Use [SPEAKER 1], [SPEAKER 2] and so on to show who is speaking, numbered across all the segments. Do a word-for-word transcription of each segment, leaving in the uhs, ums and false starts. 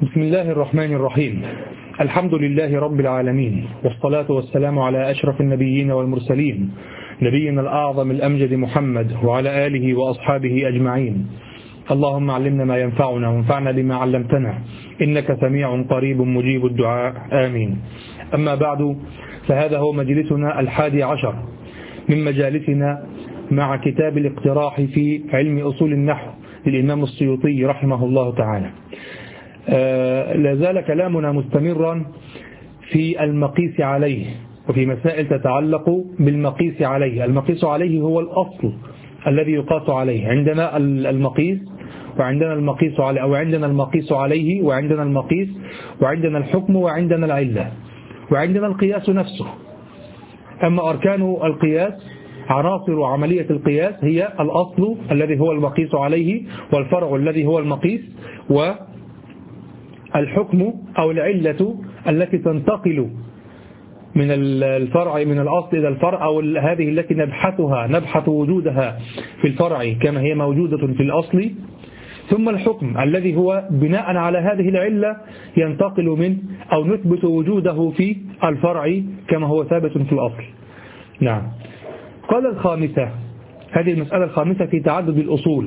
[SPEAKER 1] بسم الله الرحمن الرحيم. الحمد لله رب العالمين، والصلاة والسلام على أشرف النبيين والمرسلين، نبينا الأعظم الأمجد محمد وعلى آله وأصحابه أجمعين. اللهم علمنا ما ينفعنا وانفعنا بما علمتنا، إنك سميع قريب مجيب الدعاء، آمين. أما بعد، فهذا هو مجلسنا الحادي عشر من مجالسنا مع كتاب الاقتراح في علم أصول النحو للإمام السيوطي رحمه الله تعالى. آه لا زال كلامنا مستمرا في المقيس عليه وفي مسائل تتعلق بالمقيس عليه. المقيس عليه هو الأصل الذي يقاس عليه. عندنا المقيس وعندنا المقيس عليه، أو عندنا المقيس عليه وعندنا المقيس وعندنا الحكم وعندنا العلة وعندنا القياس نفسه. أما أركان القياس، عناصر عملية القياس، هي الأصل الذي هو المقيس عليه، والفرع الذي هو المقيس، والحكم أو العلة التي تنتقل من الفرع من الأصل إلى الفرع، أو هذه التي نبحثها نبحث وجودها في الفرع كما هي موجودة في الأصل. ثم الحكم الذي هو بناء على هذه العلة ينتقل من أو نثبت وجوده في الفرع كما هو ثابت في الأصل. نعم. قال الخامسة، هذه المسألة الخامسة في تعدد الأصول.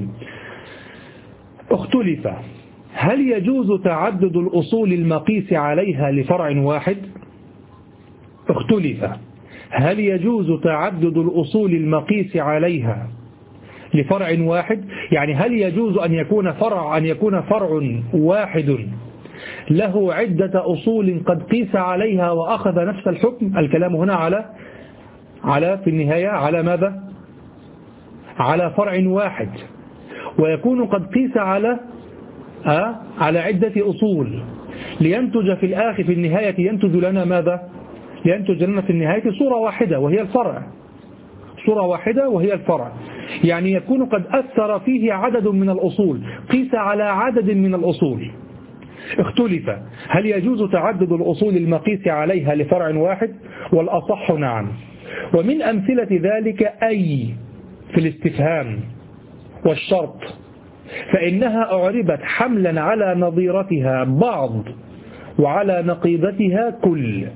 [SPEAKER 1] اختلف هل يجوز تعدد الأصول المقيس عليها لفرع واحد؟ اختلف هل يجوز تعدد الأصول المقيس عليها لفرع واحد؟ يعني هل يجوز أن يكون فرع أن يكون فرع واحد له عدة أصول قد قيس عليها وأخذ نفس الحكم؟ الكلام هنا على على في النهاية على ماذا؟ على فرع واحد، ويكون قد قيس على آه على عدة أصول لينتج في الآخر في النهاية ينتج لنا ماذا؟ ينتج لنا في النهاية صورة واحدة وهي الفرع. صورة واحدة وهي الفرع، يعني يكون قد أثر فيه عدد من الأصول، قيس على عدد من الأصول. اختلف هل يجوز تعدد الأصول المقيس عليها لفرع واحد؟ والأصح نعم. ومن أمثلة ذلك أي في الاستفهام والشرط، فإنها أعربت حملا على نظيرتها بعض وعلى نقيضتها كل.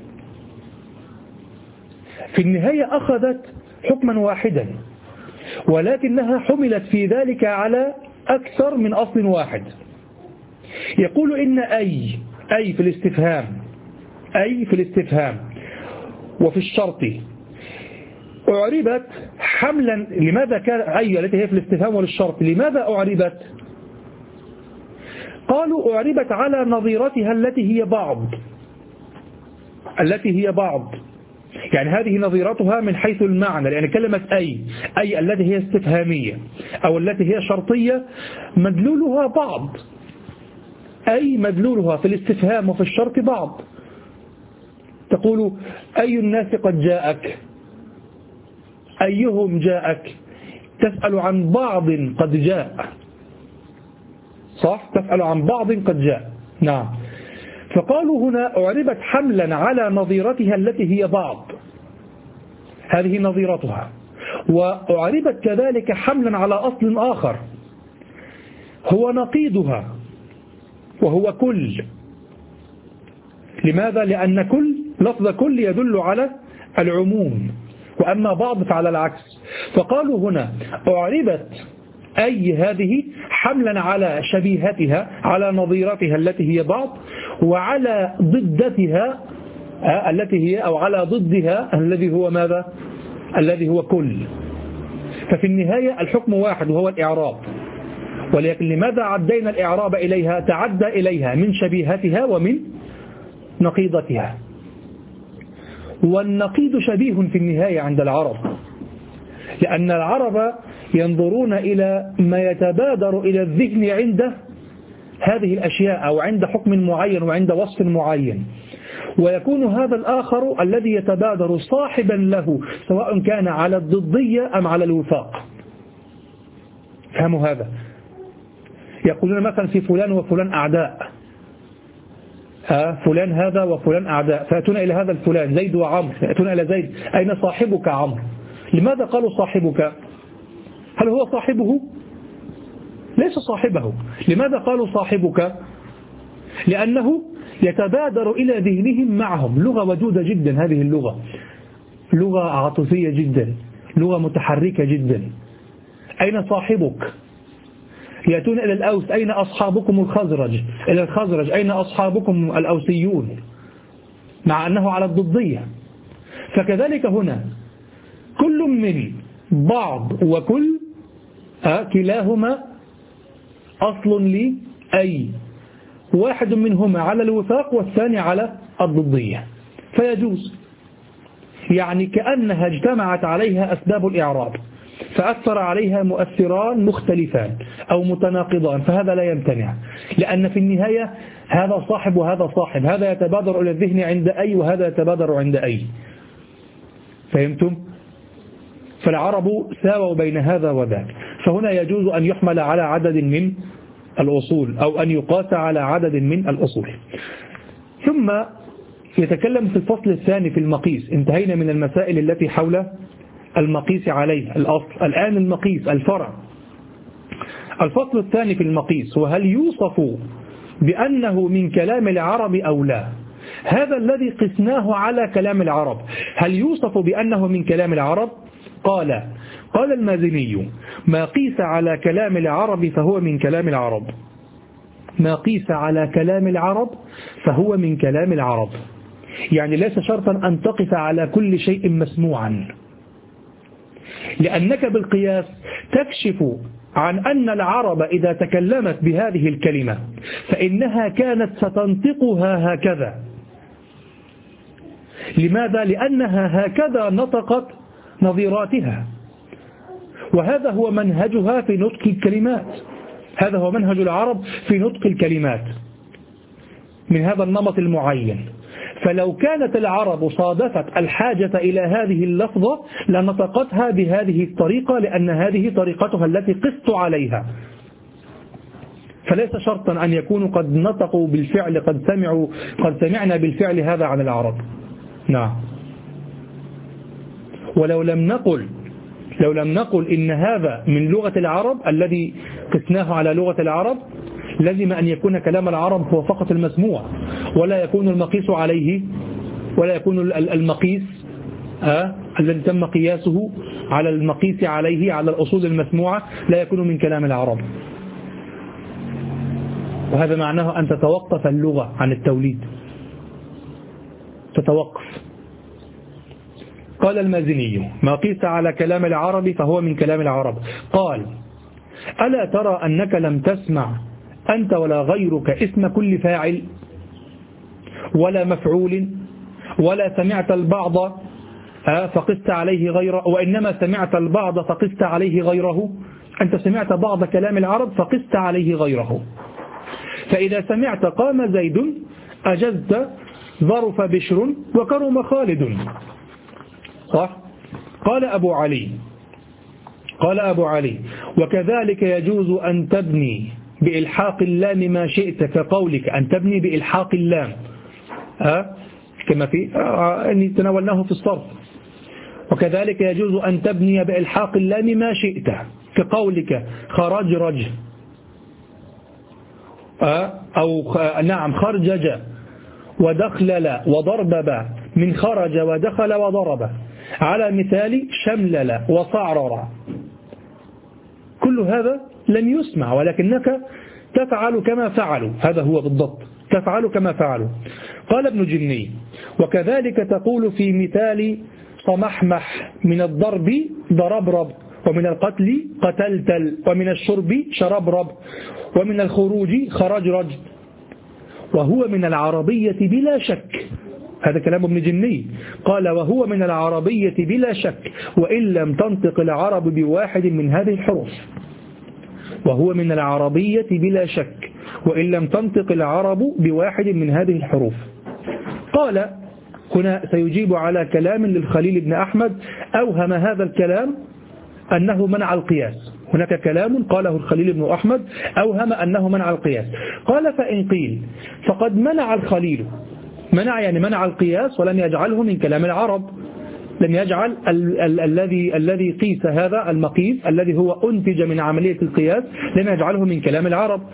[SPEAKER 1] في النهاية أخذت حكما واحدا، ولكنها حملت في ذلك على أكثر من أصل واحد. يقول إن أي أي في الاستفهام أي في الاستفهام وفي الشرط أعربت حملا. لماذا كان أي التي هي في الاستفهام والشرط لماذا أعربت؟ قالوا أعربت على نظيرتها التي هي بعض التي هي بعض يعني هذه نظيرتها من حيث المعنى، لأن كلمة أي أي التي هي استفهامية أو التي هي شرطية مدلولها بعض. أي مدلولها في الاستفهام وفي الشرط بعض. تقول أي الناس قد جاءك، أيهم جاءك، تسأل عن بعض قد جاء، صح؟ تسأل عن بعض قد جاء. نعم. فقالوا هنا أعربت حملا على نظيرتها التي هي بعض، هذه نظيرتها، وأعربت كذلك حملا على أصل آخر هو نقيضها وهو كل. لماذا؟ لأن كل لفظ كل يدل على العموم، وأما بعض فعلى العكس. فقالوا هنا أعربت أي هذه حملا على شبيهتها على نظيرتها التي هي بعض، وعلى ضدتها التي هي أو على ضدها الذي هو ماذا؟ الذي هو كل. ففي النهاية الحكم واحد وهو الإعراب، ولكن لماذا عدينا الإعراب إليها؟ تعدى إليها من شبيهتها ومن نقيضتها. والنقيض شبيه في النهاية عند العرب، لأن العرب ينظرون إلى ما يتبادر إلى الذهن عند هذه الأشياء أو عند حكم معين وعند وصف معين، ويكون هذا الآخر الذي يتبادر صاحبا له سواء كان على الضدية أم على الوفاق. فهموا هذا؟ يقولون مثلا في فلان وفلان أعداء، ها فلان هذا وفلان أعداء، فأتون إلى هذا الفلان زيد وعمر، فأتون إلى زيد أين صاحبك عمرو؟ لماذا قالوا صاحبك؟ هل هو صاحبه؟ ليس صاحبه. لماذا قالوا صاحبك؟ لأنه يتبادر إلى ذهنهم معهم لغة ودودة جدا. هذه اللغة لغة عاطفية جدا، لغة متحركة جدا. أين صاحبك؟ يأتون إلى الأوس، أين أصحابكم الخزرج؟ إلى الخزرج، أين أصحابكم الأوسيون؟ مع أنه على الضدية. فكذلك هنا كل من بعض وكل آه كلاهما أصل لي، أي واحد منهما على الوفاق والثاني على الضدية، فيجوز. يعني كأنها اجتمعت عليها أسباب الإعراب فأثر عليها مؤثران مختلفان أو متناقضان، فهذا لا يمتنع، لأن في النهاية هذا صاحب وهذا صاحب، هذا يتبادر إلى الذهن عند أي وهذا يتبادر عند أي. فهمتم؟ فالعرب ساووا بين هذا وذاك. فهنا يجوز أن يحمل على عدد من الأصول أو أن يقاس على عدد من الأصول. ثم يتكلم في الفصل الثاني في المقيس. انتهينا من المسائل التي حول المقيس عليه الأصل، الآن المقيس الفرع. الفصل الثاني في المقيس، وهل يوصف بأنه من كلام العرب أو لا؟ هذا الذي قسناه على كلام العرب، هل يوصف بأنه من كلام العرب؟ قال قال المازني: ما قيس على كلام العرب فهو من كلام العرب، ما قيس على كلام العرب فهو من كلام العرب. يعني ليس شرطا أن تقف على كل شيء مسموعا، لأنك بالقياس تكشف عن أن العرب إذا تكلمت بهذه الكلمة فإنها كانت ستنطقها هكذا. لماذا؟ لأنها هكذا نطقت نظيراتها، وهذا هو منهجها في نطق الكلمات، هذا هو منهج العرب في نطق الكلمات من هذا النمط المعين. فلو كانت العرب صادفت الحاجة إلى هذه اللفظة لنطقتها بهذه الطريقة، لأن هذه طريقتها التي قست عليها. فليس شرطا أن يكونوا قد نطقوا بالفعل، قد سمعوا قد سمعنا بالفعل هذا عن العرب. نعم. ولو لم نقل لو لم نقل إن هذا من لغة العرب الذي قسناه على لغة العرب، لازم أن يكون كلام العرب هو فقط المسموع، ولا يكون المقيس عليه، ولا يكون المقيس آه الذي تم قياسه على المقيس عليه على الأصول المسموعة لا يكون من كلام العرب. وهذا معناه أن تتوقف اللغة عن التوليد، تتوقف. قال المازني: ما قيس على كلام العرب فهو من كلام العرب. قال: ألا ترى أنك لم تسمع أنت ولا غيرك اسم كل فاعل ولا مفعول، ولا سمعت البعض فقست عليه غيره، وإنما سمعت البعض فقست عليه غيره. أنت سمعت بعض كلام العرب فقست عليه غيره. فإذا سمعت قام زيد أجزت ظرف بشر وكرم خالد. صح؟ قال أبو علي قال أبو علي: وكذلك يجوز أن تبني بإلحاق اللام ما شئت، كقولك أن تبني بإلحاق اللام أه؟ كما في أه أن تناولناه في الصرف. وكذلك يجوز أن تبني بإلحاق اللام ما شئت، كقولك خرجرج أه؟ أو خ... نعم خرجج ودخلل وضربب، من خرج ودخل وضرب، على مثال شملل وصعرر. كل هذا لم يسمع، ولكنك تفعل كما فعلوا، هذا هو بالضبط، تفعل كما فعلوا. قال ابن جني: وكذلك تقول في مثال صمحمح، من الضرب ضربرب، ومن القتل قتلتل، ومن الشرب شربرب، ومن الخروج خرجرج، وهو من العربية بلا شك. هذا كلام ابن جني. قال: وهو من العربية بلا شك، وإن لم تنطق العرب بواحد من هذه الحروف. وهو من العربية بلا شك، وإن لم تنطق العرب بواحد من هذه الحروف. قال: هنا سيجيب على كلام للخليل بن أحمد أوهم هذا الكلام أنه منع القياس. هناك كلام قاله الخليل بن أحمد أوهم أنه منع القياس. قال: فإن قيل فقد منع الخليل، منع يعني منع القياس ولم يجعله من كلام العرب، لم يجعل ال ال الذي الذي قيس هذا المقيس الذي هو أنتج من عملية القياس، لم يجعله من كلام العرب.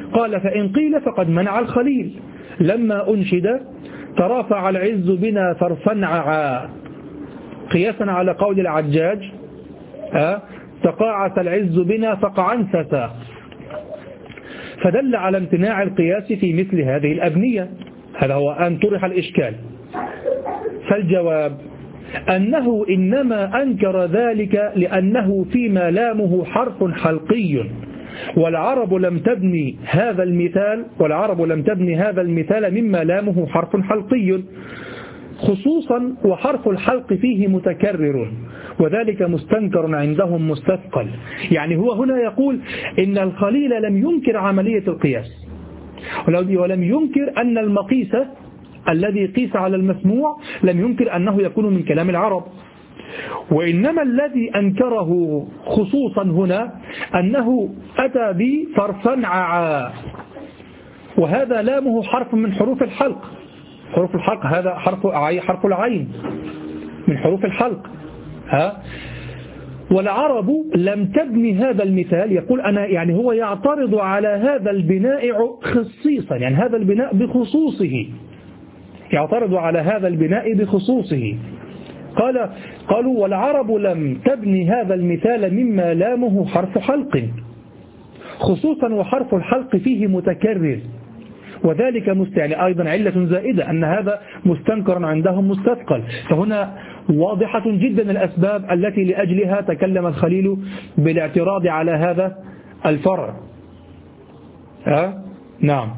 [SPEAKER 1] قال فإن قيل فقد منع الخليل لما أنشد ترافع العز بنا فارفنععا، قياسا على قول العجاج أه تقاعس العز بنا فقعنسسا، فدل على امتناع القياس في مثل هذه الأبنية. هذا هو أن طرح الإشكال. فالجواب أنه إنما أنكر ذلك لأنه فيما لامه حرف حلقي، والعرب لم تبني هذا المثال والعرب لم تبني هذا المثال مما لامه حرف حلقي خصوصا، وحرف الحلق فيه متكرر وذلك مستنكر عندهم مستثقل. يعني هو هنا يقول إن الخليل لم ينكر عملية القياس ولم ينكر أن المقيس الذي قيس على المسموع لم ينكر أنه يكون من كلام العرب، وإنما الذي أنكره خصوصا هنا أنه أتى بفرفنععا، وهذا لامه حرف من حروف الحلق. حروف الحلق هذا حرف حرف العين من حروف الحلق ها. والعرب لم تبني هذا المثال، يقول أنا يعني هو يعترض على هذا البناء خصيصا، يعني هذا البناء بخصوصه، يعترض على هذا البناء بخصوصه. قال قالوا والعرب لم تبني هذا المثال مما لامه حرف حلق خصوصا، وحرف الحلق فيه متكرر وذلك يعني أيضا علة زائدة أن هذا مستنكر عندهم مستثقل. فهنا واضحة جدا الأسباب التي لأجلها تكلم الخليل بالاعتراض على هذا الفرع. أه؟ نعم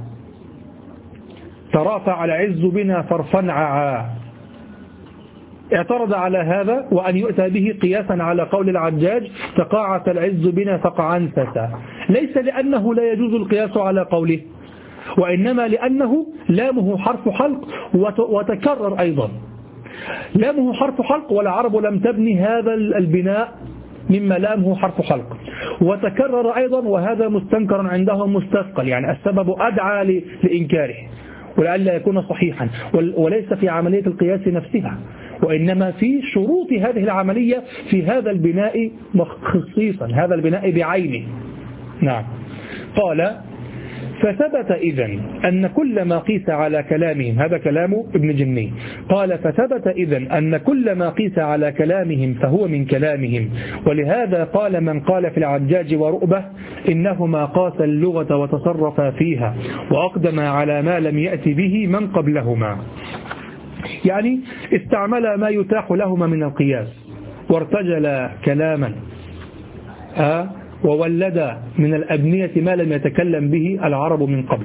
[SPEAKER 1] ترافع العز بنا فارفنععا، اعترض على هذا وأن يؤتى به قياسا على قول العجاج تقاعس العز بنا فقعنسسا، ليس لأنه لا يجوز القياس على قوله، وإنما لأنه لامه حرف حلق وتكرر أيضا، لامه حرف حلق والعرب لم تبني هذا البناء مما لامه حرف حلق، وتكرر أيضا وهذا مستنكر عندهم مستثقل، يعني السبب أدعى لإنكاره ولعل يكون صحيحا، وليس في عملية القياس نفسها، وإنما في شروط هذه العملية في هذا البناء خصيصا، هذا البناء بعينه. نعم قال فثبت إذن أن كل ما قيس على كلامهم، هذا كلام ابن جني، قال فثبت إذن أن كل ما قيس على كلامهم فهو من كلامهم، ولهذا قال من قال في العجاج ورؤبة إنهما قاس اللغة وتصرفا فيها وأقدم على ما لم يأتي به من قبلهما، يعني استعمل ما يتاح لهما من القياس وارتجل كلاما أه وولد من الأبنية ما لم يتكلم به العرب من قبل.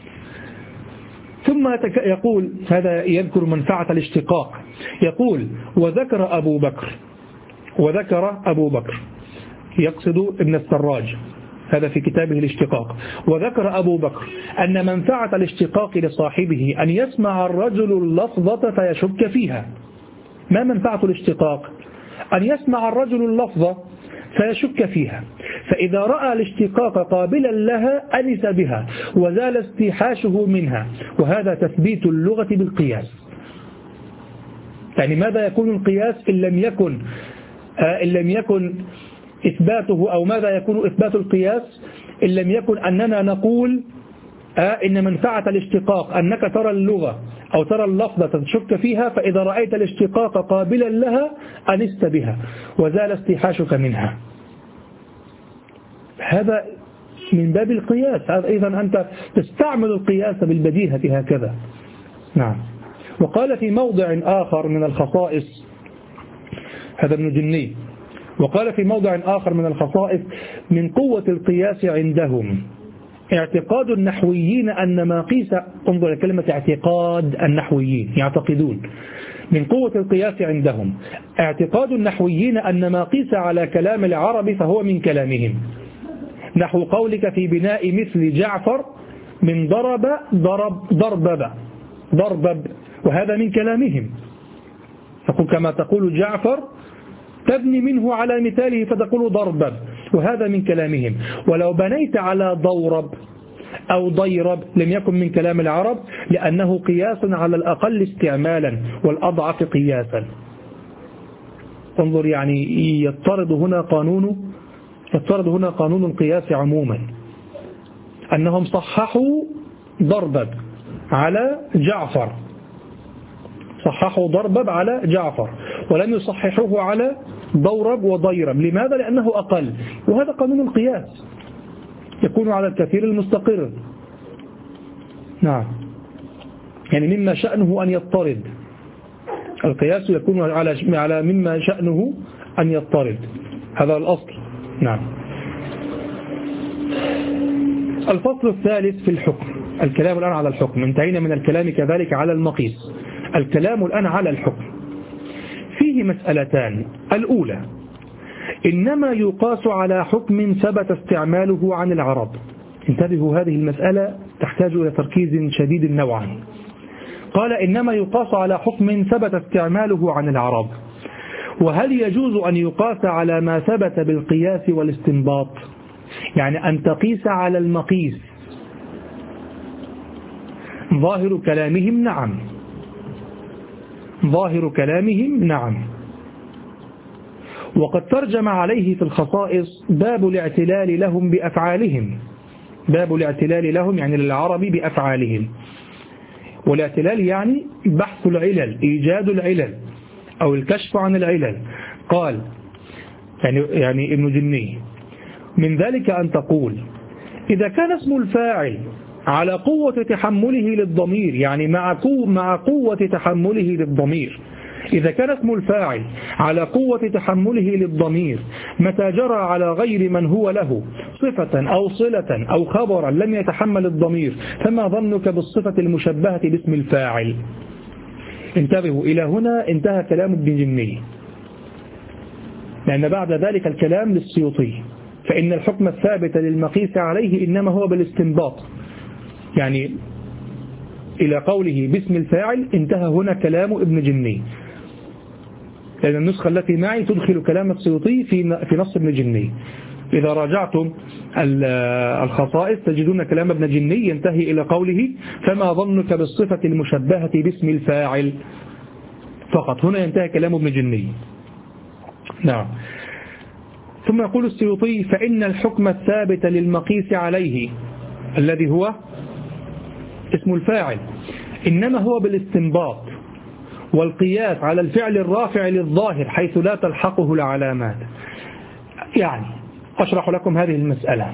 [SPEAKER 1] ثم يقول هذا يذكر منفعة الاشتقاق، يقول وذكر أبو بكر وذكر أبو بكر يقصد ابن السراج هذا في كتابه الاشتقاق، وذكر أبو بكر أن منفعة الاشتقاق لصاحبه أن يسمع الرجل اللفظة فيشك فيها. ما منفعة الاشتقاق؟ أن يسمع الرجل اللفظة فيشك فيها، فإذا رأى الاشتقاق قابلا لها أنس بها وزال استيحاشه منها، وهذا تثبيت اللغة بالقياس. يعني ماذا يكون القياس إن لم يكن آه إن لم يكن إثباته، أو ماذا يكون إثبات القياس إن لم يكن أننا نقول آه إن منفعة الاشتقاق أنك ترى اللغة أو ترى اللفظة تشك فيها، فإذا رأيت الاشتقاق قابلا لها أنست بها وزال استيحاشك منها. هذا من باب القياس، هذا إذن أنت تستعمل القياس بالبديهة هكذا. نعم. وقال في موضع آخر من الخصائص، هذا ابن جني، وقال في موضع آخر من الخصائص من قوة القياس عندهم اعتقاد النحويين أن ما قيس، انظر لكلمة اعتقاد النحويين، يعتقدون من قوة القياس عندهم اعتقاد النحويين أن ما قيس على كلام العرب فهو من كلامهم، نحو قولك في بناء مثل جعفر من ضرب ضرب ضربب ضربب، وهذا من كلامهم، فقل كما تقول جعفر تبني منه على مثاله فتقول ضربب، وهذا من كلامهم. ولو بنيت على ضورب أو ضيرب لم يكن من كلام العرب، لأنه قياس على الأقل استعمالا والأضعف قياسا. انظر، يعني يضطرد هنا قانون يضطرد هنا قانون القياس عموما، أنهم صححوا ضربب على جعفر، صححوا ضربب على جعفر ولم يصححوه على ضورب وضيرب. لماذا؟ لأنه أقل، وهذا قانون القياس يكون على الكثير المستقر. نعم، يعني مما شأنه أن يضطرد، القياس يكون على على مما شأنه أن يضطرد، هذا الأصل. نعم. الفصل الثالث في الحكم، الكلام الآن على الحكم، انتهينا من الكلام كذلك على المقيس، الكلام الآن على الحكم. فيه مسألتان. الأولى إنما يقاس على حكم ثبت استعماله عن العرب. انتبهوا، هذه المسألة تحتاج إلى تركيز شديد نوعا. قال إنما يقاس على حكم ثبت استعماله عن العرب، وهل يجوز أن يقاس على ما ثبت بالقياس والاستنباط؟ يعني أن تقيس على المقيس. ظاهر كلامهم نعم، ظاهر كلامهم نعم. وقد ترجم عليه في الخصائص باب الاعتلال لهم بأفعالهم، باب الاعتلال لهم يعني للعرب بأفعالهم، والاعتلال يعني بحث العلل، إيجاد العلل أو الكشف عن العلل. قال يعني, يعني ابن جني من ذلك أن تقول إذا كان اسم الفاعل على قوة تحمله للضمير، يعني مع قوة, مع قوة تحمله للضمير، إذا كان اسم الفاعل على قوة تحمله للضمير متى جرى على غير من هو له صفة أو صلة أو خبرا لم يتحمل الضمير، فما ظنك بالصفة المشبهة باسم الفاعل؟ انتبهوا، إلى هنا انتهى كلام ابن جني، لأن بعد ذلك الكلام للسيوطي. فإن الحكم الثابت للمقيس عليه إنما هو بالاستنباط، يعني إلى قوله باسم الفاعل انتهى هنا كلام ابن جني، لأن النسخة التي معي تدخل كلام السيوطي في في نص ابن جني. إذا راجعتم الخصائص تجدون كلام ابن جني ينتهي إلى قوله فما ظنك بالصفة المشبهة باسم الفاعل فقط، هنا ينتهي كلام ابن جني. نعم. ثم يقول السيوطي فإن الحكم الثابت للمقيس عليه الذي هو اسم الفاعل إنما هو بالاستنباط والقياس على الفعل الرافع للظاهر حيث لا تلحقه العلامات. يعني أشرح لكم هذه المسألة.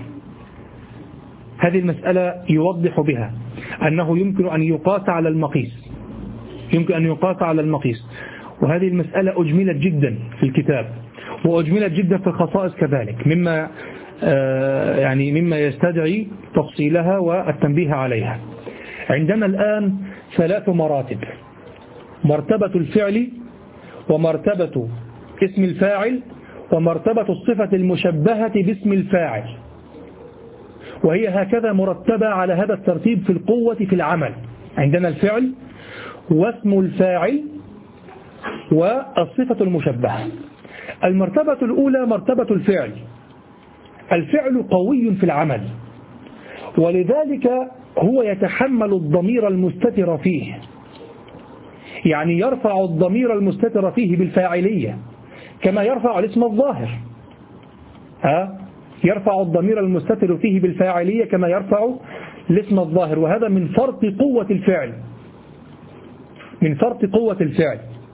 [SPEAKER 1] هذه المسألة يوضح بها أنه يمكن أن يقاس على المقيس، يمكن أن يقاس على المقيس، وهذه المسألة أجملت جدا في الكتاب وأجملت جدا في الخصائص كذلك، مما يعني مما يستدعي تفصيلها والتنبيه عليها. عندنا الآن ثلاث مراتب: مرتبة الفعل، ومرتبة اسم الفاعل، ومرتبة الصفة المشبهة باسم الفاعل، وهي هكذا مرتبة على هذا الترتيب في القوة في العمل. عندنا الفعل واسم الفاعل والصفة المشبهة. المرتبة الأولى مرتبة الفعل، الفعل قوي في العمل، ولذلك هو يتحمل الضمير المستتر فيه، يعني يرفع الضمير المستتر فيه بالفاعلية كما يرفع الاسم الظاهر. ها؟ يرفع الضمير المستتر فيه بالفاعلية كما يرفع الاسم الظاهر، وهذا من فرط قوة الفعل، من فرط قوة الفعل.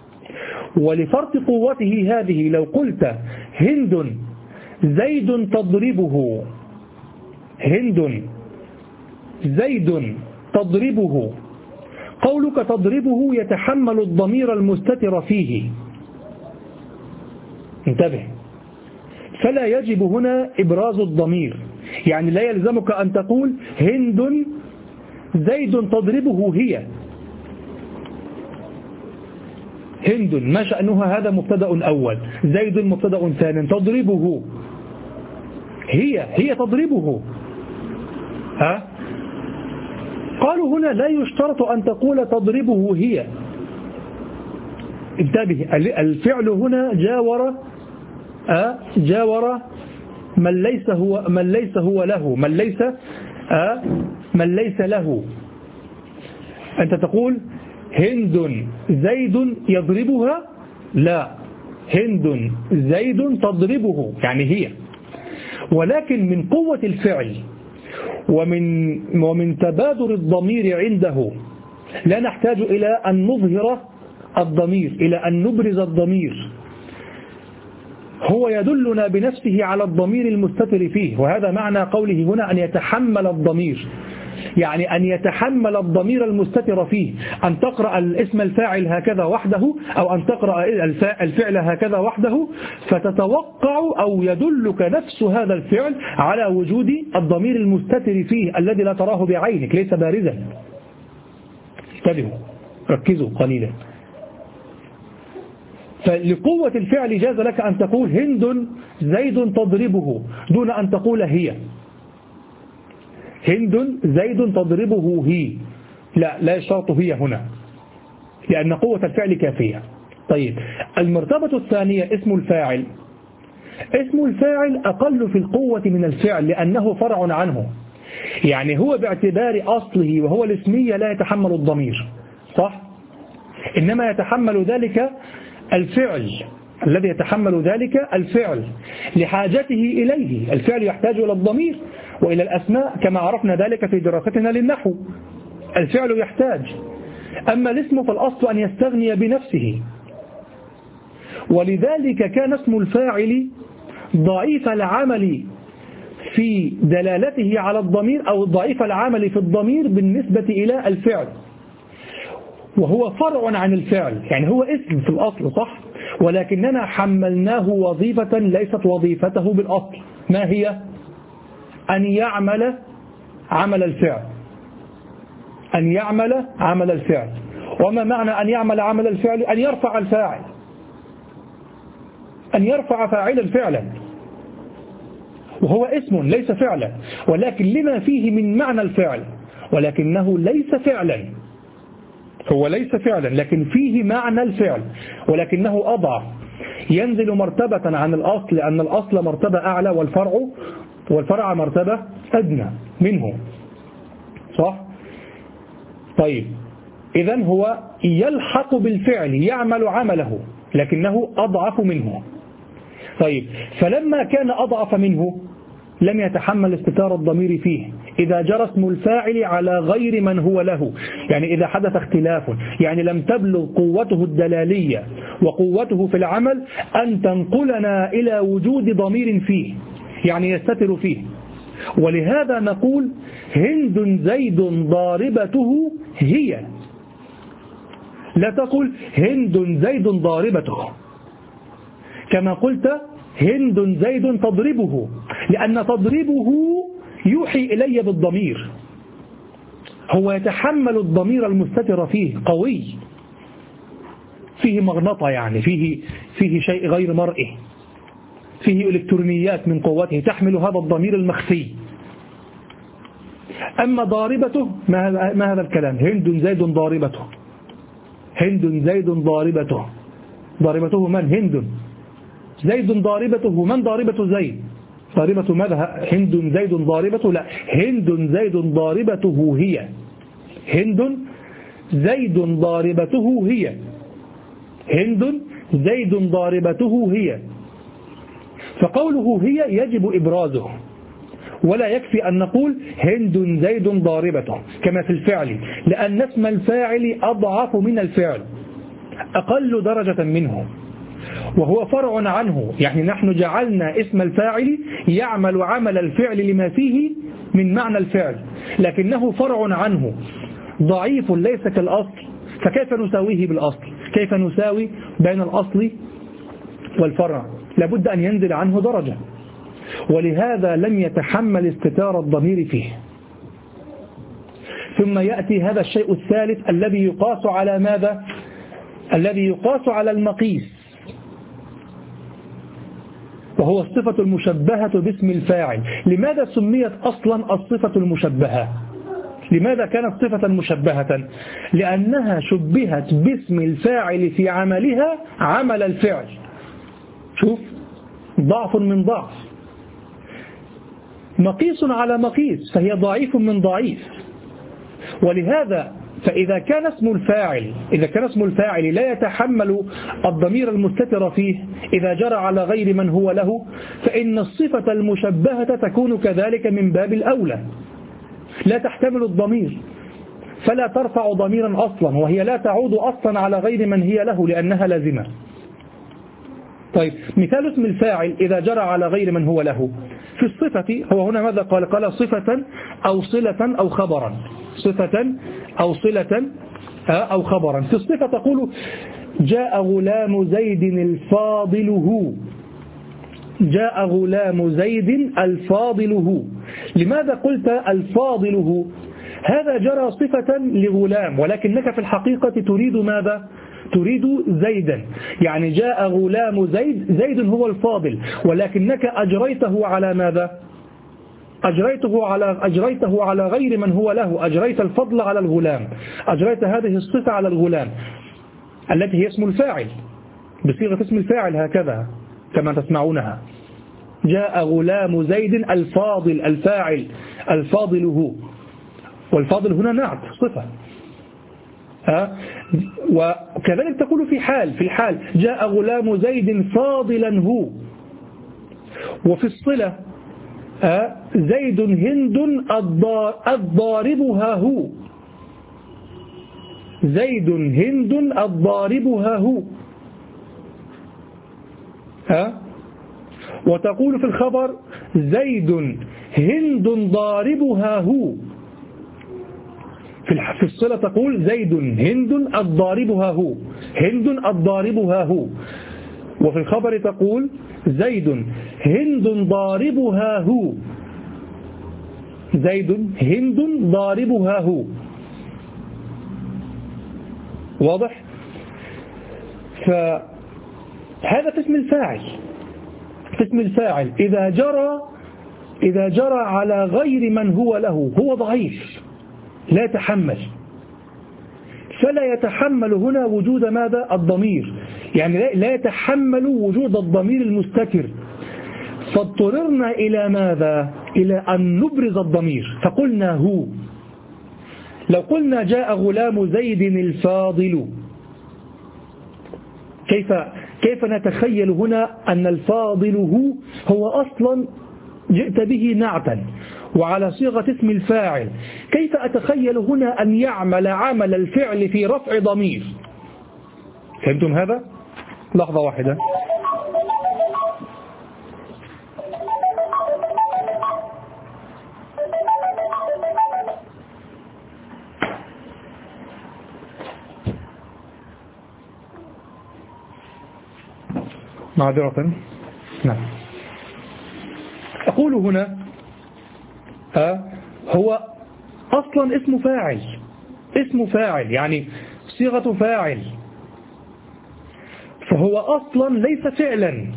[SPEAKER 1] ولفرط قوته هذه لو قلت هند زيد تضربه، هند زيد تضربه، قولك تضربه يتحمل الضمير المستتر فيه. انتبه، فلا يجب هنا إبراز الضمير، يعني لا يلزمك أن تقول هند زيد تضربه هي، هند ما شأنها هذا مبتدأ أول، زيد مبتدأ ثاني، تضربه هي، هي تضربه. ها؟ قالوا هنا لا يشترط أن تقول تضربه هي. انتبه، الفعل هنا جاور أه جاور من ليس هو من ليس هو له من ليس أه من ليس له. أنت تقول هند زيد يضربها، لا، هند زيد تضربه يعني هي. ولكن من قوة الفعل ومن, ومن تبادر الضمير عنده لا نحتاج إلى أن نظهر الضمير، إلى أن نبرز الضمير، هو يدلنا بنفسه على الضمير المستتر فيه. وهذا معنى قوله هنا أن يتحمل الضمير، يعني أن يتحمل الضمير المستتر فيه، أن تقرأ الاسم الفاعل هكذا وحده أو أن تقرأ الفعل هكذا وحده، فتتوقع أو يدلك نفس هذا الفعل على وجود الضمير المستتر فيه الذي لا تراه بعينك، ليس بارزا. انتبهوا، ركزوا قليلا. فلقوة الفعل جاز لك أن تقول هند زيد تضربه دون أن تقول هي. هند زيد تضربه هي، لا لا شرط هي هنا، لأن قوة الفعل كافية. طيب، المرتبة الثانية اسم الفاعل. اسم الفاعل أقل في القوة من الفعل لأنه فرع عنه، يعني هو باعتبار أصله وهو الاسمية لا يتحمل الضمير، صح؟ إنما يتحمل ذلك الفعل، الذي يتحمل ذلك الفعل لحاجته إليه. الفعل يحتاج إلى الضمير وإلى الأسماء كما عرفنا ذلك في دراستنا للنحو، الفعل يحتاج. أما الاسم فالأصل أن يستغني بنفسه، ولذلك كان اسم الفاعل ضعيف العمل في دلالته على الضمير أو ضعيف العمل في الضمير بالنسبة إلى الفعل، وهو فرع عن الفعل، يعني هو اسم في الأصل صح، ولكننا حملناه وظيفة ليست وظيفته بالأصل. ما هي؟ أن يعمل عمل الفعل، أن يعمل عمل الفعل. وما معنى أن يعمل عمل الفعل؟ أن يرفع الفاعل، أن يرفع فاعلا فعلا، وهو اسم ليس فعلا، ولكن لما فيه من معنى الفعل، ولكنه ليس فعلا، هو ليس فعلا لكن فيه معنى الفعل، ولكنه أضعف، ينزل مرتبة عن الأصل، لأن الأصل مرتبة أعلى والفرع والفرع مرتبة أدنى منه، صح؟ طيب، إذن هو يلحق بالفعل، يعمل عمله، لكنه أضعف منه. طيب، فلما كان أضعف منه لم يتحمل استتار الضمير فيه إذا جرى اسم الفاعل على غير من هو له، يعني إذا حدث اختلاف، يعني لم تبلغ قوته الدلالية وقوته في العمل أن تنقلنا إلى وجود ضمير فيه، يعني يستتر فيه. ولهذا نقول هند زيد ضاربته هي، لا تقول هند زيد ضاربته كما قلت هند زيد تضربه، لأن تضربه يوحي إلي بالضمير، هو يتحمل الضمير المستتر فيه، قوي، فيه مغنطة، يعني فيه فيه شيء غير مرئي، فيه إلكترونيات من قوته تحمل هذا الضمير المخفي. أما ضاربته ما هذا الكلام؟ هند زيد ضاربته، هند زيد ضاربته، ضاربته من؟ هند. زيد ضاربته من؟ ضاربة زيد. ضاربة ماذا؟ هند زيد ضاربته؟ لا، هند زيد ضاربته هي، هند زيد ضاربته هي، هند زيد ضاربته هي. فقوله هي يجب إبرازه، ولا يكفي أن نقول هند زيد ضاربته كما في الفعل، لأن اسم الفاعل أضعف من الفعل، أقل درجة منه، وهو فرع عنه، يعني نحن جعلنا اسم الفاعل يعمل عمل الفعل لما فيه من معنى الفعل، لكنه فرع عنه، ضعيف ليس كالأصل. فكيف نساويه بالأصل؟ كيف نساوي بين الأصل والفرع؟ لابد أن ينزل عنه درجة، ولهذا لم يتحمل استتار الضمير فيه. ثم يأتي هذا الشيء الثالث الذي يقاس على ماذا؟ الذي يقاس على المقيس، وهو الصفة المشبهة باسم الفاعل. لماذا سميت أصلا الصفة المشبهة؟ لماذا كانت صفة مشبهة؟ لأنها شبهت باسم الفاعل في عملها عمل الفعل. شوف، ضعف من ضعف، مقيس على مقيس، فهي ضعيف من ضعيف. ولهذا فإذا كان اسم الفاعل إذا كان اسم الفاعل لا يتحمل الضمير المستتر فيه إذا جرى على غير من هو له، فإن الصفة المشبهة تكون كذلك من باب الأولى، لا تحتمل الضمير فلا ترفع ضميرا أصلا، وهي لا تعود أصلا على غير من هي له لأنها لازمة. طيب مثال اسم الفاعل إذا جرى على غير من هو له في الصفة، هو هنا ماذا قال؟ قال صفة أو صلة أو خبرا، صفة أو صلة أو خبرا. في الصفة تقول جاء غلام زيد الفاضل هو، جاء غلام زيد الفاضل هو. لماذا قلت الفاضل هو؟ هذا جرى صفة لغلام، ولكنك في الحقيقة تريد ماذا؟ تريد زيدا، يعني جاء غلام زيد، زيد هو الفاضل، ولكنك أجريته على ماذا؟ أجريته على أجريته على غير من هو له، أجريت الفضل على الغلام، أجريت هذه الصفة على الغلام التي هي اسم الفاعل بصيغة اسم الفاعل هكذا كما تسمعونها. جاء غلام زيد الفاضل، الفاعل الفاضل هو، والفاضل هنا نعت صفة. ها؟ وكذلك تقول في حال في الحال جاء غلام زيد فاضلا هو. وفي الصلة ها؟ زيد هند الضاربها هو، زيد هند الضاربها هو. ها؟ وتقول في الخبر زيد هند ضاربها هو. في الصلة تقول زيد هند الضاربها هو، هند الضاربها هو. وفي الخبر تقول زيد هند ضاربها هو، زيد هند ضاربها هو. واضح؟ فهذا في اسم الفاعل، في اسم الفاعل إذا جرى إذا جرى على غير من هو له هو ضعيف لا يتحمل، فلا يتحمل هنا وجود ماذا؟ الضمير، يعني لا يتحمل وجود الضمير المستتر، فاضطررنا إلى ماذا؟ إلى أن نبرز الضمير فقلنا هو. لو قلنا جاء غلام زيد الفاضل، كيف كيف نتخيل هنا أن الفاضل هو هو أصلا جئت به نعتا وعلى صيغة اسم الفاعل، كيف أتخيل هنا أن يعمل عمل الفعل في رفع ضمير؟ فهمتم هذا؟ لحظة واحدة. معذرة. نعم. أقول هنا أه هو أصلا اسم فاعل، اسم فاعل يعني صيغة فاعل، فهو أصلا ليس فعلا،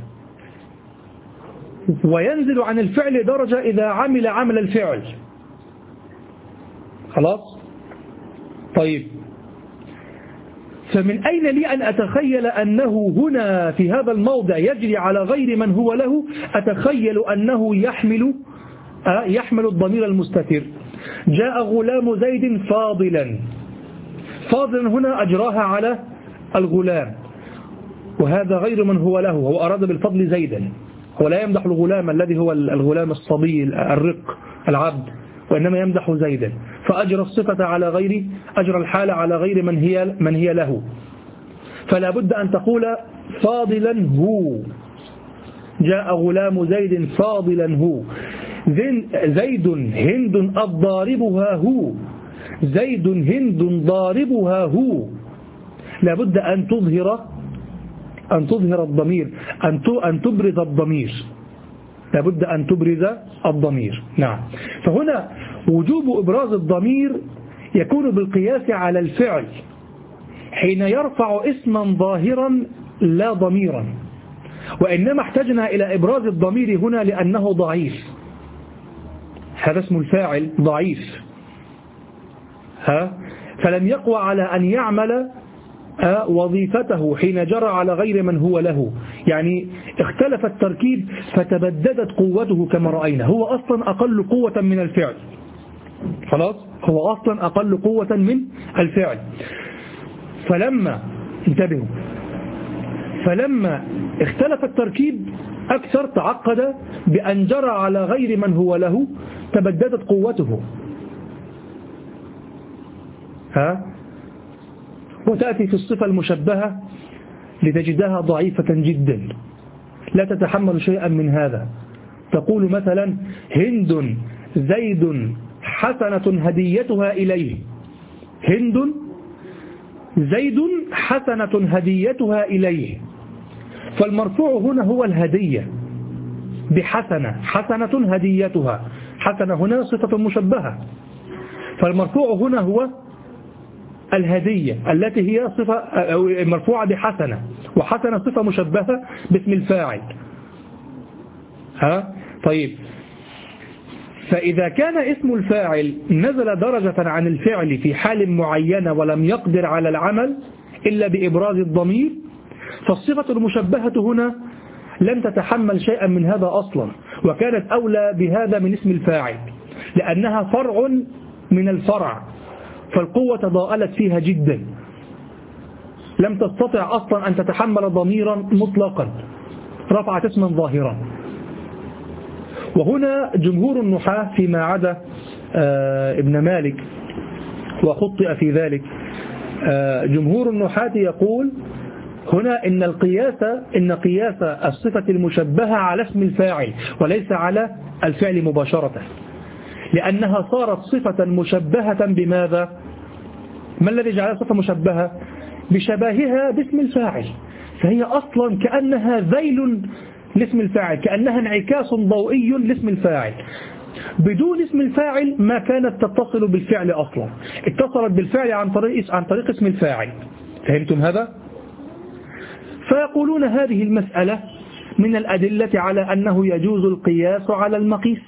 [SPEAKER 1] وينزل عن الفعل درجة إذا عمل عمل الفعل. خلاص؟ طيب، فمن أين لي أن أتخيل أنه هنا في هذا الموضع يجري على غير من هو له؟ أتخيل أنه يحمل أه يحمل الضمير المستتر. جاء غلام زيد فاضلا، فاضلا هنا أجراها على الغلام، وهذا غير من هو له، هو أراد بالفضل زيدا، هو لا يمدح الغلام الذي هو الغلام الصبي الرق العبد، وإنما يمدح زيدا، فأجرى الصفة على غير أجرى الحالة على غير من هي من هي له. فلا بد أن تقول فاضلا هو، جاء غلام زيد فاضلا هو، زيد هند الضاربها هو، زيد هند ضاربها هو. لا بد أن تظهر أن تظهر الضمير، أن أن تبرز الضمير، لا بد أن تبرز الضمير. نعم. فهنا وجوب إبراز الضمير يكون بالقياس على الفعل حين يرفع اسما ظاهرا لا ضميرا، وإنما احتجنا إلى إبراز الضمير هنا لأنه ضعيف، هذا اسم الفاعل ضعيف، ها فلم يقوى على أن يعمل وظيفته حين جرى على غير من هو له، يعني اختلف التركيب فتبددت قوته كما رأينا، هو أصلا أقل قوة من الفعل، خلاص هو أصلا أقل قوة من الفعل. فلما انتبهوا فلما اختلف التركيب أكثر تعقد بأن جرى على غير من هو له تبددت قوته. ها وتأتي في الصفة المشبهة لتجدها ضعيفة جدا لا تتحمل شيئا من هذا. تقول مثلا هند زيد حسنة هديتها إليه. هند زيد حسنة هديتها إليه، فالمرفوع هنا هو الهدية بحسنة، حسنة هديتها، حسنة هنا صفة مشبهة، فالمرفوع هنا هو الهدية التي هي صفة مرفوعة بحسنة، وحسنة صفة مشبهة باسم الفاعل. ها طيب، فإذا كان اسم الفاعل نزل درجة عن الفعل في حال معينة ولم يقدر على العمل إلا بإبراز الضمير، فالصفة المشبهة هنا لن تتحمل شيئا من هذا أصلا، وكانت أولى بهذا من اسم الفاعل لأنها فرع من الفرع، فالقوة تضاءلت فيها جدا، لم تستطع أصلا أن تتحمل ضميرا مطلقا، رفعت اسما ظاهرا. وهنا جمهور النحاة فيما عدا ابن مالك وخطئ في ذلك، جمهور النحاة يقول هنا إن القياس إن قياس الصفة المشبهة على اسم الفاعل وليس على الفعل مباشرة، لأنها صارت صفة مشبهة بماذا؟ ما الذي جعلها صفة مشبهة؟ بشباهها باسم الفاعل، فهي أصلا كأنها ذيل لاسم الفاعل، كأنها انعكاس ضوئي لاسم الفاعل. بدون اسم الفاعل ما كانت تتصل بالفعل أصلا، اتصلت بالفعل عن طريق عن طريق اسم الفاعل. فهمتم هذا؟ فيقولون هذه المسألة من الأدلة على أنه يجوز القياس على المقيس،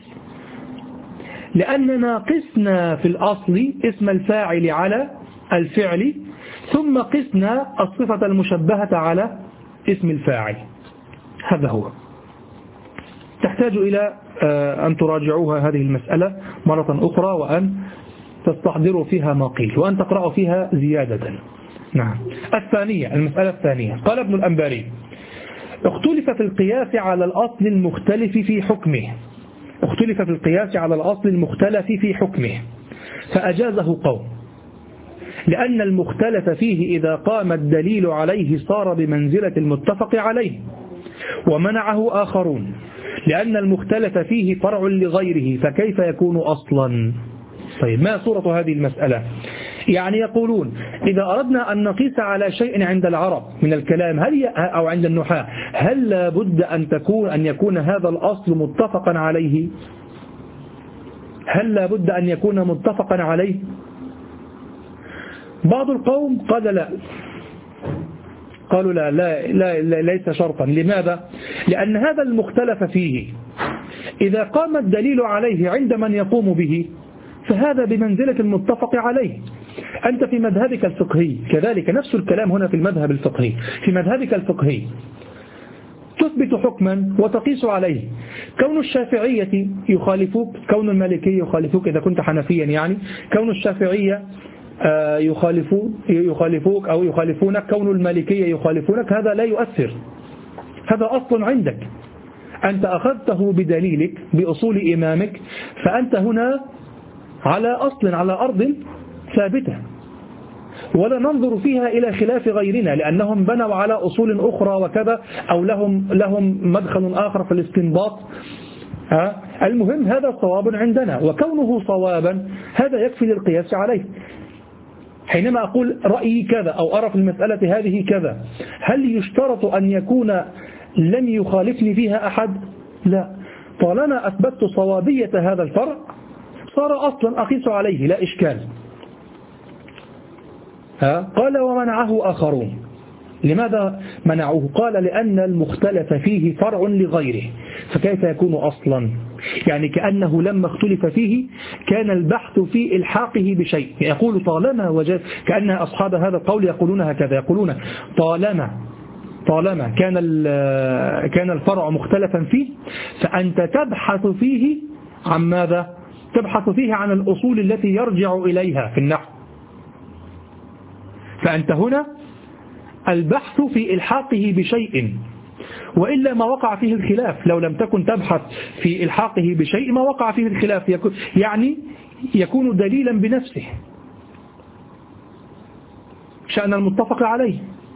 [SPEAKER 1] لأننا قسنا في الأصل اسم الفاعل على الفعل، ثم قسنا الصفة المشبهة على اسم الفاعل. هذا هو. تحتاج إلى أن تراجعوها هذه المسألة مرة أخرى، وأن تستحضروا فيها ما قيل، وأن تقرأوا فيها زيادة. نعم. الثانية، المسألة الثانية، قال ابن الأنباري: اختلف في القياس على الأصل المختلف في حكمه اختلف في القياس على الأصل المختلف في حكمه فأجازه قوم، لأن المختلف فيه إذا قام الدليل عليه صار بمنزلة المتفق عليه، ومنعه آخرون لأن المختلف فيه فرع لغيره فكيف يكون أصلا. طيب، ما صورة هذه المسألة؟ يعني يقولون إذا أردنا أن نقيس على شيء عند العرب من الكلام هل أو عند النحاة، هل لابد أن تكون أن يكون هذا الأصل متفقا عليه؟ هل لابد أن يكون متفقا عليه؟ بعض القوم قال لا، قالوا لا, لا, لا, لا ليس شرطا. لماذا؟ لأن هذا المختلف فيه إذا قام الدليل عليه عند من يقوم به فهذا بمنزلة المتفق عليه. أنت في مذهبك الفقهي كذلك نفس الكلام هنا في المذهب الفقهي، في مذهبك الفقهي تثبت حكما وتقيس عليه. كون الشافعية يخالفوك، كون المالكية يخالفوك إذا كنت حنفيا، يعني كون الشافعية يخالفون يخالفوك أو يخالفونك، كون المالكية يخالفونك، هذا لا يؤثر، هذا أصل عندك، أنت أخذته بدليلك بأصول إمامك، فأنت هنا على أصل على أرض ثابتة، ولا ننظر فيها إلى خلاف غيرنا لأنهم بنوا على أصول أخرى وكذا، أو لهم لهم مدخل آخر في الاستنباط. المهم هذا صواب عندنا، وكونه صوابا هذا يكفي للقياس عليه. حينما أقول رأيي كذا أو أرى في المسألة هذه كذا، هل يشترط أن يكون لم يخالفني فيها أحد؟ لا، طالما أثبتت صوابية هذا الفرع صار أصلا أقيس عليه لا إشكال. ها؟ قال ومنعه آخرون. لماذا منعوه؟ قال لأن المختلف فيه فرع لغيره فكيف يكون أصلا؟ يعني كأنه لما اختلف فيه كان البحث في إلحاقه بشيء. يقول طالما وجد، كأن أصحاب هذا القول يقولون هكذا، يقولون طالما طالما كان كان الفرع مختلفا فيه فأنت تبحث فيه عن ماذا؟ تبحث فيه عن الأصول التي يرجع إليها في النحو. فأنت هنا البحث في إلحاقه بشيء، وإلا ما وقع فيه الخلاف. لو لم تكن تبحث في إلحاقه بشيء ما وقع فيه الخلاف، يعني يكون دليلا بنفسه شأن المتفق عليه.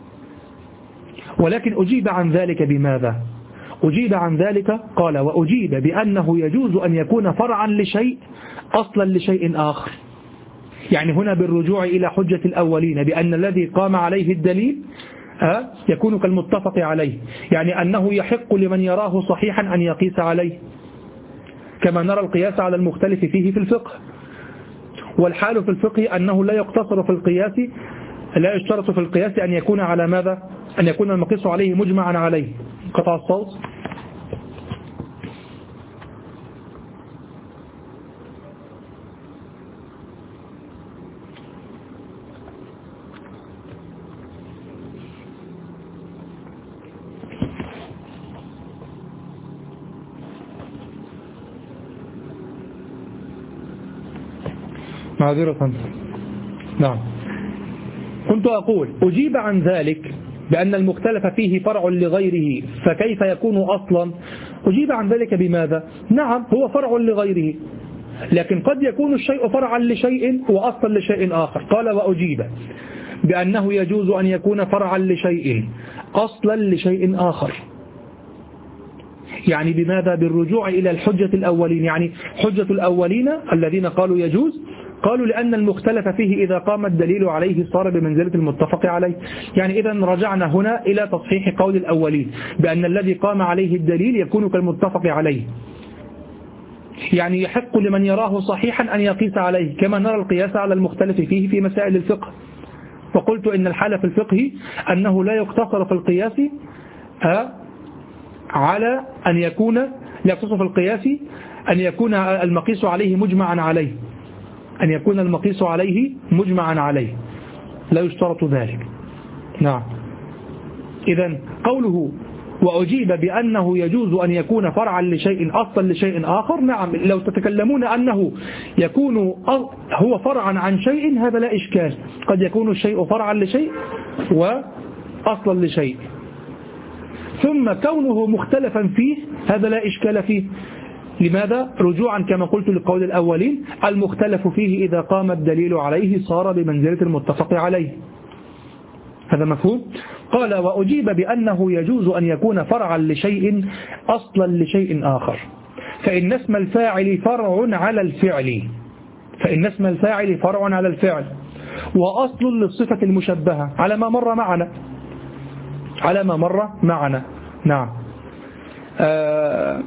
[SPEAKER 1] ولكن أجيب عن ذلك بماذا؟ أجيب عن ذلك قال وأجيب بأنه يجوز أن يكون فرعا لشيء أصلا لشيء آخر. يعني هنا بالرجوع إلى حجة الأولين بأن الذي قام عليه الدليل أه يكون كالمتفق عليه، يعني أنه يحق لمن يراه صحيحا أن يقيس عليه، كما نرى القياس على المختلف فيه في الفقه. والحال في الفقه أنه لا يقتصر في القياس، لا يشترط في القياس أن يكون على ماذا؟ أن يكون المقيس عليه مجمعا عليه. قطع الصوت. معذرة. نعم، كنت أقول أجيب عن ذلك بأن المختلف فيه فرع لغيره فكيف يكون أصلا؟ أجيب عن ذلك بماذا؟ نعم هو فرع لغيره، لكن قد يكون الشيء فرعا لشيء وأصلا لشيء آخر. قال وأجيب بأنه يجوز أن يكون فرعا لشيء أصلا لشيء آخر. يعني بماذا؟ بالرجوع إلى الحجة الأولين. يعني حجة الأولين الذين قالوا يجوز، قالوا لأن المختلف فيه إذا قام الدليل عليه صار بمنزلة المتفق عليه. يعني إذا رجعنا هنا إلى تصحيح قول الأولين بأن الذي قام عليه الدليل يكون كالمتفق عليه، يعني يحق لمن يراه صحيحا أن يقيس عليه، كما نرى القياس على المختلف فيه في مسائل الفقه. وقلت إن الحالة في الفقه أنه لا يقتصر في القياس على أن يكون لا يقتصر في القياس أن يكون المقيس عليه مجمعا عليه، أن يكون المقيس عليه مجمعا عليه، لا يشترط ذلك. نعم. إذن قوله وأجيب بأنه يجوز أن يكون فرعا لشيء أصلا لشيء آخر، نعم لو تتكلمون أنه يكون هو فرعا عن شيء هذا لا إشكال، قد يكون الشيء فرعا لشيء وأصلا لشيء. ثم كونه مختلفا فيه هذا لا إشكال فيه. لماذا؟ رجوعا كما قلت لقول الأولين المختلف فيه إذا قام الدليل عليه صار بمنزلة المتفق عليه. هذا مفهوم؟ قال وأجيب بأنه يجوز أن يكون فرعا لشيء أصلا لشيء آخر، فإن اسم الفاعل فرع على الفعل، فإن اسم الفاعل فرع على الفعل وأصل للصفة المشبهة على ما مر معنا، على ما مر معنا. نعم. آه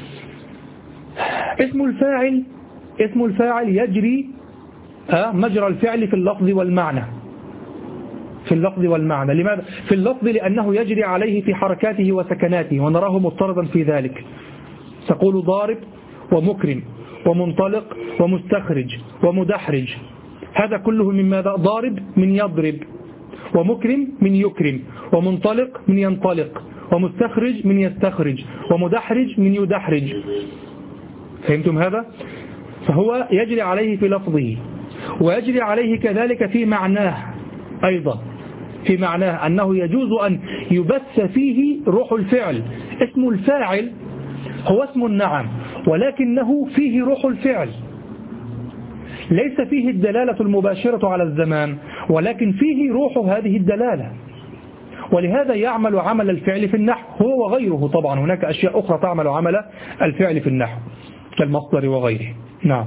[SPEAKER 1] اسم الفاعل اسم الفاعل يجري آه مجرى الفعل في اللفظ والمعنى، في اللفظ والمعنى. لماذا؟ في اللفظ لأنه يجري عليه في حركاته وسكناته ونراه مضطردا في ذلك. تقول ضارب ومكرم ومنطلق ومستخرج ومدحرج، هذا كله من ماذا؟ ضارب من يضرب، ومكرم من يكرم، ومنطلق من ينطلق، ومستخرج من يستخرج، ومدحرج من يدحرج. فهمتم هذا؟ فهو يجري عليه في لفظه ويجري عليه كذلك في معناه أيضا، في معناه أنه يجوز أن يبث فيه روح الفعل. اسم الفاعل هو اسم النعم ولكنه فيه روح الفعل، ليس فيه الدلالة المباشرة على الزمان ولكن فيه روح هذه الدلالة، ولهذا يعمل عمل الفعل في النحو هو وغيره. طبعا هناك أشياء أخرى تعمل عمل الفعل في النحو كالمصدر وغيره. نعم.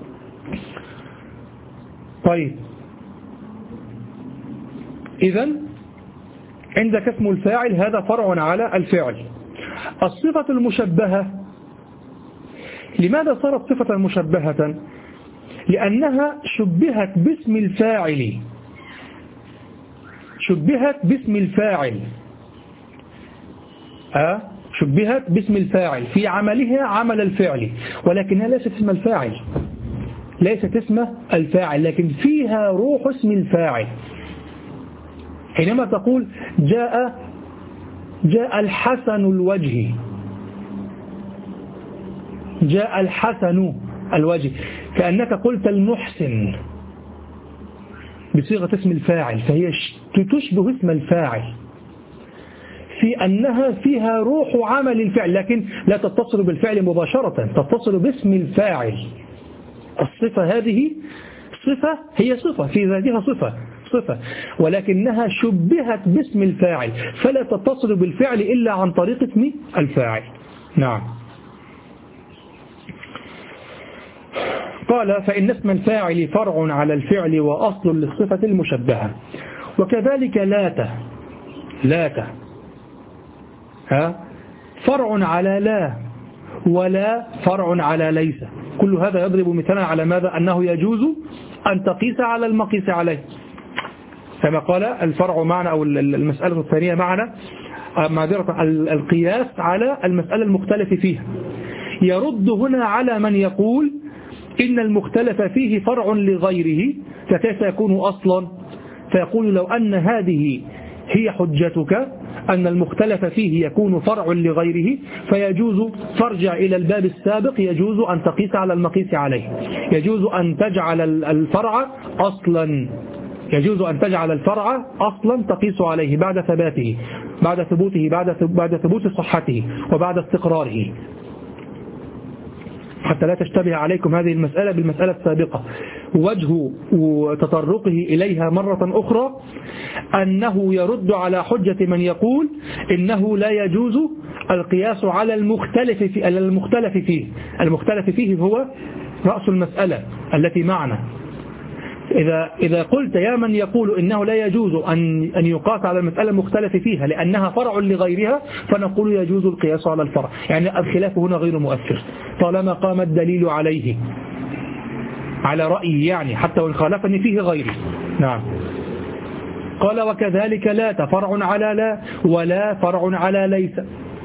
[SPEAKER 1] طيب إذن عندك اسم الفاعل هذا فرع على الفعل. الصفة المشبهة، لماذا صارت صفة مشبهة؟ لأنها شبهت باسم الفاعل، شبهت باسم الفاعل أه؟ شبهت باسم الفاعل في عملها عمل الفعل، ولكنها ليست اسم الفاعل، ليست اسم الفاعل، لكن فيها روح اسم الفاعل. حينما تقول جاء جاء الحسن الوجه، جاء الحسن، الوجه، كأنك قلت المحسن بصيغة اسم الفاعل، فهي تشبه اسم الفاعل في أنها فيها روح عمل الفعل، لكن لا تتصل بالفعل مباشرة، تتصل باسم الفاعل. الصفة هذه صفة، هي صفة في ذاتها، صفة صفة ولكنها شبهت باسم الفاعل، فلا تتصل بالفعل إلا عن طريق اسم الفاعل. نعم. قال فإن اسم الفاعل فرع على الفعل وأصل للصفة المشبهة. وكذلك لات لات ها فرع على لا، ولا فرع على ليس. كل هذا يضرب مثلا على ماذا؟ أنه يجوز أن تقيس على المقيس عليه، كما قال الفرع معنا أو المسألة الثانية معنا معذرة القياس على المسألة المختلف فيها. يرد هنا على من يقول إن المختلف فيه فرع لغيره، فكيف يكون أصلا؟ فيقول لو أن هذه هي حجتك أن المختلف فيه يكون فرع لغيره، فيجوز ترجع إلى الباب السابق، يجوز أن تقيس على المقيس عليه، يجوز أن تجعل الفرع أصلا يجوز أن تجعل الفرع أصلا تقيس عليه بعد ثباته بعد ثبوته بعد بعد ثبوت صحته وبعد استقراره، حتى لا تشتبه عليكم هذه المسألة بالمسألة السابقة. وجه تطرقه إليها مرة أخرى أنه يرد على حجة من يقول إنه لا يجوز القياس على المختلف في المختلف فيه المختلف فيه هو رأس المسألة التي معنا. إذا إذا قلت يا من يقول إنه لا يجوز أن أن يقاس على المسألة المختلف فيها لأنها فرع لغيرها، فنقول يجوز القياس على الفرع، يعني الخلاف هنا غير مؤثر طالما قام الدليل عليه على رأيي، يعني حتى وإن خالفني فيه غيري. نعم. قال وكذلك لا فرع على لا، ولا فرع على ليس.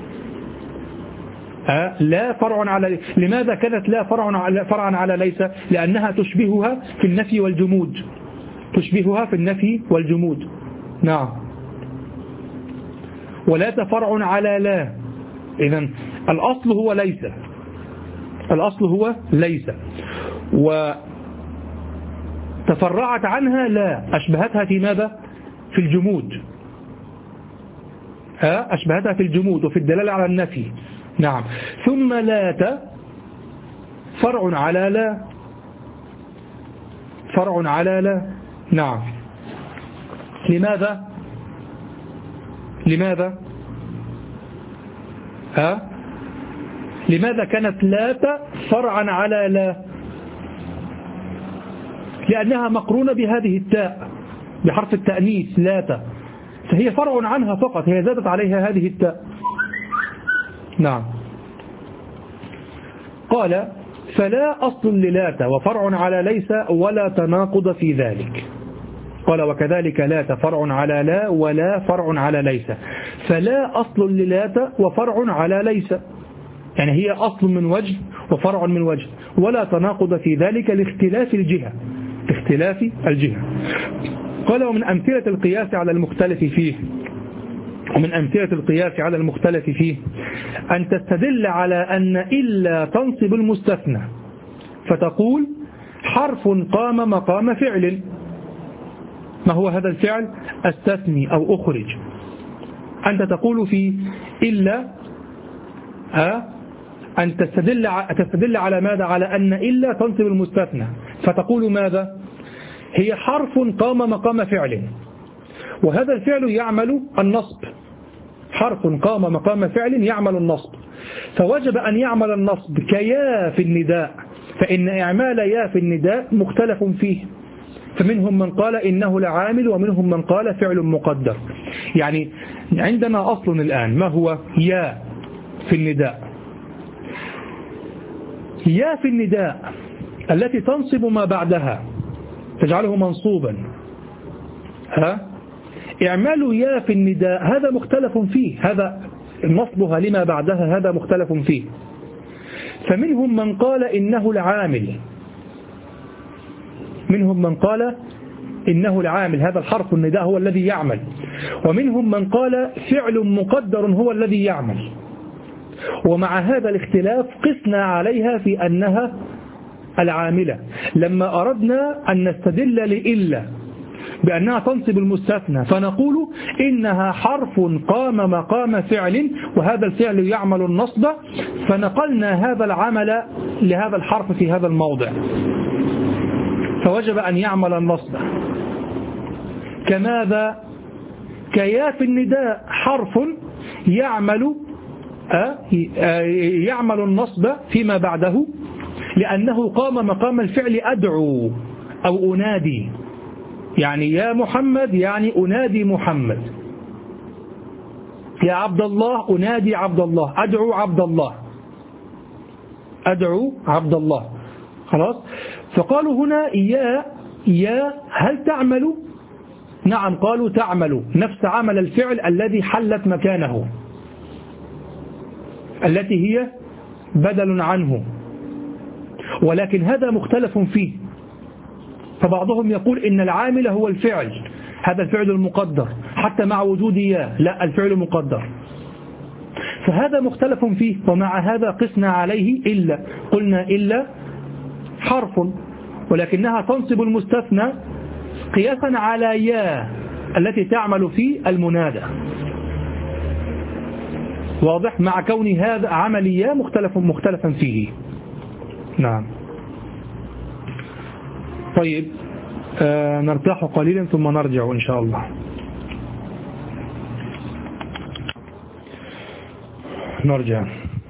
[SPEAKER 1] أه لا فرع على، لماذا كانت لا فرع على فرعا على ليس؟ لأنها تشبهها في النفي والجمود، تشبهها في النفي والجمود. نعم. ولا فرع على لا، إذن الأصل هو ليس، الأصل هو ليس، وتفرعت عنها لا، أشبهتها في ماذا؟ في الجمود. ها أشبهتها في الجمود وفي الدلالة على النفي. نعم. ثم لات فرع على لا، فرع على لا. نعم. لماذا؟ لماذا؟ ها لماذا كانت لات فرعا على لا؟ لأنها مقرونة بهذه التاء، بحرف التأنيث لات، فهي فرع عنها فقط، هي زادت عليها هذه التاء. نعم. قال فلا أصل للات وفرع على ليس ولا تناقض في ذلك. قال وكذلك لات فرع على لا ولا فرع على ليس، فلا أصل للات وفرع على ليس، يعني هي أصل من وجه وفرع من وجه، ولا تناقض في ذلك لاختلاف الجهة، لاختلاف الجهة. قال ومن أمثلة القياس على المختلف فيه ومن أمثلة القياس على المختلف فيه أن تستدل على أن إلا تنصب المستثنى، فتقول حرف قام مقام فعل. ما هو هذا الفعل؟ استثني أو أخرج. أنت تقول في إلا أه؟ أن تستدل, تستدل على ماذا؟ على أن إلا تنصب المستثنى، فتقول ماذا؟ هي حرف قام مقام فعل، وهذا الفعل يعمل النصب، حرف قام مقام فعل يعمل النصب، فوجب أن يعمل النصب كيا في النداء، فإن إعمال يا في النداء مختلف فيه، فمنهم من قال إنه لعامل ومنهم من قال فعل مقدر. يعني عندنا أصل الآن، ما هو يا في النداء؟ يا في النداء التي تنصب ما بعدها تجعله منصوبا، ها إعمال يا في النداء هذا مختلف فيه، هذا نصبها لما بعدها هذا مختلف فيه. فمنهم من قال إنه العامل، منهم من قال إنه العامل، هذا الحرف النداء هو الذي يعمل، ومنهم من قال فعل مقدر هو الذي يعمل. ومع هذا الاختلاف قسنا عليها في أنها العاملة لما أردنا أن نستدل لإلا بأنها تنصب المستثنى فنقول إنها حرف قام مقام فعل وهذا الفعل يعمل النصب، فنقلنا هذا العمل لهذا الحرف في هذا الموضع فوجب أن يعمل النصب. كماذا؟ كيا في النداء حرف يعمل يعمل النصب فيما بعده لأنه قام مقام الفعل أدعو أو أنادي، يعني يا محمد يعني أنادي محمد، يا عبد الله أنادي عبد الله، أدعو عبد الله، أدعو عبد الله. خلاص. فقالوا هنا يا يا هل تعمل؟ نعم قالوا تعمل نفس عمل الفعل الذي حلت مكانه التي هي بدل عنه، ولكن هذا مختلف فيه. فبعضهم يقول إن العامل هو الفعل، هذا الفعل المقدر حتى مع وجود يا، لا الفعل مقدر، فهذا مختلف فيه. ومع هذا قسنا عليه إلا، قلنا إلا حرف ولكنها تنصب المستثنى قياسا على يا التي تعمل في المنادى. واضح؟ مع كون هذا عمل يا مختلف مختلفا فيه. نعم. طيب آه نرتاح قليلا ثم نرجع إن شاء الله. نرجع.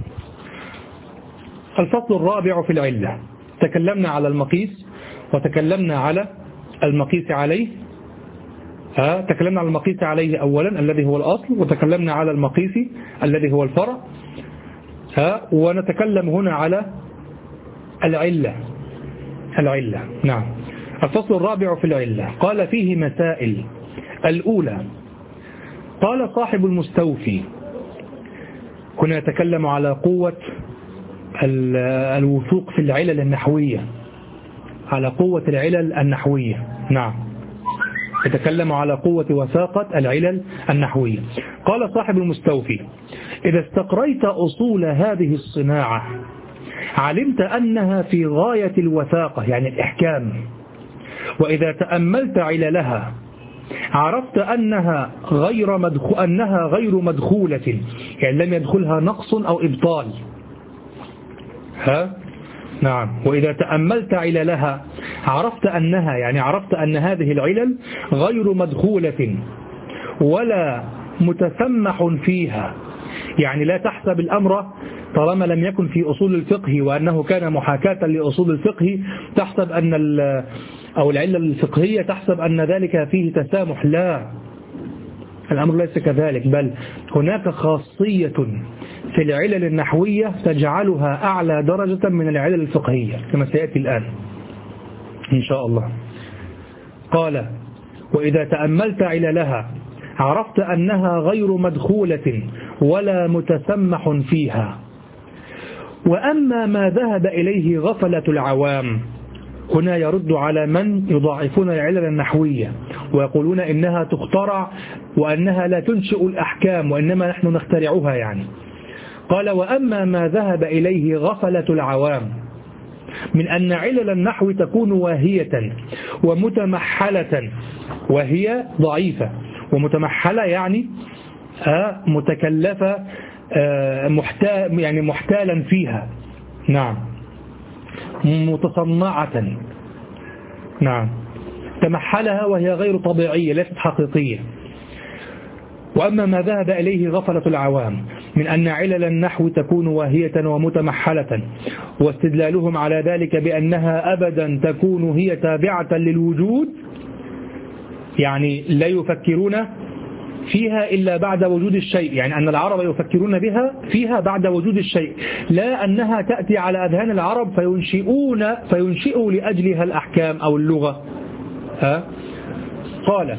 [SPEAKER 1] الفصل الرابع في العلة. تكلمنا على المقيس وتكلمنا على المقيس عليه. ها تكلمنا على المقيس عليه أولا الذي هو الأصل، وتكلمنا على المقيس الذي هو الفرع. ها ونتكلم هنا على العلة. العلة نعم. الفصل الرابع في العلة قال فيه مسائل. الأولى قال صاحب المستوفي، كنا نتكلم على قوة الوثوق في العلل النحوية، على قوة العلل النحوية. نعم يتكلم على قوة وثاقة العلل النحوية. قال صاحب المستوفي إذا استقريت أصول هذه الصناعة علمت أنها في غاية الوثاقة يعني الإحكام، وإذا تأملت عللها عرفت أنها غير مدخو أنها غير مدخولة، يعني لم يدخلها نقص أو إبطال. ها نعم. وإذا تأملت عللها عرفت أنها يعني عرفت أن هذه العلل غير مدخولة ولا متسمح فيها، يعني لا تحسب الأمر طالما لم يكن في أصول الفقه وأنه كان محاكاة لأصول الفقه تحسب أن أو العلة الفقهية تحسب أن ذلك فيه تسامح. لا، الأمر ليس كذلك، بل هناك خاصية في العلل النحوية تجعلها أعلى درجة من العلل الفقهية كما سيأتي الآن إن شاء الله. قال وإذا تأملت عللها عرفت أنها غير مدخولة ولا متسمح فيها. وأما ما ذهب إليه غفلة العوام، هنا يرد على من يضاعفون العلل النحوية ويقولون إنها تخترع وأنها لا تنشئ الأحكام وإنما نحن نخترعها يعني. قال وأما ما ذهب إليه غفلة العوام من أن علل النحو تكون واهية ومتمحلة، وهي ضعيفة ومتمحلة يعني متكلفة محتال يعني محتالا فيها. نعم. متصنعة. نعم. تمحلها وهي غير طبيعية ليست حقيقية. وأما ما ذهب إليه غفلة العوام من أن علل النحو تكون واهية ومتمحلة، واستدلالهم على ذلك بأنها أبدا تكون هي تابعة للوجود، يعني لا يفكرون فيها إلا بعد وجود الشيء، يعني أن العرب يفكرون بها فيها بعد وجود الشيء، لا أنها تأتي على أذهان العرب فينشئون فينشئوا لأجلها الأحكام أو اللغة. ها؟ قال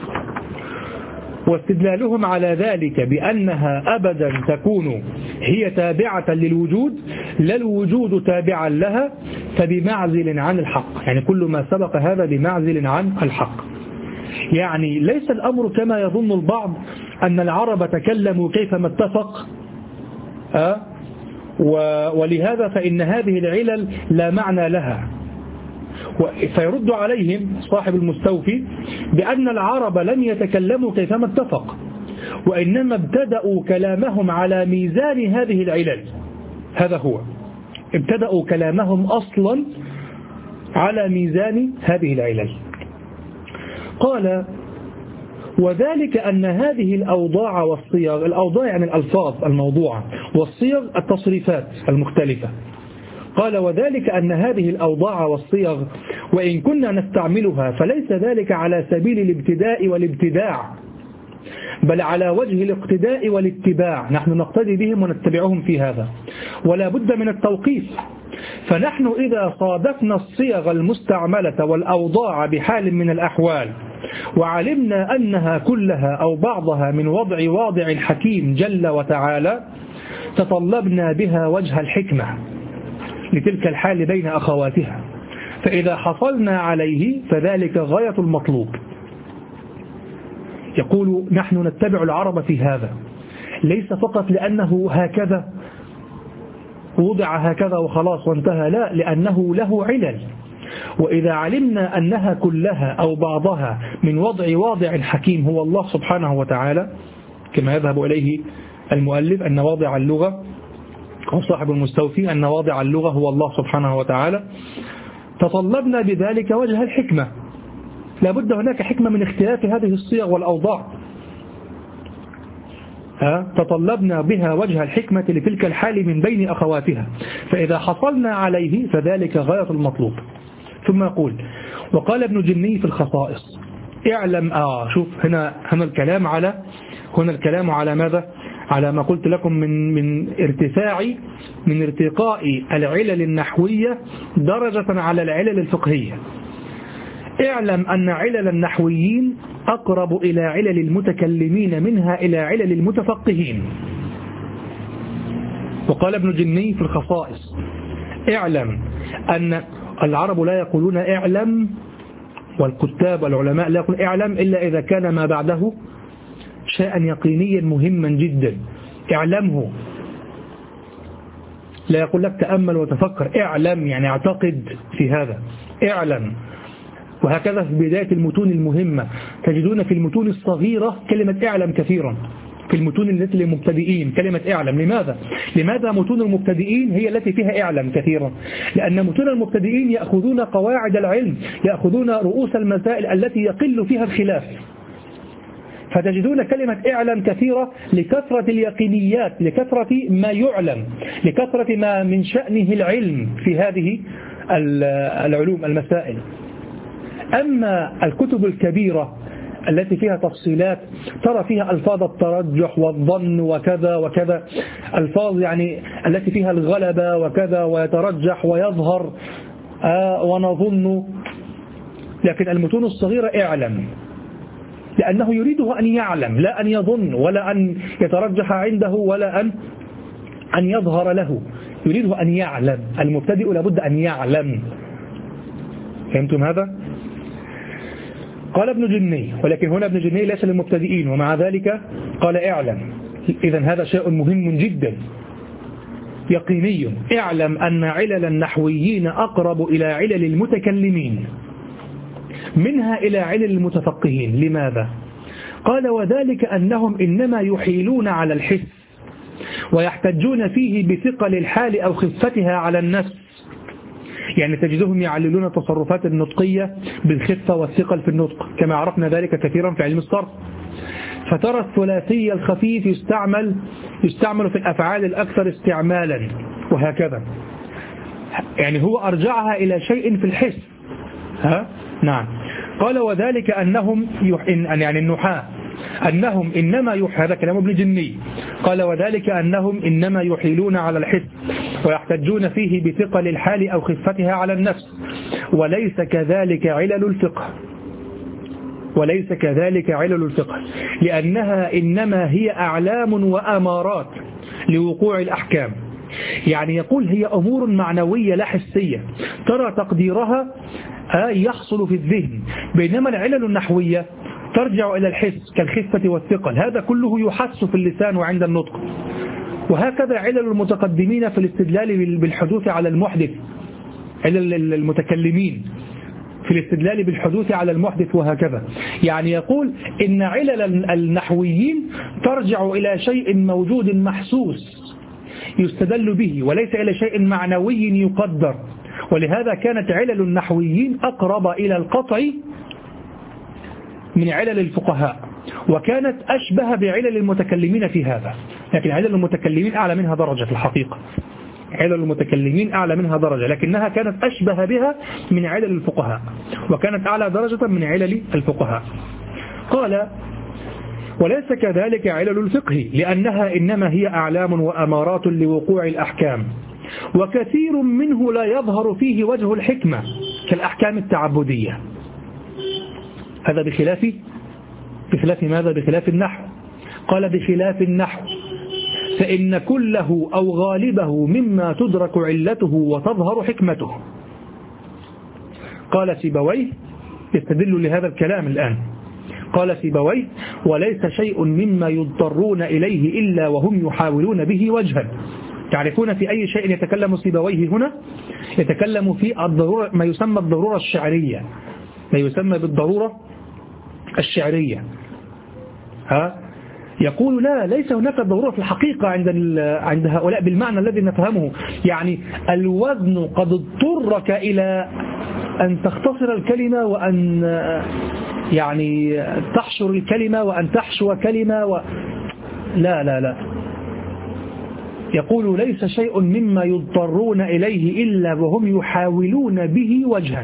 [SPEAKER 1] واستدلالهم على ذلك بأنها أبدا تكون هي تابعة للوجود لا الوجود تابعا لها، فبمعزل عن الحق، يعني كل ما سبق هذا بمعزل عن الحق. يعني ليس الأمر كما يظن البعض أن العرب تكلموا كيفما اتفق أه؟ ولهذا فإن هذه العلل لا معنى لها. فيرد عليهم صاحب المستوفي بأن العرب لم يتكلموا كيفما اتفق، وإنما ابتدأوا كلامهم على ميزان هذه العلل. هذا هو، ابتدأوا كلامهم أصلا على ميزان هذه العلل. قال: وذلك أن هذه الأوضاع والصيغ، الأوضاع يعني الألفاظ الموضوعة، والصيغ التصريفات المختلفة. قال: وذلك أن هذه الأوضاع والصيغ وإن كنا نستعملها فليس ذلك على سبيل الابتداء والابتداع، بل على وجه الاقتداء والاتباع، نحن نقتدي بهم ونتبعهم في هذا، ولا بد من التوقيف. فنحن إذا صادفنا الصيغ المستعملة والأوضاع بحال من الأحوال وعلمنا أنها كلها أو بعضها من وضع واضع حكيم جل وتعالى، تطلبنا بها وجه الحكمة لتلك الحال بين أخواتها، فإذا حصلنا عليه فذلك غاية المطلوب. يقول: نحن نتبع العرب في هذا، ليس فقط لأنه هكذا وضع هكذا وخلاص وانتهى، لا، لأنه له علل، وإذا علمنا أنها كلها أو بعضها من وضع واضع حكيم هو الله سبحانه وتعالى، كما يذهب إليه المؤلف أن واضع اللغة أو صاحب المستوفي أن واضع اللغة هو الله سبحانه وتعالى، تطلبنا بذلك وجه الحكمة. لابد هناك حكمة من اختلاف هذه الصيغ والأوضاع، تطلبنا بها وجه الحكمة لتلك الحال من بين أخواتها، فإذا حصلنا عليه فذلك غاية المطلوب. ثم يقول: وقال ابن جني في الخصائص: اعلم. آه شوف هنا هنا الكلام على هنا الكلام على ماذا؟ على ما قلت لكم من من ارتفاع من ارتقاء العلل النحوية درجة على العلل الفقهية. اعلم أن علل النحويين أقرب إلى علل المتكلمين منها إلى علل المتفقهين. وقال ابن جني في الخصائص: اعلم أن العرب لا يقولون اعلم، والكتاب والعلماء لا يقولون اعلم إلا إذا كان ما بعده شيئا يقينيا مهما جدا. اعلمه، لا يقول لك تأمل وتفكر، اعلم يعني اعتقد في هذا، اعلم. وهكذا في بداية المتون المهمة تجدون في المتون الصغيرة كلمة اعلم كثيرا، في المتون التي للمبتدئين كلمة اعلم. لماذا؟ لماذا متون المبتدئين هي التي فيها اعلم كثيرا؟ لأن متون المبتدئين يأخذون قواعد العلم، يأخذون رؤوس المسائل التي يقل فيها الخلاف، فتجدون كلمة اعلم كثيرة لكثرة اليقينيات، لكثرة ما يعلم، لكثرة ما من شأنه العلم في هذه العلوم المسائل. أما الكتب الكبيرة التي فيها تفصيلات ترى فيها ألفاظ الترجح والظن وكذا وكذا، ألفاظ يعني التي فيها الغلبة وكذا ويترجح ويظهر آه ونظن. لكن المتون الصغيرة اعلم، لأنه يريده أن يعلم لا أن يظن ولا أن يترجح عنده ولا أن أن يظهر له، يريده أن يعلم. المبتدئ لابد أن يعلم. فهمتم هذا؟ قال ابن جني، ولكن هنا ابن جني ليس للمبتدئين، ومع ذلك قال اعلم. إذن هذا شيء مهم جدا يقيني. اعلم أن علل النحويين أقرب إلى علل المتكلمين منها إلى علل المتفقهين. لماذا؟ قال: وذلك أنهم إنما يحيلون على الحس ويحتجون فيه بثقل الحال أو خفتها على النفس. يعني تجدهم يعللون التصرفات النطقية بالخفة والثقل في النطق، كما عرفنا ذلك كثيرا في علم الصرف. فترى الثلاثي الخفيف يستعمل يستعمل في الأفعال الأكثر استعمالا، وهكذا. يعني هو أرجعها إلى شيء في الحس. ها؟ نعم. قال: وذلك أنهم يحن يعني النحاة أنهم إنما يح هذا كلام ابن جني. قال: وذلك أنهم إنما يحيلون على الحس ويحتجون فيه بثقل الحال أو خفتها على النفس، وليس كذلك علل الفقه وليس كذلك علل الفقه لأنها إنما هي أعلام وأمارات لوقوع الأحكام. يعني يقول هي أمور معنوية لا حسية ترى تقديرها يحصل في الذهن، بينما العلل النحوية ترجع إلى الحس كالخفة والثقل، هذا كله يحس في اللسان وعند النطق. وهكذا علل المتقدمين في الاستدلال بالحدوث على المحدث، علل المتكلمين في الاستدلال بالحدوث على المحدث وهكذا. يعني يقول إن علل النحويين ترجع إلى شيء موجود محسوس يستدل به وليس إلى شيء معنوي يقدر، ولهذا كانت علل النحويين أقرب إلى القطع من علل الفقهاء، وكانت أشبه بعلل المتكلمين في هذا. لكن علل المتكلمين أعلى منها درجة في الحقيقة، علل المتكلمين أعلى منها درجة، لكنها كانت أشبه بها من علل الفقهاء، وكانت أعلى درجة من علل الفقهاء. قال وليس كذلك علل الفقه، لأنها إنما هي أعلام وأمارات لوقوع الأحكام، وكثير منه لا يظهر فيه وجه الحكمة كالأحكام التعبدية. هذا بخلاف بخلاف ماذا؟ بخلاف النحو. قال بخلاف النحو فإن كله أو غالبه مما تدرك علته وتظهر حكمته. قال سيبويه يستدل لهذا الكلام الآن، قال سيبويه وليس شيء مما يضطرون إليه إلا وهم يحاولون به وجها. تعرفون في أي شيء يتكلم سيبويه هنا؟ يتكلم في الضرورة، ما يسمى الضرورة الشعرية، ما يسمى بالضرورة الشعرية. ها؟ يقول لا، ليس هناك ضرورة في الحقيقة عند عند هؤلاء بالمعنى الذي نفهمه. يعني الوزن قد اضطرك إلى أن تختصر الكلمة وأن يعني تحشر الكلمة وأن تحشو كلمة و... لا لا لا يقول ليس شيء مما يضطرون إليه إلا وهم يحاولون به وجها.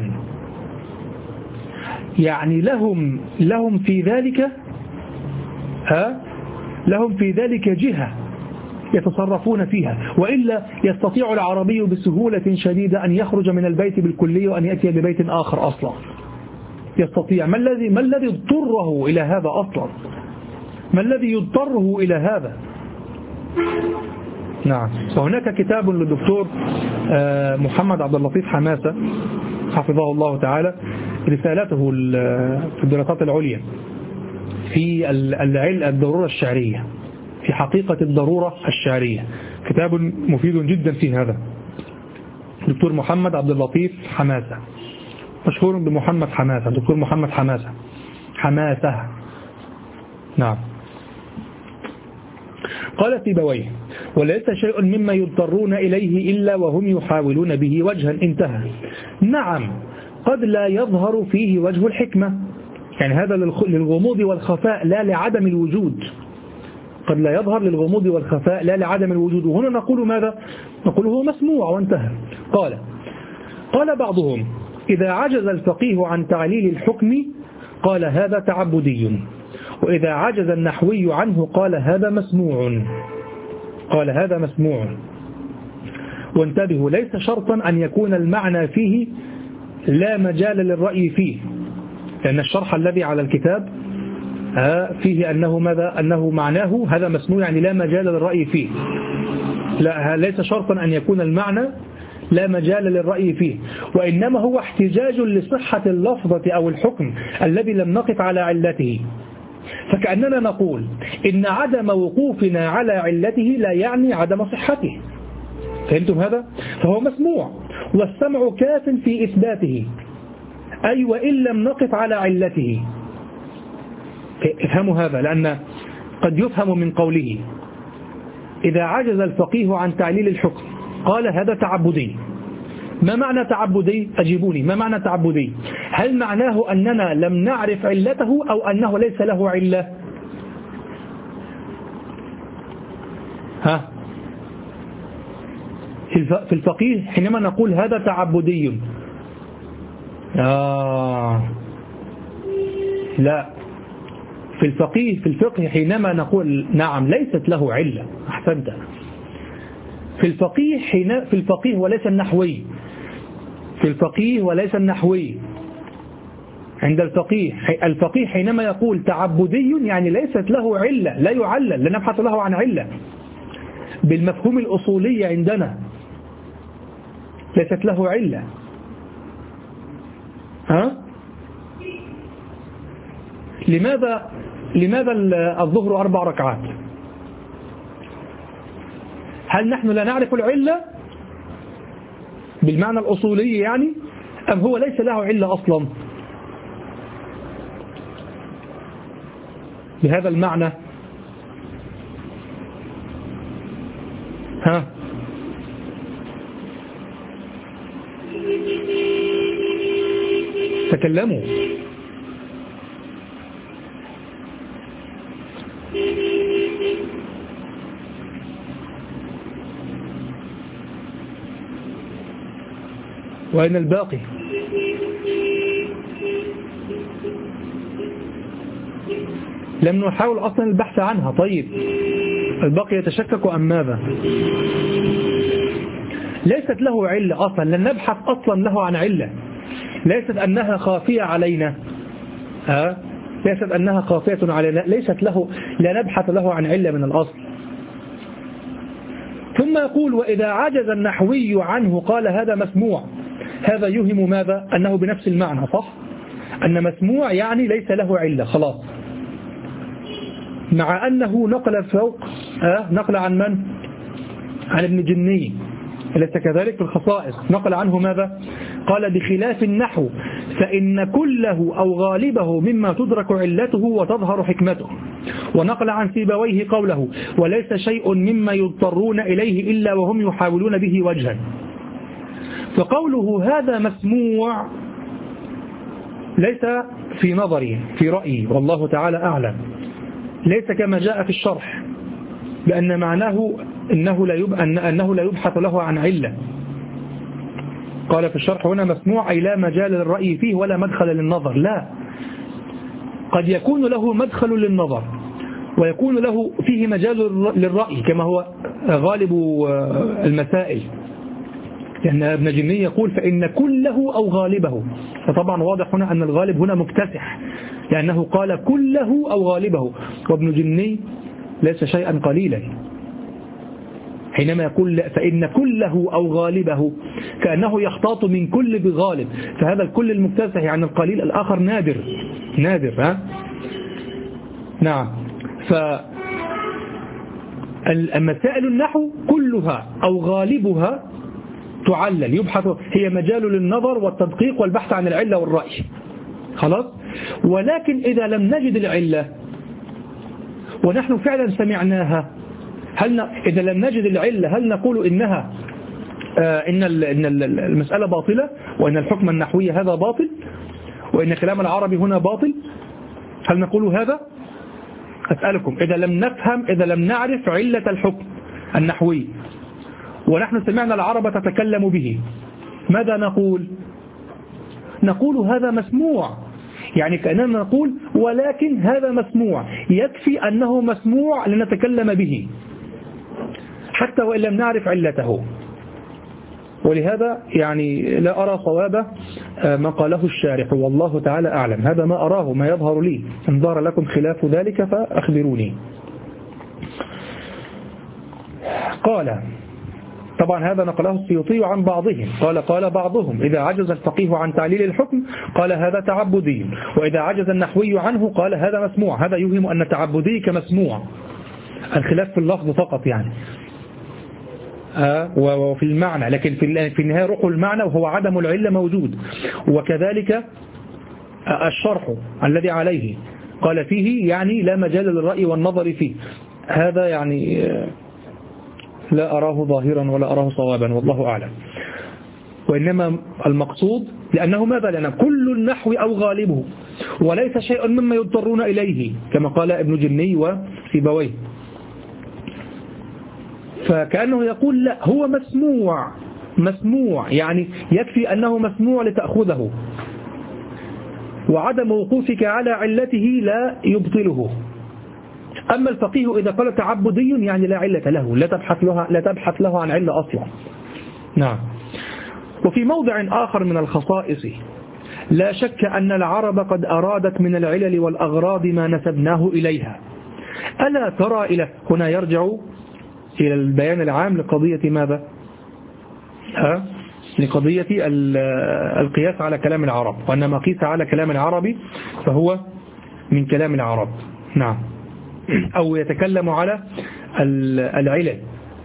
[SPEAKER 1] يعني لهم لهم في ذلك ها لهم في ذلك جهة يتصرفون فيها، وإلا يستطيع العربي بسهولة شديدة أن يخرج من البيت بالكلية وأن يأتي ببيت آخر أصلا. يستطيع. ما الذي ما الذي اضطره إلى هذا أصلا؟ ما الذي يضطره إلى هذا؟ نعم. وهناك كتاب للدكتور محمد عبد اللطيف حماسة حفظه الله تعالى، رسالته في الدراسات العليا في الضرورة الشعرية، في حقيقة الضرورة الشعرية، كتاب مفيد جدا في هذا. دكتور محمد عبد اللطيف حماسة، مشهور بمحمد حماسة، دكتور محمد حماسة حماسة نعم. قال سيبويه وليس شيء مما يضطرون إليه إلا وهم يحاولون به وجها، انتهى. نعم قد لا يظهر فيه وجه الحكمة، يعني هذا للغموض والخفاء لا لعدم الوجود، قد لا يظهر للغموض والخفاء لا لعدم الوجود. وهنا نقول ماذا؟ نقول هو مسموع وانتهى. قال قال بعضهم إذا عجز الفقيه عن تعليل الحكم قال هذا تعبدي، وإذا عجز النحوي عنه قال هذا مسموع، قال هذا مسموع. وانتبهوا ليس شرطا أن يكون المعنى فيه لا مجال للرأي فيه، لأن الشرح الذي على الكتاب فيه أنه ماذا؟ أنه معناه هذا مسموع يعني لا مجال للرأي فيه. لا، ليس شرطا أن يكون المعنى لا مجال للرأي فيه، وإنما هو احتجاج لصحة اللفظة أو الحكم الذي لم نقف على علته. فكأننا نقول إن عدم وقوفنا على علته لا يعني عدم صحته. فهمتم هذا؟ فهو مسموع، والسمع كاف في إثباته، أي وإن لم نقف على علته. افهموا هذا، لأن قد يفهم من قوله إذا عجز الفقيه عن تعليل الحكم قال هذا تعبدي. ما معنى تعبدي؟ أجيبوني، ما معنى تعبدي؟ هل معناه أننا لم نعرف علته أو أنه ليس له علة؟ ها؟ في الفقيه حينما نقول هذا تعبدي آه لا، في الفقيه في الفقه حينما نقول نعم ليست له علة، أحسنت. في الفقيه حين في الفقيه وليس النحوي، في الفقيه وليس النحوي. عند الفقيه الفقيه حينما يقول تعبدي يعني ليست له علة، لا يعلل، لا نبحث له عن علة. بالمفهوم الأصولي عندنا ليست له علة. ها؟ لماذا لماذا الظهر أربع ركعات؟ هل نحن لا نعرف العلة بالمعنى الأصولي يعني، أم هو ليس له علة أصلا بهذا المعنى؟ ها تكلموا. وأين الباقي؟ لم نحاول أصلا البحث عنها. طيب الباقي يتشكك أم ماذا؟ ليست له علة أصلا، لن نبحث أصلا له عن علة. ليست أنها خافية علينا، ها؟ ليست أنها خافية علينا، ليست له، لا نبحث له عن علة من الأصل. ثم يقول وإذا عجز النحوي عنه قال هذا مسموع. هذا يهم ماذا؟ أنه بنفس المعنى، صح؟ أن مسموع يعني ليس له علة خلاص، مع أنه نقل فوق آه نقل عن من؟ عن ابن جني، أليس كذلك في الخصائص؟ نقل عنه ماذا؟ قال بخلاف النحو فإن كله أو غالبه مما تدرك علته وتظهر حكمته. ونقل عن سيبويه قوله وليس شيء مما يضطرون إليه إلا وهم يحاولون به وجها. فقوله هذا مسموع ليس في نظري في رأيي والله تعالى أعلم، ليس كما جاء في الشرح بأن معناه إنه لا يب... أنه لا يبحث له عن علة. قال في الشرح هنا مسموع أي لا مجال للرأي فيه ولا مدخل للنظر. لا، قد يكون له مدخل للنظر ويكون له فيه مجال للرأي كما هو غالب المسائل، لأن ابن جني يقول فإن كله أو غالبه. فطبعا واضح هنا أن الغالب هنا مكتسح، لأنه قال كله أو غالبه، وابن جني ليس شيئا قليلا حينما يقول فإن كله أو غالبه، كأنه يحتاط من كل بغالب، فهذا الكل المكتسح يعني القليل، الآخر نادر نادر ها؟ نعم. فالمسائل النحو كلها أو غالبها تعلل، يبحث، هي مجال للنظر والتدقيق والبحث عن العلة والرأي خلاص. ولكن إذا لم نجد العلة ونحن فعلا سمعناها، هل ن... إذا لم نجد العلة هل نقول إنها آه إن, ال... إن المسألة باطلة وإن الحكم النحوي هذا باطل وإن كلام العربي هنا باطل؟ هل نقول هذا؟ أسألكم إذا لم نفهم، إذا لم نعرف علة الحكم النحوي ونحن سمعنا العرب تتكلم به، ماذا نقول؟ نقول هذا مسموع، يعني كأننا نقول ولكن هذا مسموع، يكفي أنه مسموع لنتكلم به حتى وإن لم نعرف علته. ولهذا يعني لا أرى صواب ما قاله الشارح والله تعالى أعلم، هذا ما أراه ما يظهر لي، إن ظهر لكم خلاف ذلك فأخبروني. قال طبعا هذا نقله السيوطي عن بعضهم، قال قال بعضهم إذا عجز الفقيه عن تعليل الحكم قال هذا تعبدي، وإذا عجز النحوي عنه قال هذا مسموع. هذا يوهم أن التعبدي كمسموع، الخلاف في اللفظ فقط يعني آه وفي المعنى، لكن في في النهاية روح المعنى وهو عدم العلة موجود. وكذلك الشرح الذي عليه قال فيه يعني لا مجال للرأي والنظر فيه، هذا يعني لا أراه ظاهرا ولا أراه صوابا والله أعلم. وإنما المقصود لأنه ماذا لنا كل النحو أو غالبه وليس شيء مما يضطرون إليه كما قال ابن جني وسيبويه، فكأنه يقول لا هو مسموع، مسموع يعني يكفي أنه مسموع لتأخذه، وعدم وقوفك على علته لا يبطله. أما الفقيه إذا قال تعبدي يعني لا علة له، لا تبحث له, لا تبحث له عن علة أصلا. نعم. وفي موضع آخر من الخصائص لا شك أن العرب قد أرادت من العلل والأغراض ما نسبناه إليها. ألا ترى إلى هنا يرجع إلى البيان العام لقضية ماذا؟ ها؟ لقضية القياس على كلام العرب، وأن ما قيس على كلام العربي فهو من كلام العرب. نعم. أو يتكلم على العلل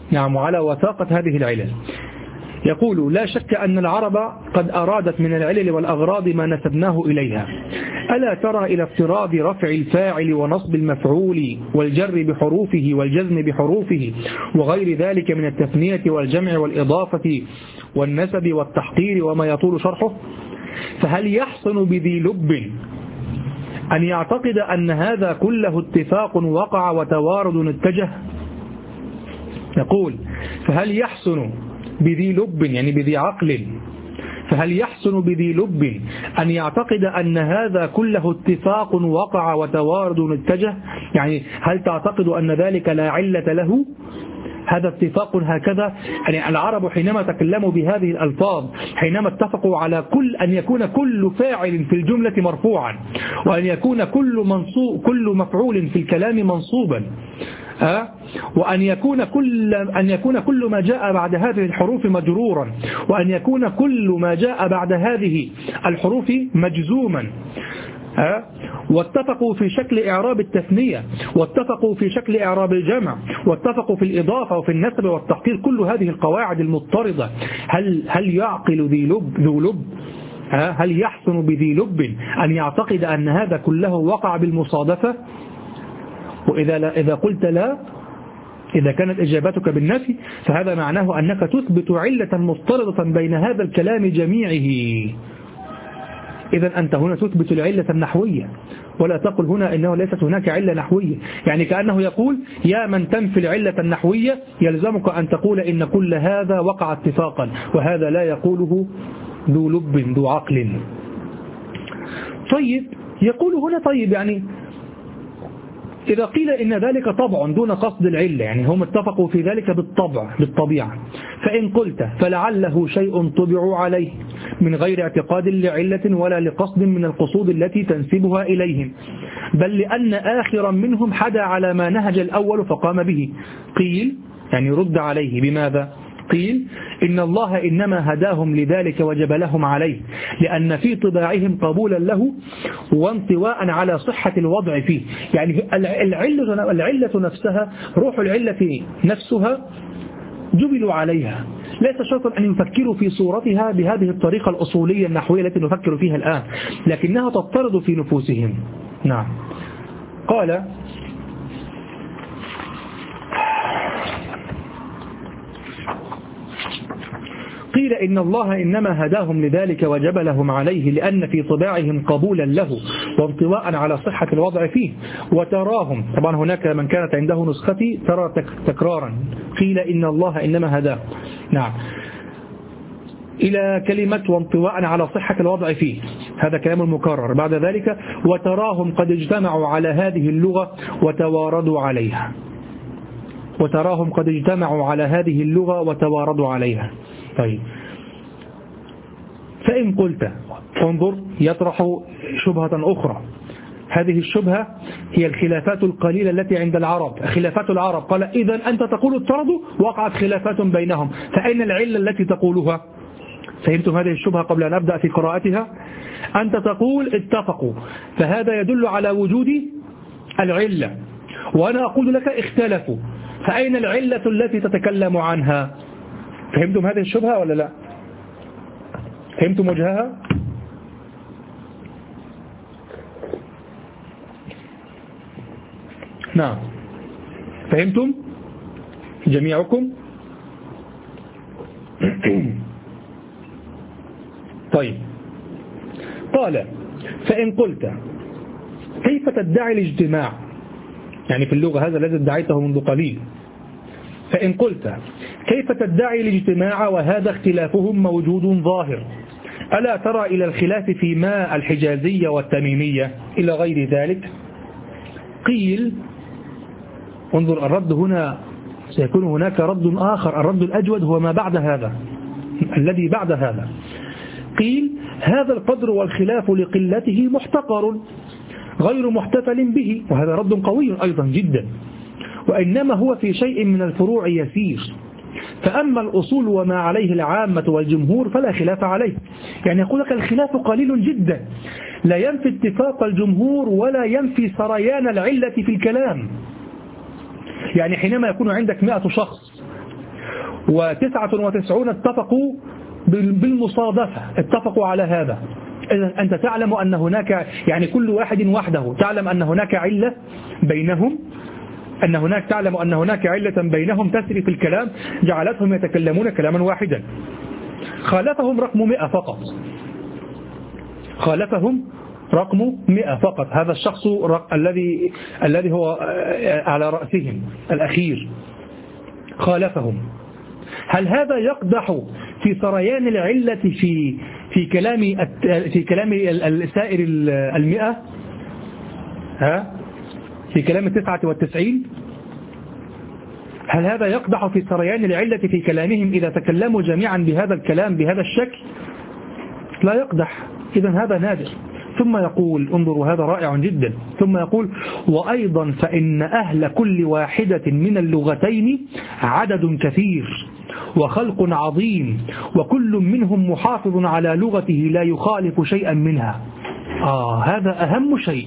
[SPEAKER 1] نعم، وعلى وثاقة هذه العلل. يقول: لا شك أن العرب قد أرادت من العلل والأغراض ما نسبناه إليها. ألا ترى إلى افتراض رفع الفاعل ونصب المفعول والجر بحروفه والجزم بحروفه وغير ذلك من التثنية والجمع والإضافة والنسب والتحقير وما يطول شرحه؟ فهل يحسن بذي لب أن يعتقد أن هذا كله اتفاق وقع وتوارد اتجه؟ يقول: فهل يحسن بذي لب، يعني بذي عقل، فهل يحسن بذي لب أن يعتقد أن هذا كله اتفاق وقع وتوارد اتجه؟ يعني هل تعتقد أن ذلك لا علة له؟ هذا اتفاق هكذا. يعني العرب حينما تكلموا بهذه الألفاظ، حينما اتفقوا على كل أن يكون كل فاعل في الجملة مرفوعا، وأن يكون كل منصوب كل مفعول في الكلام منصوبا، أه؟ وأن يكون كل أن يكون كل ما جاء بعد هذه الحروف مجرورا، وأن يكون كل ما جاء بعد هذه الحروف مجزوما، أه؟ واتفقوا في شكل إعراب التثنية، واتفقوا في شكل إعراب الجمع، واتفقوا في الإضافة وفي النسب والتحقير. كل هذه القواعد المضطردة، هل هل يعقل ذي لب ذو لب أه؟ هل يحسن بذي لب أن يعتقد أن هذا كله وقع بالمصادفة؟ وإذا لا إذا قلت لا، إذا كانت إجابتك بالنفي، فهذا معناه أنك تثبت علة مضطردة بين هذا الكلام جميعه. إذا أنت هنا تثبت العلة النحوية، ولا تقل هنا إنه ليست هناك علة نحوية. يعني كأنه يقول: يا من تنفي العلة النحوية يلزمك أن تقول إن كل هذا وقع اتفاقا، وهذا لا يقوله ذو لب ذو عقل. طيب، يقول هنا: طيب يعني إذا قيل إن ذلك طبع دون قصد العلة، يعني هم اتفقوا في ذلك بالطبع بالطبيعة، فإن قلت فلعله شيء طبعوا عليه من غير اعتقاد لعلة ولا لقصد من القصود التي تنسبها إليهم، بل لأن آخرا منهم حدا على ما نهج الأول فقام به. قيل، يعني رد عليه بماذا؟ قيل: إن الله إنما هداهم لذلك وجبلهم عليه، لأن في طباعهم قبولا له وانطواء على صحة الوضع فيه. يعني العلة, العلة نفسها، روح العلة نفسها جبلوا عليها، ليس شرطا أن يفكروا في صورتها بهذه الطريقة الأصولية النحوية التي نفكر فيها الآن، لكنها تضطرد في نفوسهم. نعم. قال: قيل إن الله إنما هداهم لذلك وجبلهم عليه لأن في طباعهم قبولا له وانطواء على صحة الوضع فيه. وتراهم، طبعا هناك من كانت عنده نسختي ترى تكرارا، قيل إن الله إنما هداهم، نعم، إلى كلمة وانطواء على صحة الوضع فيه، هذا كلام المكرر. بعد ذلك: وتراهم قد اجتمعوا على هذه اللغة وتواردوا عليها. وتراهم قد اجتمعوا على هذه اللغة وتواردوا عليها. طيب، فإن قلت، انظر، يطرح شبهة أخرى. هذه الشبهة هي الخلافات القليلة التي عند العرب، خلافات العرب. قال: إذا أنت تقول اضطردوا، وقعت خلافات بينهم، فأين العلة التي تقولها؟ فهمتم هذه الشبهة قبل أن أبدأ في قراءتها؟ أنت تقول اتفقوا، فهذا يدل على وجود العلة، وأنا أقول لك اختلفوا، فأين العلة التي تتكلم عنها؟ فهمتم هذه الشبهة ولا لا؟ فهمتم وجهها؟ نعم، فهمتم جميعكم؟ طيب، قال: فإن قلت كيف تدعي الاجتماع، يعني في اللغة هذا الذي ادعيته منذ قليل، فإن قلت كيف تدعي الاجتماع وهذا اختلافهم موجود ظاهر، ألا ترى إلى الخلاف في ماء الحجازية والتميمية إلى غير ذلك؟ قيل، انظر، الرد هنا سيكون هناك رد آخر، الرد الأجود هو ما بعد هذا، الذي بعد هذا. قيل: هذا القدر والخلاف لقلته محتقر غير محتفل به، وهذا رد قوي أيضا جدا، وإنما هو في شيء من الفروع يسير، فأما الأصول وما عليه العامة والجمهور فلا خلاف عليه. يعني يقول لك الخلاف قليل جدا، لا ينفي اتفاق الجمهور ولا ينفي سريان العلة في الكلام. يعني حينما يكون عندك مئة شخص وتسعة وتسعون اتفقوا بالمصادفة، اتفقوا على هذا. إذن أنت تعلم أن هناك، يعني كل واحد وحده تعلم أن هناك علة بينهم، أن هناك تعلم أن هناك علة بينهم تسري في الكلام جعلتهم يتكلمون كلاما واحدا. خالفهم رقم مئة فقط، خالفهم رقم مئة فقط، هذا الشخص الذي الذي هو على رأسهم الأخير خالفهم. هل هذا يقدح في سريان العلة في في كلام في كلام السائر المئة، ها في كلام التسعة والتسعين؟ هل هذا يقدح في سريان العلة في كلامهم إذا تكلموا جميعا بهذا الكلام بهذا الشكل؟ لا يقدح. إذن هذا نادر. ثم يقول، انظروا هذا رائع جدا، ثم يقول: وأيضا فإن أهل كل واحدة من اللغتين عدد كثير وخلق عظيم، وكل منهم محافظ على لغته لا يخالف شيئا منها. آه هذا أهم شيء،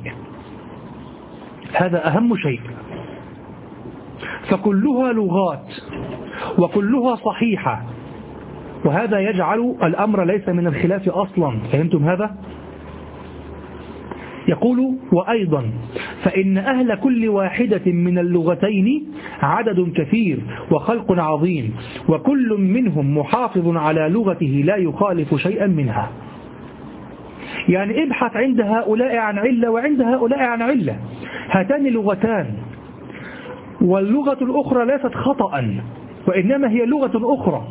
[SPEAKER 1] هذا أهم شيء. فكلها لغات وكلها صحيحة، وهذا يجعل الأمر ليس من الخلاف أصلا. فهمتم هذا؟ يقول: وأيضا فإن أهل كل واحدة من اللغتين عدد كثير وخلق عظيم، وكل منهم محافظ على لغته لا يخالف شيئا منها. يعني ابحث عند هؤلاء عن علة وعند هؤلاء عن علة، هاتان لغتان، واللغة الأخرى ليست خطأ وإنما هي لغة أخرى،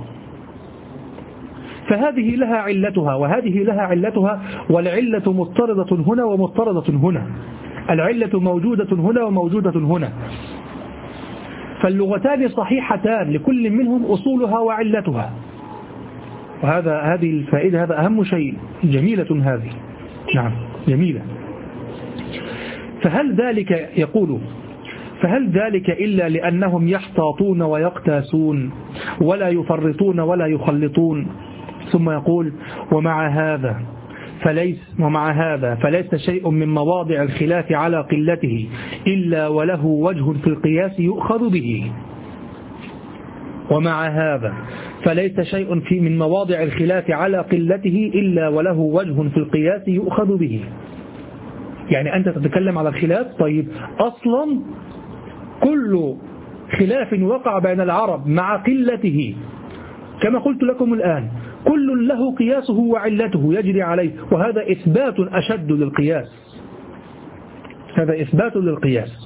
[SPEAKER 1] فهذه لها علتها وهذه لها علتها، والعلة مضطردة هنا ومضطردة هنا، العلة موجودة هنا وموجودة هنا، فاللغتان صحيحتان لكل منهم أصولها وعلتها. وهذا هذه الفائدة، هذا أهم شيء، جميلة هذه، نعم جميلة. فهل ذلك، يقول فهل ذلك إلا لأنهم يحتاطون ويقتاسون ولا يفرطون ولا يخلطون؟ ثم يقول: ومع هذا فليس ومع هذا فليس شيء من مواضع الخلاف على قلته إلا وله وجه في القياس يؤخذ به. ومع هذا فليس شيء في من مواضع الخلاف على قلته إلا وله وجه في القياس يؤخذ به. يعني أنت تتكلم على الخلاف، طيب أصلا كل خلاف وقع بين العرب مع قلته كما قلت لكم الآن كل له قياسه وعلته يجري عليه، وهذا إثبات أشد للقياس، هذا إثبات للقياس.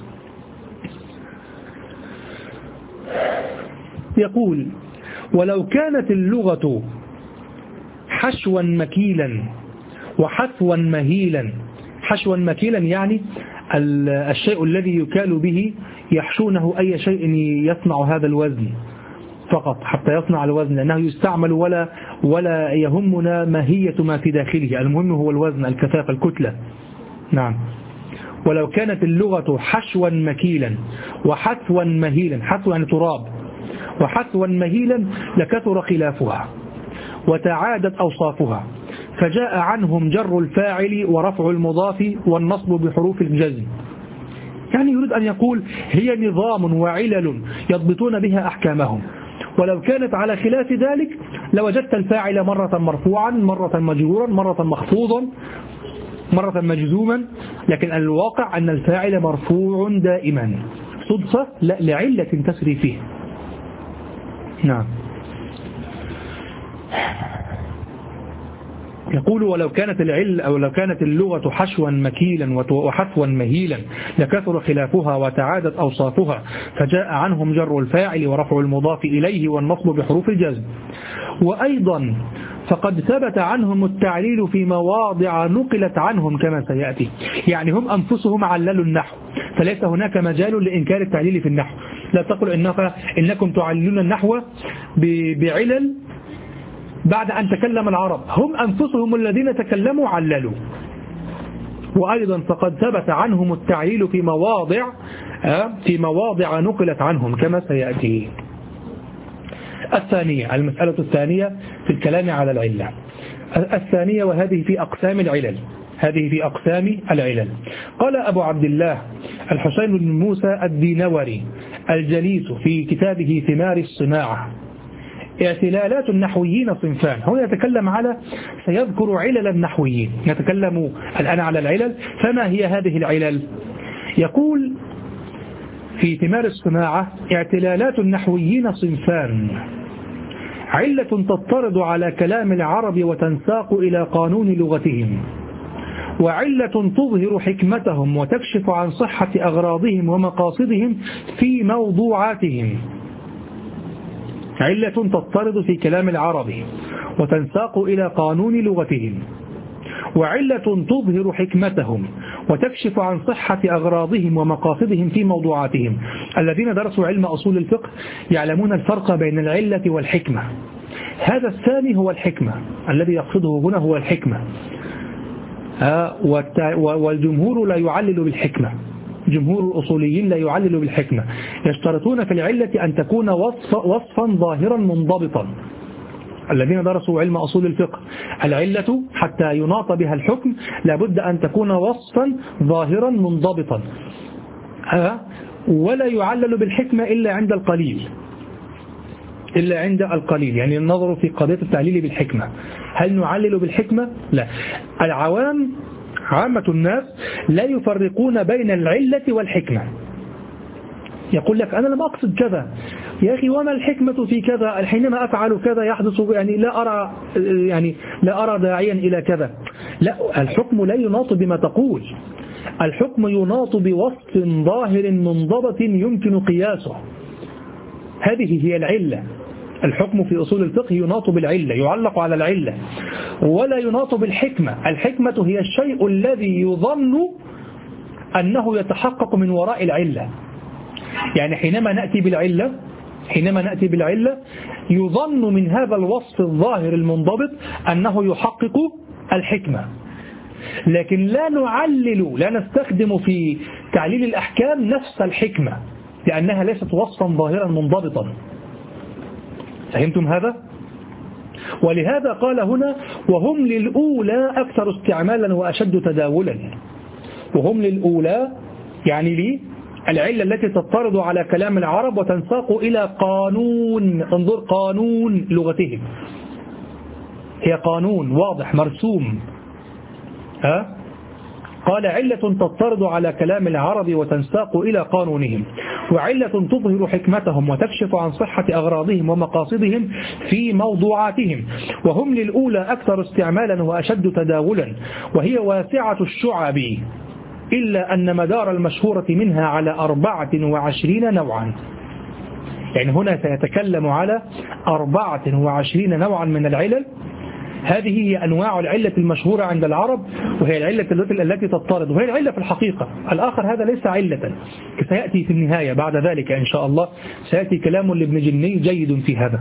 [SPEAKER 1] يقول: ولو كانت اللغة حشوا مكيلا وحثوا مهيلا. حشوا مكيلا يعني الشيء الذي يكال به يحشونه أي شيء يصنع هذا الوزن فقط حتى يصنع الوزن، لأنه يستعمل ولا ولا يهمنا ماهية ما في داخله، المهم هو الوزن، الكثافة، الكتلة. نعم. ولو كانت اللغة حشوا مكيلا وحثوا مهيلا، حثوا يعني تراب، وحثوا مهيلا لكثر خلافها وتعادت أوصافها، فجاء عنهم جر الفاعل ورفع المضاف والنصب بحروف الجزم. يعني يريد أن يقول هي نظام وعلل يضبطون بها أحكامهم، ولو كانت على خلاف ذلك لوجدت الفاعل مرة مرفوعا، مرة مجرورا، مرة مخفوضا، مرة مجزوما، لكن الواقع أن الفاعل مرفوع دائما. صدفة؟ لا، لعلة تسري فيه. نعم. يقول: ولو كانت العل أو لو كانت اللغة حشوا مكيلا وحثوا مهيلا لكثر خلافها وتعادت أوصافها، فجاء عنهم جر الفاعل ورفع المضاف إليه والنصب بحروف الجزم. وأيضا فقد ثبت عنهم التعليل في مواضع نقلت عنهم كما سيأتي. يعني هم أنفسهم عللوا النحو، فليس هناك مجال لإنكار التعليل في النحو. لا تقل إنك إنكم تعللون النحو بعلل بعد أن تكلم العرب، هم أنفسهم الذين تكلموا عللوا. وأيضا فقد ثبت عنهم التعليل في مواضع في مواضع نقلت عنهم كما سيأتي. الثانية، المسألة الثانية في الكلام على العلة الثانية، وهذه في أقسام العلل، هذه في أقسام العلل. قال أبو عبد الله الحسين بن موسى الدينوري الجليس في كتابه ثمار الصناعة: اعتلالات النحويين صنفان. هو يتكلم على سيذكر علل النحويين، نتكلم الآن على العلل. فما هي هذه العلل؟ يقول في ثمار الصناعة: اعتلالات النحويين صنفان: علة تضطرد على كلام العرب وتنساق إلى قانون لغتهم، وعلة تظهر حكمتهم وتكشف عن صحة أغراضهم ومقاصدهم في موضوعاتهم. علة تضطرد في كلام العرب وتنساق إلى قانون لغتهم، وعلة تظهر حكمتهم وتكشف عن صحة أغراضهم ومقاصدهم في موضوعاتهم. الذين درسوا علم أصول الفقه يعلمون الفرق بين العلة والحكمة. هذا الثاني هو الحكمة، الذي يقصده هنا هو الحكمة. والجمهور لا يعلل بالحكمة، جمهور الأصوليين لا يعلل بالحكمة، يشترطون في العلة أن تكون وصف وصفا ظاهرا منضبطا. الذين درسوا علم أصول الفقه، العلة حتى يناط بها الحكم لابد أن تكون وصفا ظاهرا منضبطا، ولا يعلل بالحكمة إلا عند القليل، إلا عند القليل. يعني النظر في قضية التعليل بالحكمة، هل نعلل بالحكمة؟ لا. العوام عامة الناس لا يفرقون بين العلة والحكمة. يقول لك أنا لم أقصد كذا، يا أخي وما الحكمة في كذا؟ حينما أفعل كذا يحدث، يعني لا أرى يعني لا أرى داعيا إلى كذا. لا، الحكم لا يناط بما تقول، الحكم يناط بوصف ظاهر منضبط يمكن قياسه. هذه هي العلة. الحكم في أصول الفقه يناط بالعلة، يعلق على العلة، ولا يناط بالحكمة. الحكمة هي الشيء الذي يظن أنه يتحقق من وراء العلة. يعني حينما نأتي بالعلة حينما نأتي بالعلة يظن من هذا الوصف الظاهر المنضبط أنه يحقق الحكمة، لكن لا نعلل، لا نستخدم في تعليل الأحكام نفس الحكمة، لأنها ليست وصفا ظاهرا منضبطا. فهمتم هذا؟ ولهذا قال هنا: وهم للأولى أكثر استعمالا وأشد تداولا. وهم للأولى يعني لي العلة التي تضطرد على كلام العرب وتنساق إلى قانون، انظر، قانون لغتهم، هي قانون واضح مرسوم. ها؟ قال: علة تضطرد على كلام العرب وتنساق إلى قانونهم، وعلة تظهر حكمتهم وتكشف عن صحة أغراضهم ومقاصدهم في موضوعاتهم. وهم للأولى أكثر استعمالا وأشد تداولا، وهي واسعة الشعب، إلا أن مدار المشهورة منها على أربعة وعشرين نوعا. يعني هنا سيتكلم على أربعة وعشرين نوعا من العلل. هذه هي أنواع العلة المشهورة عند العرب، وهي العلة التي تضطرد، وهي العلة في الحقيقة. الآخر هذا ليس علة، سيأتي في النهاية بعد ذلك إن شاء الله، سيأتي كلام لابن جني جيد في هذا.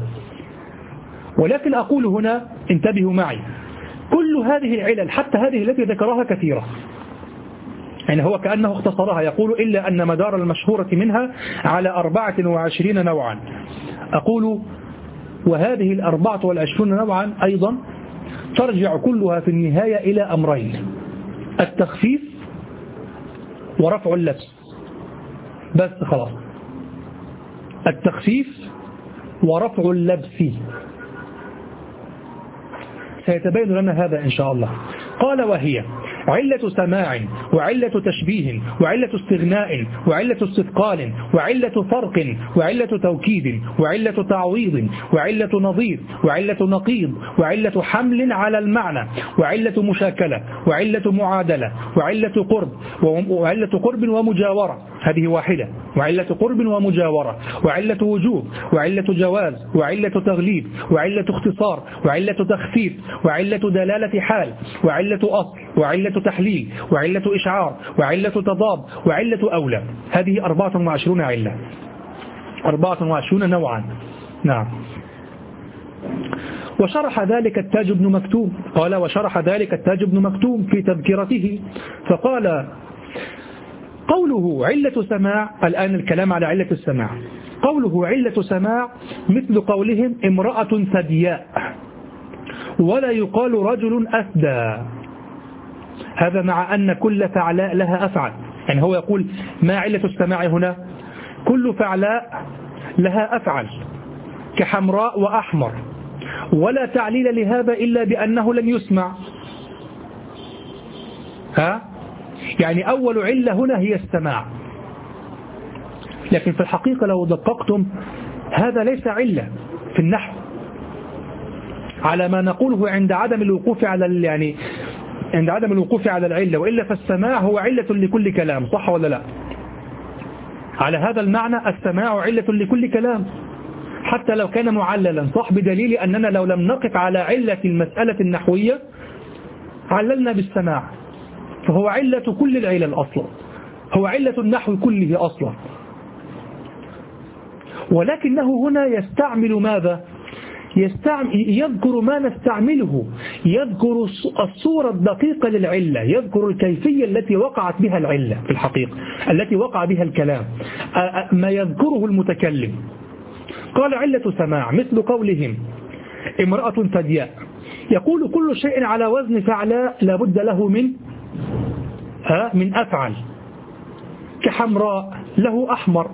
[SPEAKER 1] ولكن أقول هنا انتبهوا معي، كل هذه العلل حتى هذه التي ذكرها كثيرة، يعني هو كأنه اختصرها، يقول: إلا أن مدار المشهورة منها على أربعة وعشرين نوعا. أقول: وهذه الأربعة والعشرون نوعا أيضا ترجع كلها في النهاية إلى أمرين: التخفيف ورفع اللبس. بس خلاص، التخفيف ورفع اللبس، سيتبين لنا هذا إن شاء الله. قال: وهي علة سماع، وعلة تشبيه، وعلة استغناء، وعلة استثقال، وعلة فرق، وعلة توكيد، وعلة تعويض، وعلة نظير، وعلة نقيض، وعلة حمل على المعنى، وعلة مشاكلة، وعلة معادلة، وعلة قرب، وعلة قرب ومجاورة، هذه واحدة، وعلة قرب ومجاورة، وعلة وجوب، وعلة جواز، وعلة تغليب، وعلة اختصار، وعلة تخفيف، وعلة دلالة حال، وعلة أصل، وعلة تحليل، وعلة إشعار، وعلة تضاد، وعلة أولى. هذه أربعة وعشرون علة، أربعة وعشرون نوعا. نعم. وشرح ذلك التاج بن مكتوم، قال: وشرح ذلك التاج بن مكتوم في تذكرته فقال: قوله علة سماع، الآن الكلام على علة السماع، قوله علة سماع مثل قولهم امرأة ثدياء، ولا يقال رجل أثدى. هذا مع أن كل فعلاء لها أفعل، يعني هو يقول: ما علة السماع هنا؟ كل فعلاء لها أفعل، كحمراء وأحمر، ولا تعليل لهذا إلا بأنه لم يسمع. ها؟ يعني أول علة هنا هي السماع، لكن في الحقيقة لو دققتم هذا ليس علة في النحو على ما نقوله عند عدم الوقوف على يعني عند عدم الوقوف على العلة، وإلا فالسماع هو علة لكل كلام، صح ولا لا؟ على هذا المعنى السماع علة لكل كلام حتى لو كان معللا، صح، بدليل أننا لو لم نقف على علة المسألة النحوية عللنا بالسماع، فهو علة كل العلل أصلا، هو علة النحو كله أصلا. ولكنه هنا يستعمل ماذا؟ يستعمل يذكر ما نستعمله، يذكر الصورة الدقيقة للعلة، يذكر الكيفية التي وقعت بها العلة في الحقيقة، التي وقع بها الكلام، ما يذكره المتكلم. قال علة سماع مثل قولهم امرأة ثدياء، يقول كل شيء على وزن فعلاء لابد له من ها من أفعل، كحمراء له أحمر،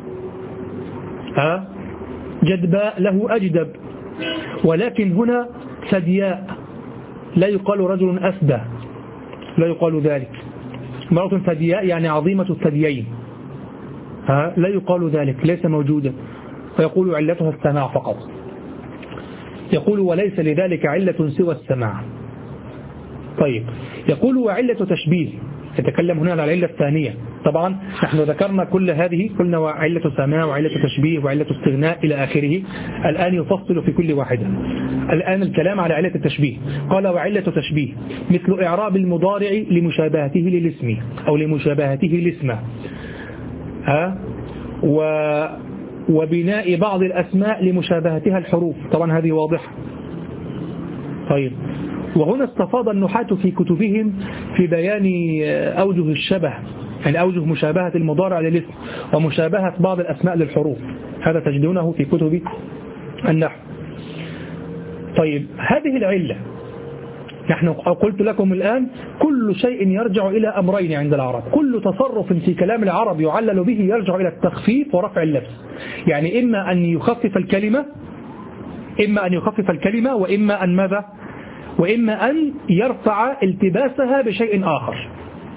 [SPEAKER 1] ها جدباء له أجدب، ولكن هنا ثدياء لا يقال رجل أسدى، لا يقال ذلك. امرأة ثدياء يعني عظيمة الثديين، ها لا يقال ذلك، ليس موجودا، فيقول علتها السماع فقط. يقول وليس لذلك علة سوى السماع. طيب يقول وعلة تشبيه، يتكلم هنا على العلة الثانية. طبعا نحن ذكرنا كل هذه، قلنا وعلة سماع وعلة تشبيه وعلة استغناء إلى آخره، الآن يفصل في كل واحدة. الآن الكلام على علة التشبيه. قال وعلة تشبيه مثل إعراب المضارع لمشابهته للاسم أو لمشابهته لاسمه، ها و وبناء بعض الأسماء لمشابهتها الحروف، طبعا هذه واضحة. طيب وهنا استفاض النحاة في كتبهم في بيان أوجه الشبه، يعني أوجه مشابهة المضارع للاسم ومشابهة بعض الأسماء للحروف، هذا تجدونه في كتب النحو. طيب هذه العلة نحن قلت لكم الآن كل شيء يرجع إلى أمرين عند العرب، كل تصرف في كلام العرب يعلل به يرجع إلى التخفيف ورفع اللبس، يعني إما أن يخفف الكلمة إما أن يخفف الكلمة وإما أن ماذا وإما أن يرفع التباسها بشيء آخر،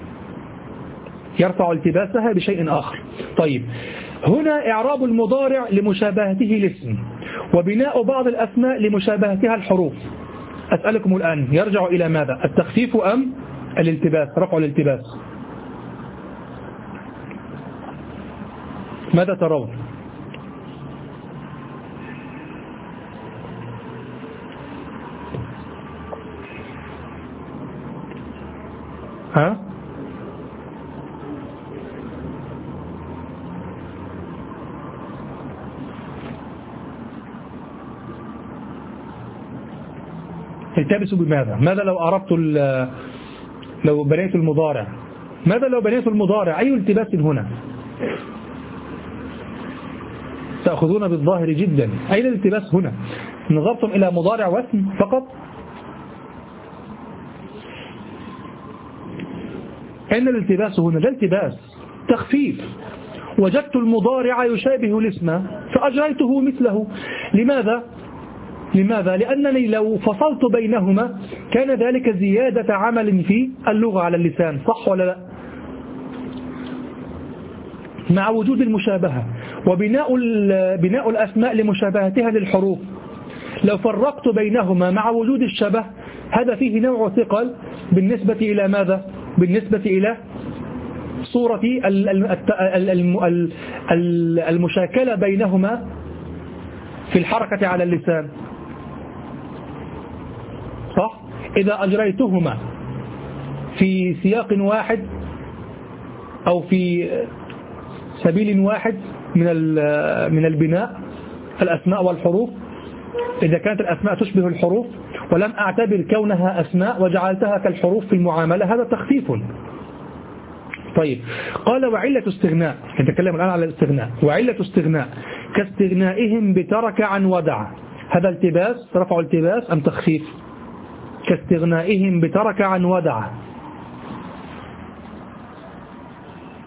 [SPEAKER 1] يرفع التباسها بشيء آخر. طيب هنا إعراب المضارع لمشابهته الاسم وبناء بعض الأسماء لمشابهتها الحروف، أسألكم الآن يرجع إلى ماذا؟ التخفيف أم الالتباس، رفع الالتباس؟ ماذا ترون؟ ها؟ التبسوا بماذا؟ ماذا لو أردت لو بنيت المضارع؟ ماذا لو بنيت المضارع؟ أي التباس هنا؟ تأخذون بالظاهر جدا، أين الالتباس هنا؟ نظرتم إلى مضارع واسم فقط؟ أين الالتباس هنا؟ لا التباس، تخفيف. وجدت المضارع يشابه الاسم فأجريته مثله. لماذا؟ لماذا؟ لأنني لو فصلت بينهما كان ذلك زيادة عمل في اللغة على اللسان، صح ولا لا؟ مع وجود المشابهة وبناء بناء الأسماء لمشابهتها للحروف، لو فرقت بينهما مع وجود الشبه هذا فيه نوع ثقل بالنسبة إلى ماذا؟ بالنسبة إلى صورة المشاكلة بينهما في الحركة على اللسان، صح؟ إذا أجريتهما في سياق واحد أو في سبيل واحد من من البناء الأسماء والحروف، إذا كانت الأسماء تشبه الحروف ولم أعتبر كونها أسماء وجعلتها كالحروف في المعاملة، هذا تخفيف. طيب قال وعلة استغناء، نتكلم الآن على الاستغناء. وعلة استغناء كاستغنائهم بترك عن ودع، هذا التباس، رفع التباس أم تخفيف؟ كاستغنائهم بترك عن ودع.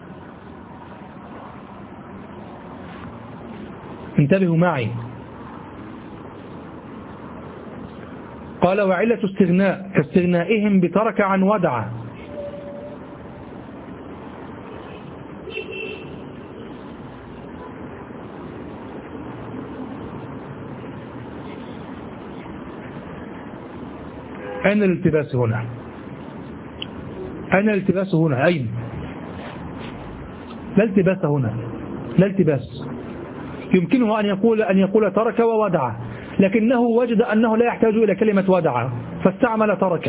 [SPEAKER 1] انتبهوا معي، قال وعلة استغناء كاستغنائهم بترك عن ودع. أين الالتباس هنا؟ أين الالتباس هنا؟ أين؟ لا التباس هنا، لا التباس. يمكنه أن يقول أن يقول ترك وودع، لكنه وجد أنه لا يحتاج إلى كلمة ودع فاستعمل ترك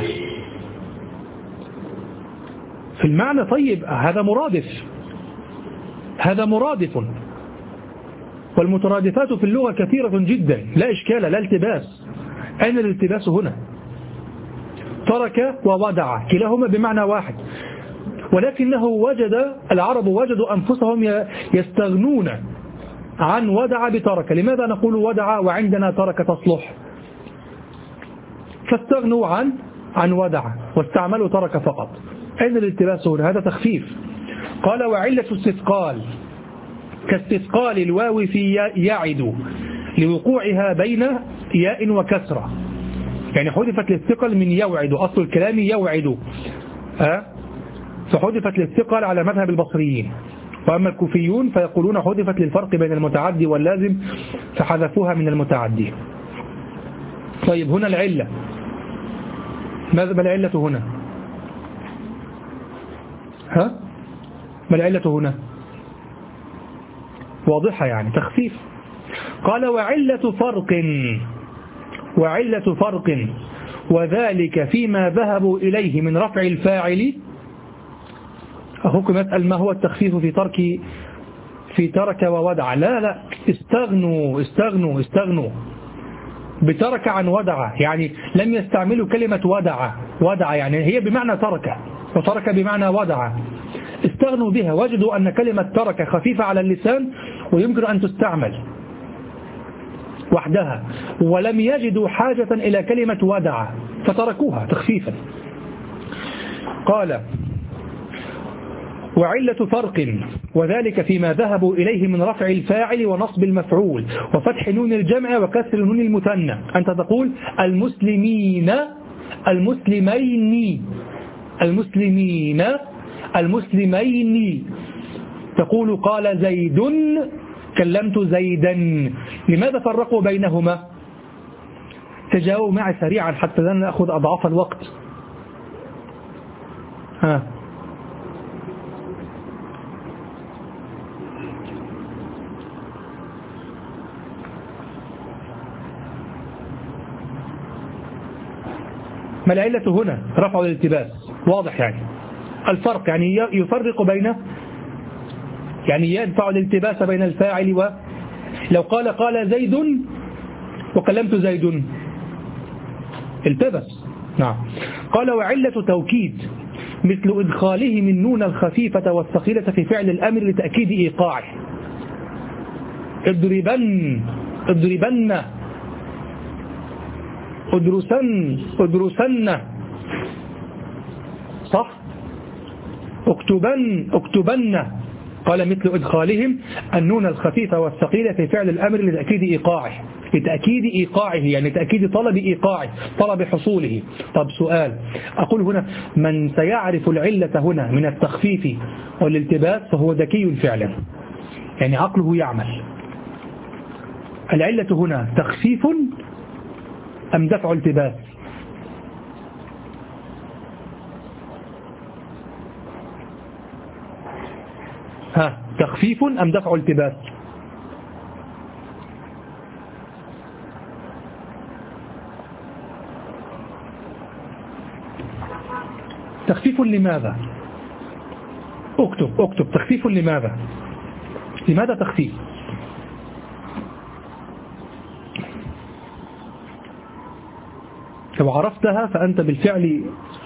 [SPEAKER 1] في المعنى. طيب هذا مرادف، هذا مرادف، والمترادفات في اللغة كثيرة جدا، لا إشكال، لا التباس. أين الالتباس هنا؟ ترك وودع كلاهما بمعنى واحد، ولكنه وجد العرب وجدوا أنفسهم يستغنون عن ودع بترك. لماذا نقول ودع وعندنا ترك تصلح؟ فاستغنوا عن عن ودع واستعملوا ترك فقط. أين الالتباس هنا؟ هذا تخفيف. قال وعلة استثقال كاستثقال الواو في يعد لوقوعها بين ياء وكسرة، يعني حذفت للثقل من يوعد، أصل الكلام يوعد أه؟ فحذفت للثقل على مذهب البصريين، وأما الكوفيون فيقولون حذفت للفرق بين المتعدي واللازم فحذفوها من المتعدي. طيب هنا العلة، ماذا ما العلة هنا؟ ها؟ ما العلة هنا؟ واضحة يعني تخفيف. قال وعلة فرق، وعلة فرق وذلك فيما ذهبوا إليه من رفع الفاعل. أخوكم يسأل ما هو التخفيف في ترك في ترك وودع؟ لا لا استغنوا استغنوا استغنوا بترك عن ودع، يعني لم يستعملوا كلمة ودع. ودع يعني هي بمعنى ترك، وترك بمعنى ودع، استغنوا بها، وجدوا أن كلمة ترك خفيفة على اللسان ويمكن أن تستعمل وحدها، ولم يجدوا حاجة إلى كلمة ودع فتركوها تخفيفا. قال وعلة فرق وذلك فيما ذهبوا إليه من رفع الفاعل ونصب المفعول وفتح نون الجمع وكسر نون المثنى. أنت تقول المسلمين، المسلمين، المسلمين، المسلمين. تقول قال زيد، كلمت زيدا. لماذا فرقوا بينهما؟ تجاوبوا معي سريعا حتى لا نأخذ أضعاف الوقت. ها ما العلة هنا؟ رفع الالتباس، واضح يعني الفرق، يعني يفرق بين، يعني يدفع الالتباس بين الفاعل و لو قال قال زيد وكلمت زيد التبس. نعم. قال وعلة توكيد مثل إدخاله من نون الخفيفة والثقيلة في فعل الأمر لتأكيد إيقاعه. اضربن، اضربن، ادرسن، ادرسن، صح؟ اكتبن، اكتبن. قال مثل إدخالهم النون الخفيفة والثقيلة في فعل الأمر لتأكيد إيقاعه، لتأكيد إيقاعه يعني تأكيد طلب إيقاعه، طلب حصوله. طب سؤال، أقول هنا من سيعرف العلة هنا من التخفيف والالتباس فهو ذكي فعلا، يعني عقله يعمل. العلة هنا تخفيف أم دفع التباس؟ ها تخفيف أم دفع التباس؟ تخفيف لماذا؟ اكتب اكتب تخفيف لماذا؟ لماذا تخفيف؟ لو عرفتها فأنت بالفعل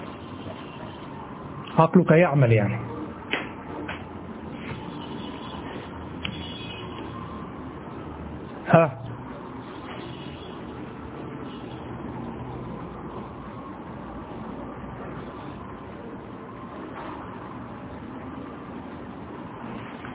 [SPEAKER 1] عقلك يعمل يعني. ها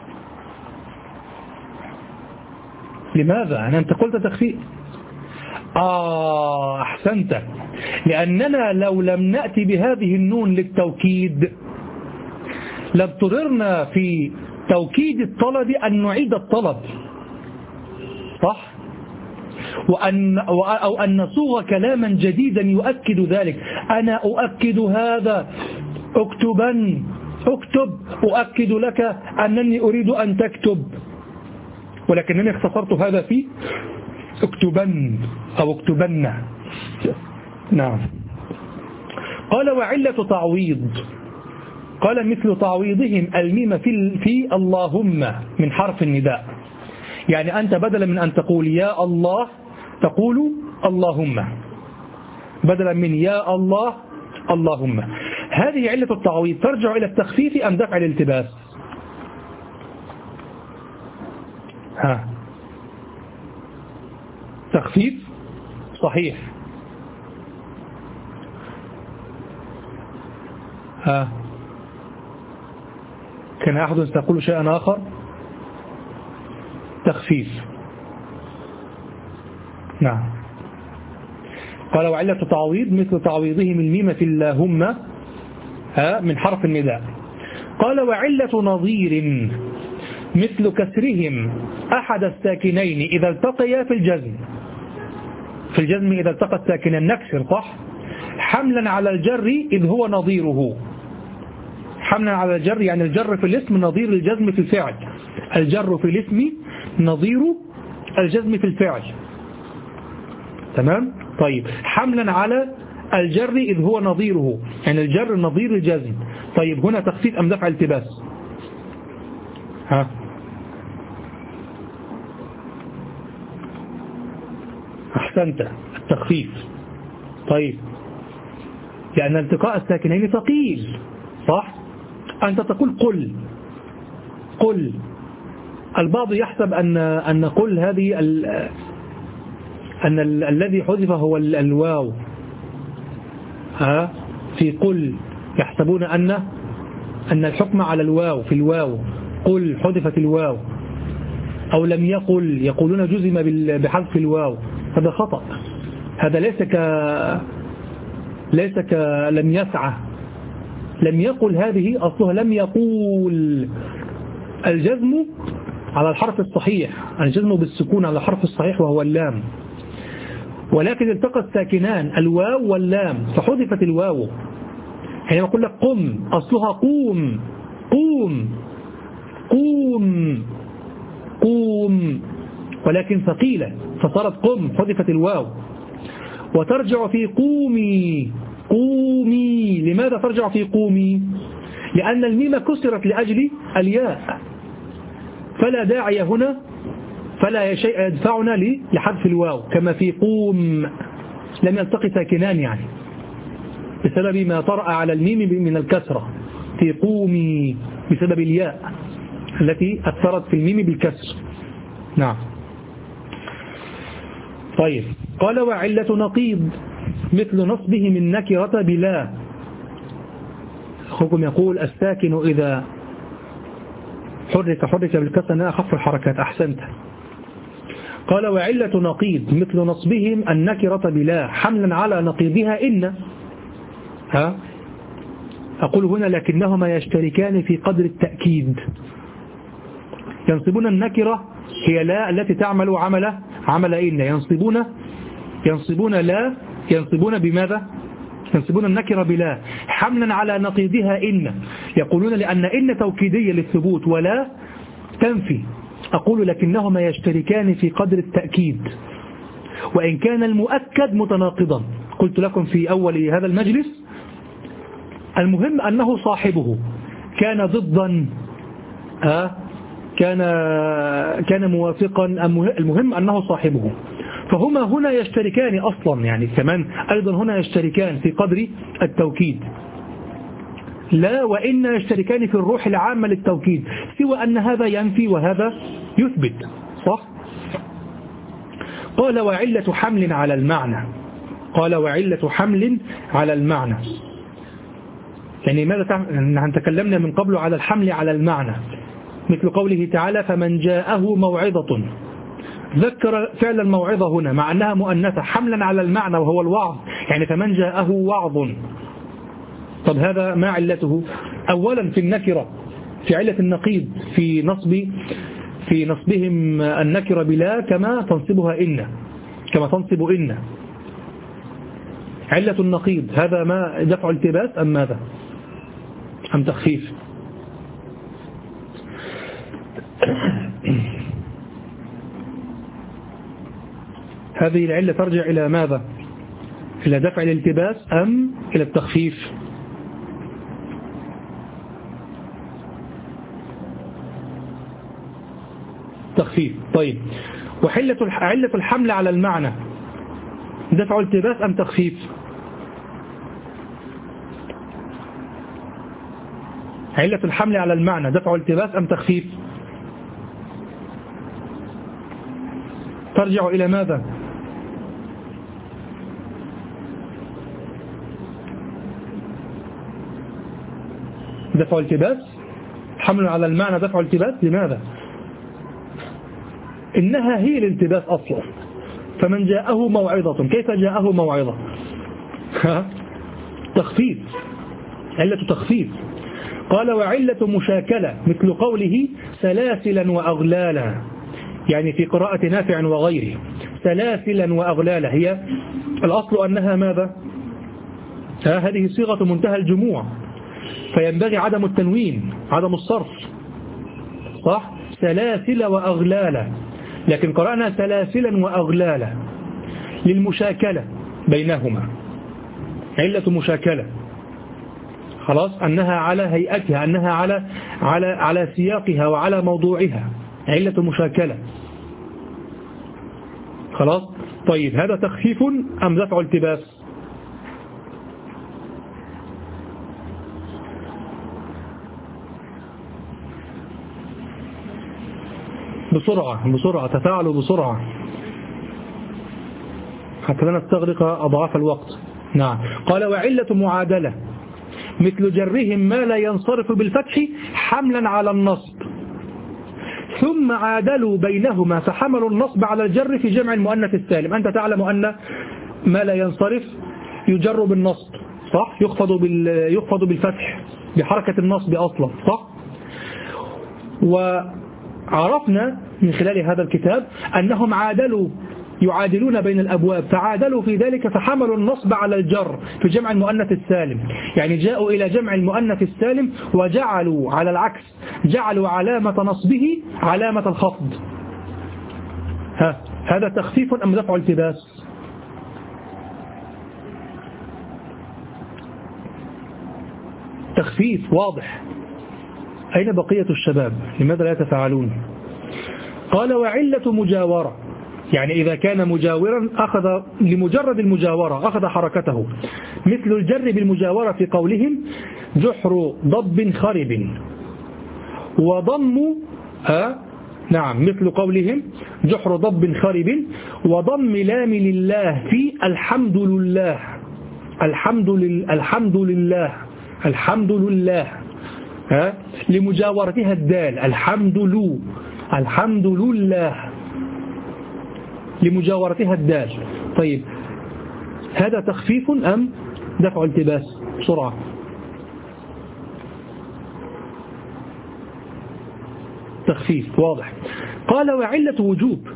[SPEAKER 1] لماذا؟ يعني أنت قلت تخفيف. آه أحسنت، لأننا لو لم نأتي بهذه النون للتوكيد لاضطررنا في توكيد الطلب أن نعيد الطلب، صح؟ وأن أو أن نصوغ كلاما جديدا يؤكد ذلك. أنا أؤكد هذا، اكتبا، اكتب، أؤكد لك أنني أريد أن تكتب، ولكنني اختصرت هذا في اكتبن أو اكتبن. نعم. قال وعلة تعويض، قال مثل تعويضهم الميم في في اللهم من حرف النداء، يعني أنت بدلا من أن تقول يا الله تقول اللهم، بدلا من يا الله اللهم. هذه علة التعويض ترجع إلى التخفيف أم دفع الالتباس؟ ها، تخفيف صحيح. ها، كان أحد سيقول شيئا آخر؟ تخفيف. نعم. قال وعلة تعويض مثل تعويضهم الميم في اللهم ها من حرف النداء. قال وعلة نظير مثل كسرهم أحد الساكنين إذا التقيا في الجزم. في الجزم إذا التقى الساكنان نكسر، صح؟ حملا على الجر إذ هو نظيره. حملا على الجر يعني الجر في الاسم نظير الجزم في الفعل، الجر في الاسم نظير الجزم في الفعل. تمام؟ طيب، حملا على الجر إذ هو نظيره، يعني الجر نظير الجزم. طيب، هنا تخفيف أم دفع التباس؟ ها، أحسنت، التخفيف. طيب، لأن التقاء الساكنين ثقيل، صح؟ أنت تقول قل قل. البعض يحسب أن أن قل هذه ال أن ال الذي حذف هو ال الواو. ها، في قل يحسبون أن أن الحكم على الواو، في الواو قل حذفت الواو، أو لم يقل يقولون جزم بحذف الواو. هذا خطأ، هذا ليس ك ليس ك لم يسعى، لم يقل هذه أصلها لم يقول. الجزم على الحرف الصحيح، الجزم بالسكون على الحرف الصحيح وهو اللام، ولكن التقى الساكنان الواو واللام فحذفت الواو. حينما أقول لك قم أصلها قوم قوم قوم قوم، ولكن ثقيلة فصارت قم حذفت الواو. وترجع في قومي قومي. لماذا ترجع في قومي؟ لأن الميم كسرت لأجل الياء، فلا داعي هنا، فلا شيء يدفعنا لحذف الواو، كما في قوم لم يلتقي ساكنان يعني بسبب ما طرأ على الميم من الكسرة. في قومي بسبب الياء التي أثرت في الميم بالكسر. نعم. طيب، قال وعلة نقيض مثل نصبهم النكرة بلا. أخوكم يقول الساكن إذا حرك حرك بالكسر أخف الحركات. أحسنت. قال وعلة نقيض مثل نصبهم النكرة بلا حملا على نقيضها إن. ها، أقول هنا لكنهما يشتركان في قدر التأكيد. ينصبون النكرة هي لا التي تعمل عمل عمل إن، ينصبون ينصبون لا ينصبون بماذا؟ ينصبون النكرة بلا حملا على نقيضها إن. يقولون لأن إن توكيدية للثبوت ولا تنفي. أقول لكنهما يشتركان في قدر التأكيد، وإن كان المؤكد متناقضا. قلت لكم في أول هذا المجلس المهم أنه صاحبه كان ضدا آه كان كان موافقا، المهم أنه صاحبه. فهما هنا يشتركان أصلا، يعني كمان أيضا هنا يشتركان في قدر التوكيد. لا وإن يشتركان في الروح العامة للتوكيد، سوى أن هذا ينفي وهذا يثبت، صح؟ قال وعلة حمل على المعنى. قال وعلة حمل على المعنى، يعني ماذا تعمل؟ تكلمنا من قبل على الحمل على المعنى، مثل قوله تعالى فمن جاءه موعظة ذكر فعل الموعظة هنا مع أنها مؤنثة حملا على المعنى وهو الوعظ، يعني فمن جاءه وعظ. طب هذا ما علته؟ أولا في النكرة، في علة النقيض، في نصب في نصبهم النكرة بلا كما تنصبها إن، كما تنصب إن. علة النقيض هذا ما دفع التباس أم ماذا؟ أم تخفيف؟ هذه العلة ترجع إلى ماذا؟ إلى دفع الالتباس أم إلى التخفيف؟ تخفيف. طيب، وحلة علة الحمل على المعنى دفع التباس أم تخفيف؟ علة الحمل على المعنى دفع التباس أم تخفيف؟ ترجع إلى ماذا؟ دفع التباس، حمل على المعنى دفع التباس. لماذا؟ إنها هي الالتباس أصلا. فمن جاءه موعظة، كيف جاءه موعظة؟ تخفيف، علة تخفيف. قال وعلة مشاكلة مثل قوله سلاسلا وأغلالا، يعني في قراءة نافع وغيره سلاسلا وأغلالا، هي الأصل أنها ماذا؟ هذه صيغة منتهى الجموع، فينبغي عدم التنوين، عدم الصرف، صح؟ سلاسل وأغلالا، لكن قرأنا سلاسلا وأغلالا للمشاكلة بينهما، علة مشاكلة، خلاص، أنها على هيئتها، أنها على على على سياقها وعلى موضوعها، علة مشاكلة، خلاص. طيب هذا تخفيف أم دفع التباس؟ بسرعة بسرعة تفاعلوا بسرعة حتى لا نستغرق أضعاف الوقت. نعم. قال وعلة معادلة مثل جرهم ما لا ينصرف بالفتح حملا على النصب، ثم عادلوا بينهما فحملوا النصب على الجر في جمع المؤنث السالم. أنت تعلم أن ما لا ينصرف يجر بالنصب، صح؟ يخفض بال يخفض بالفتح بحركة النصب أصلا، صح؟ وعرفنا من خلال هذا الكتاب أنهم عادلوا يعادلون بين الأبواب، فعادلوا في ذلك فحملوا النصب على الجر في جمع المؤنث السالم، يعني جاءوا إلى جمع المؤنث السالم وجعلوا على العكس، جعلوا علامة نصبه علامة الخفض. ها هذا تخفيف أم دفع التباس؟ تخفيف واضح. أين بقية الشباب؟ لماذا لا يتفاعلون؟ قال وعلة مجاورة، يعني إذا كان مجاورا أخذ لمجرد المجاورة أخذ حركته، مثل الجر بالمجاورة في قولهم جحر ضب خرب، وضم ها نعم مثل قولهم جحر ضب خرب، وضم لام لله في الحمد لله، الحمد لله الحمد لله الحمد لله ها لمجاورتها الدال، الحمد لله الحمد لله لمجاورتها الدال. طيب هذا تخفيف أم دفع التباس؟ بسرعة. تخفيف واضح. قال وعلة وجوب،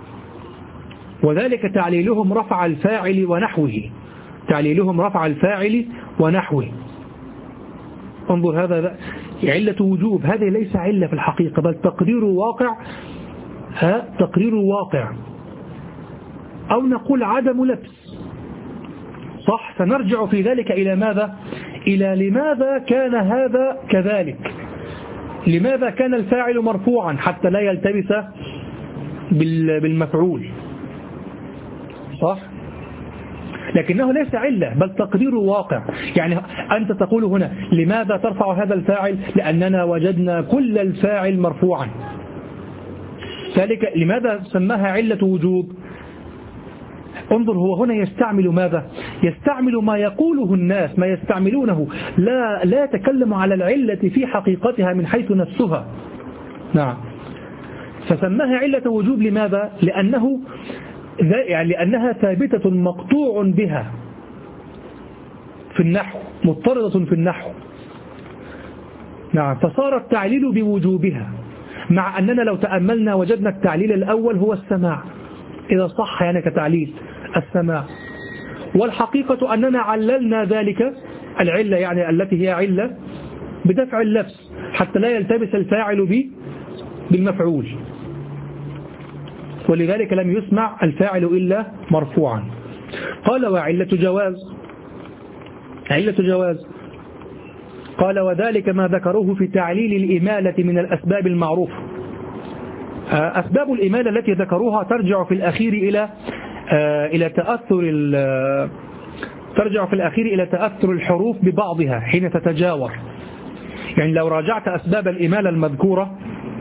[SPEAKER 1] وذلك تعليلهم رفع الفاعل ونحوه، تعليلهم رفع الفاعل ونحوه. انظر هذا علة وجوب، هذه ليس علة في الحقيقة بل تقرير واقع، ها تقرير واقع، أو نقول عدم لبس، صح؟ سنرجع في ذلك إلى ماذا؟ إلى لماذا كان هذا كذلك، لماذا كان الفاعل مرفوعا حتى لا يلتبس بالمفعول، صح؟ لكنه ليس علة بل تقدير واقع. يعني أنت تقول هنا لماذا ترفع هذا الفاعل؟ لأننا وجدنا كل الفاعل مرفوعا، ذلك لماذا سماها علة وجوب؟ انظر هو هنا يستعمل ماذا؟ يستعمل ما يقوله الناس، ما يستعملونه، لا لا يتكلم على العلة في حقيقتها من حيث نفسها. نعم. فسماها علة وجوب. لماذا؟ لأنه يعني لأنها ثابتة مقطوع بها في النحو، مضطردة في النحو. نعم، فصار التعليل بوجوبها، مع أننا لو تأملنا وجدنا التعليل الأول هو السماع، إذا صح يعني كتعليل السماع. والحقيقة أننا عللنا ذلك العلة يعني التي هي علة بدفع اللبس حتى لا يلتبس الفاعل به بالمفعول، ولذلك لم يسمع الفاعل إلا مرفوعا. قال وعلة جواز، علة جواز قال وذلك ما ذكروه في تعليل الإمالة من الأسباب المعروفة. أسباب الإمالة التي ذكروها ترجع في الأخير إلى إلى تأثر ترجع في الأخير إلى تأثر الحروف ببعضها حين تتجاور. يعني لو راجعت أسباب الإمالة المذكورة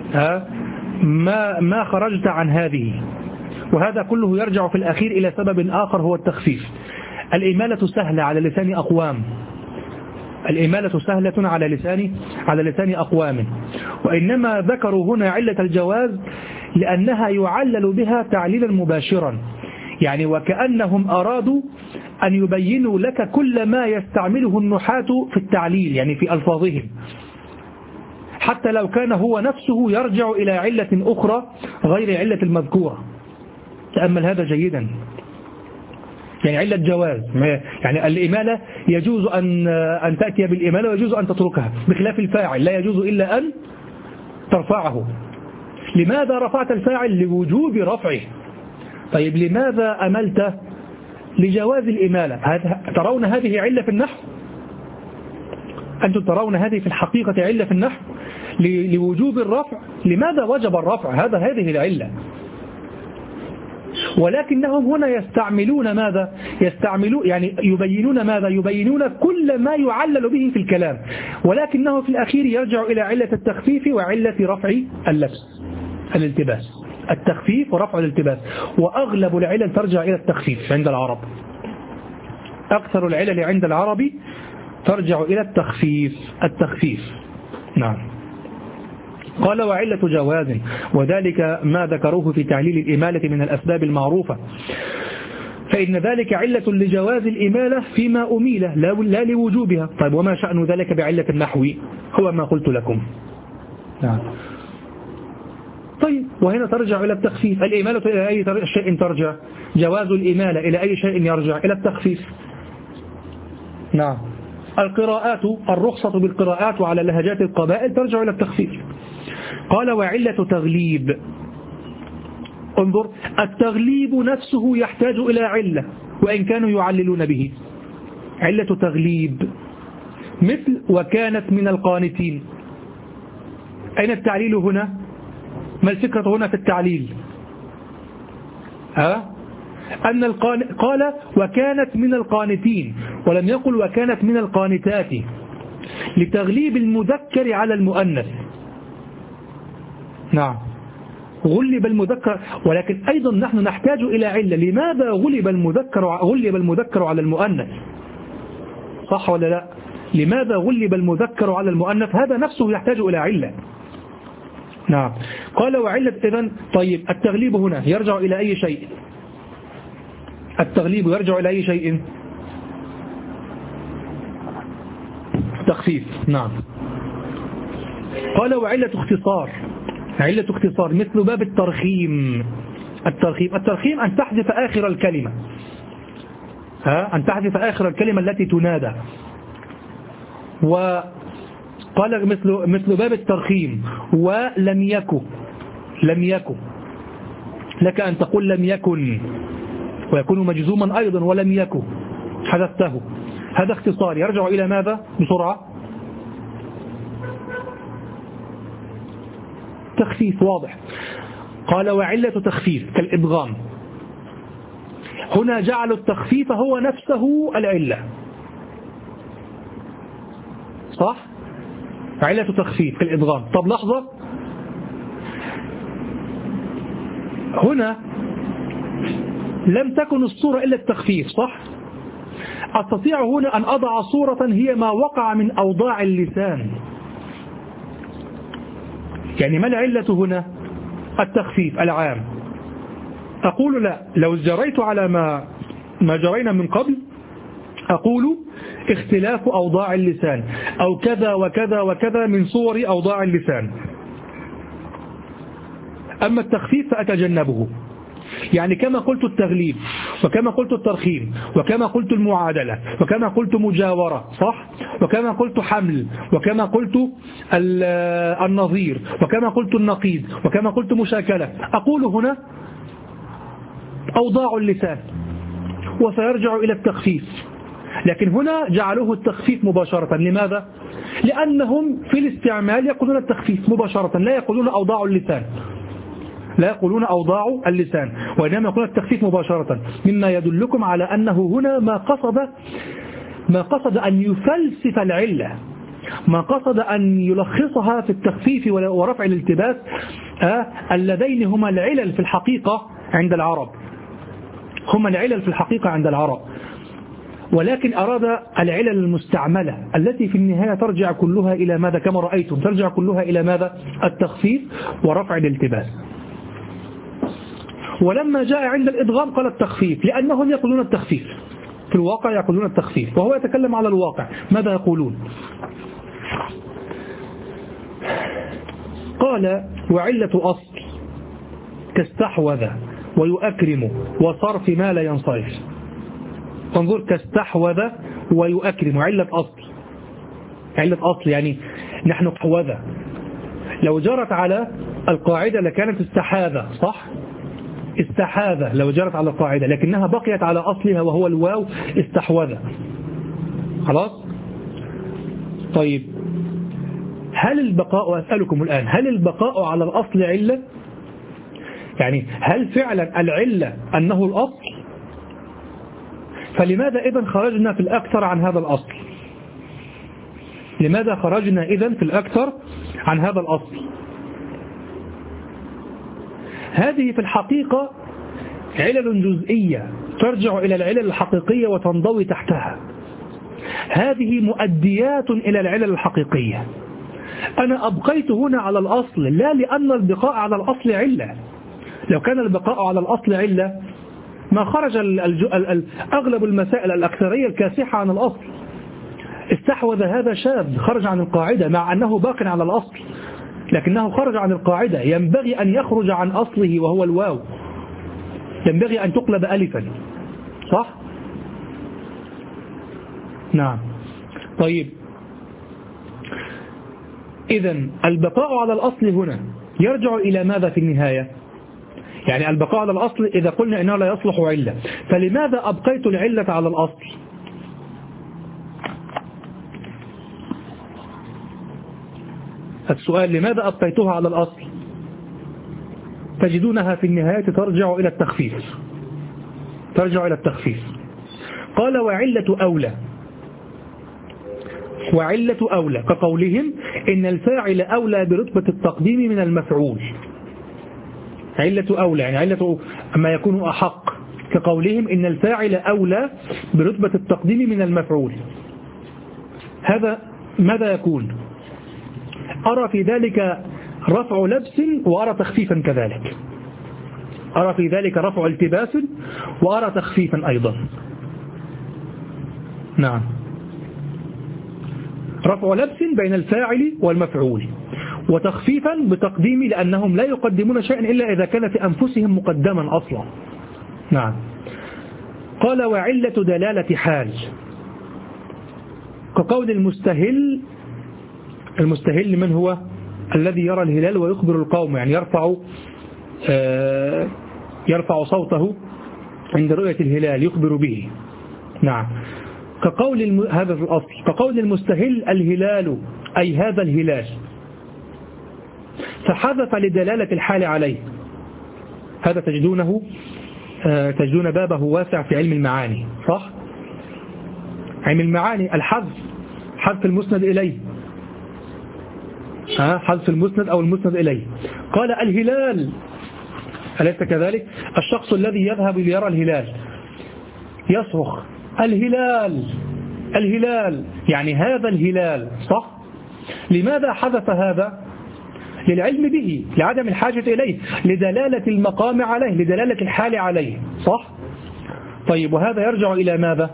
[SPEAKER 1] ما ما خرجت عن هذه، وهذا كله يرجع في الأخير إلى سبب آخر هو التخفيف. الإمالة سهلة على لسان أقوام، الإمالة سهلة على لسان على لسان أقوام، وإنما ذكروا هنا علة الجواز لأنها يعلل بها تعليلا مباشرا، يعني وكأنهم أرادوا أن يبينوا لك كل ما يستعمله النحاة في التعليل يعني في ألفاظهم، حتى لو كان هو نفسه يرجع إلى علة أخرى غير علة المذكورة. تأمل هذا جيدا. يعني علة جواز، يعني الإمالة يجوز أن أن تأتي بالإمالة ويجوز أن تتركها، بخلاف الفاعل لا يجوز إلا أن ترفعه. لماذا رفعت الفاعل؟ لوجوب رفعه. طيب لماذا أملت؟ لجواز الإمالة. ترون هذه علة في النحو؟ أنتم ترون هذه في الحقيقة علة في النحو لوجوب الرفع. لماذا وجب الرفع؟ هذا هذه العلة. ولكنهم هنا يستعملون ماذا؟ يستعملون يعني يبينون ماذا؟ يبينون كل ما يعلل به في الكلام، ولكنه في الأخير يرجع إلى علة التخفيف وعلة رفع اللبس الالتباس. التخفيف ورفع الالتباس، وأغلب العلل ترجع إلى التخفيف عند العرب. أكثر العلل عند العرب ترجع إلى التخفيف التخفيف نعم. قال وعلة جواز وذلك ما ذكروه في تعليل الإمالة من الأسباب المعروفة، فإن ذلك علة لجواز الإمالة فيما أميل لا لوجوبها. طيب وما شأن ذلك بعلة النحو؟ هو ما قلت لكم نعم. طيب وهنا ترجع إلى التخفيف. الإمالة إلى أي شيء ترجع؟ جواز الإمالة إلى أي شيء يرجع؟ إلى التخفيف نعم. القراءات، الرخصة بالقراءات وعلى لهجات القبائل ترجع إلى التخفيف. قال وعلة تغليب. انظر، التغليب نفسه يحتاج إلى علة وإن كانوا يعللون به. علة تغليب مثل وكانت من القانتين. أين التعليل هنا؟ ما الفكرة هنا في التعليل؟ ها؟ أن القان... قال وكانت من القانتين ولم يقل وكانت من القانتات، لتغليب المذكر على المؤنث. نعم، غلب المذكر، ولكن أيضا نحن نحتاج إلى علة. لماذا غلب المذكر غلب المذكر على المؤنث؟ صح ولا لا؟ لماذا غلب المذكر على المؤنث؟ هذا نفسه يحتاج إلى علة. نعم. قال وعلة إذن. طيب التغليب هنا يرجع إلى أي شيء؟ التغليب يرجع إلى أي شيء؟ تخفيف نعم. قال وعلة اختصار. علة اختصار مثل باب الترخيم. الترخيم الترخيم أن تحذف آخر الكلمة، ها أن تحذف آخر الكلمة التي تنادى. وقال مثل مثل باب الترخيم ولم يكن. لم يكن لك أن تقول لم يكن ويكون مجزوما أيضا، ولم يكن حذفته. هذا اختصار يرجع إلى ماذا بسرعة؟ تخفيف. واضح. قال وعلة تخفيف كالإدغام. هنا جعلوا التخفيف هو نفسه العلة، صح؟ علة تخفيف كالإدغام. طب لحظة، هنا لم تكن الصورة إلا التخفيف، صح؟ أستطيع هنا أن أضع صورة هي ما وقع من أوضاع اللسان. يعني ما العلة هنا؟ التخفيف العام. أقول لا، لو جريت على ما ما جرينا من قبل أقول اختلاف أوضاع اللسان أو كذا وكذا وكذا من صور أوضاع اللسان. أما التخفيف فأتجنبه، يعني كما قلت التغليب وكما قلت الترخيم وكما قلت المعادلة وكما قلت مجاورة، صح؟ وكما قلت حمل وكما قلت النظير وكما قلت النقيض وكما قلت مشاكلة. أقول هنا أوضاع اللسان وسيرجع إلى التخفيف، لكن هنا جعلوه التخفيف مباشرة. لماذا؟ لأنهم في الاستعمال يقولون التخفيف مباشرة، لا يقولون أوضاع اللسان، لا يقولون أوضاع اللسان، وإنما يقولون التخفيف مباشرة، مما يدلكم على أنه هنا ما قصد ما قصد أن يفلسف العلة، ما قصد أن يلخصها في التخفيف ورفع الالتباس آه اللذين هما العلل في الحقيقة عند العرب، هما العلل في الحقيقة عند العرب، ولكن أراد العلل المستعملة التي في النهاية ترجع كلها إلى ماذا؟ كما رأيتم ترجع كلها إلى ماذا؟ التخفيف ورفع الالتباس. ولما جاء عند الإدغام قال التخفيف، لأنهم يقولون التخفيف في الواقع، يقولون التخفيف، وهو يتكلم على الواقع. ماذا يقولون؟ قال وعلة أصل كاستحوذ ويؤكرم وصرف ما لا ينصرف. فانظر، كاستحوذ ويؤكرم، علة أصل، علة أصل يعني نحن حوذا، لو جرت على القاعدة لكانت استحاذة، صح؟ استحاذة لو جرت على القاعدة، لكنها بقيت على أصلها وهو الواو استحوذ. خلاص؟ طيب، هل البقاء، أسألكم الآن، هل البقاء على الأصل علة؟ يعني هل فعلا العلة أنه الأصل؟ فلماذا إذن خرجنا في الأكثر عن هذا الأصل؟ لماذا خرجنا إذن في الأكثر عن هذا الأصل؟ هذه في الحقيقة علل جزئية ترجع إلى العلل الحقيقية وتنضوي تحتها. هذه مؤديات إلى العلل الحقيقية. أنا أبقيت هنا على الأصل لا لأن البقاء على الأصل علة. لو كان البقاء على الأصل علة ما خرج أغلب المسائل الأكثرية الكاسحة عن الأصل. استحوذ هذا شاذ خرج عن القاعدة مع أنه باق على الأصل، لكنه خرج عن القاعدة. ينبغي أن يخرج عن أصله وهو الواو، ينبغي أن تقلب ألفا، صح؟ نعم. طيب، إذن البقاء على الأصل هنا يرجع إلى ماذا في النهاية؟ يعني البقاء على الأصل إذا قلنا إنه لا يصلح علة، فلماذا أبقيت العلة على الأصل؟ السؤال لماذا أبقيتها على الأصل؟ تجدونها في النهاية ترجع إلى التخفيف، ترجع إلى التخفيف. قال وعلة أولى، وعلة أولى كقولهم إن الفاعل أولى برتبة التقديم من المفعول. علة أولى يعني علة ما يكون أحق، كقولهم إن الفاعل أولى برتبة التقديم من المفعول. هذا ماذا يكون؟ أرى في ذلك رفع لبس وأرى تخفيفا كذلك، أرى في ذلك رفع التباس وأرى تخفيفا أيضا. نعم، رفع لبس بين الفاعل والمفعول، وتخفيفا بتقديم لأنهم لا يقدمون شيئا إلا إذا كان في أنفسهم مقدما أصلا. نعم. قال وعلة دلالة حال كقول المستهل. المستهل من هو؟ الذي يرى الهلال ويخبر القوم، يعني يرفع آه يرفع صوته عند رؤية الهلال يخبر به. نعم. كقول الم... هذا في الأصل كقول المستهل الهلال أي هذا الهلال، فحذف لدلالة الحال عليه. هذا تجدونه آه تجدون بابه واسع في علم المعاني، صح؟ علم المعاني الحذف، حذف المسند إليه، ها حذف المسند أو المسند إليه. قال الهلال، أليس كذلك؟ الشخص الذي يذهب ليرى الهلال يصرخ الهلال الهلال، يعني هذا الهلال، صح؟ لماذا حذف هذا؟ للعلم به، لعدم الحاجة إليه، لدلالة المقام عليه، لدلالة الحال عليه، صح؟ طيب وهذا يرجع إلى ماذا؟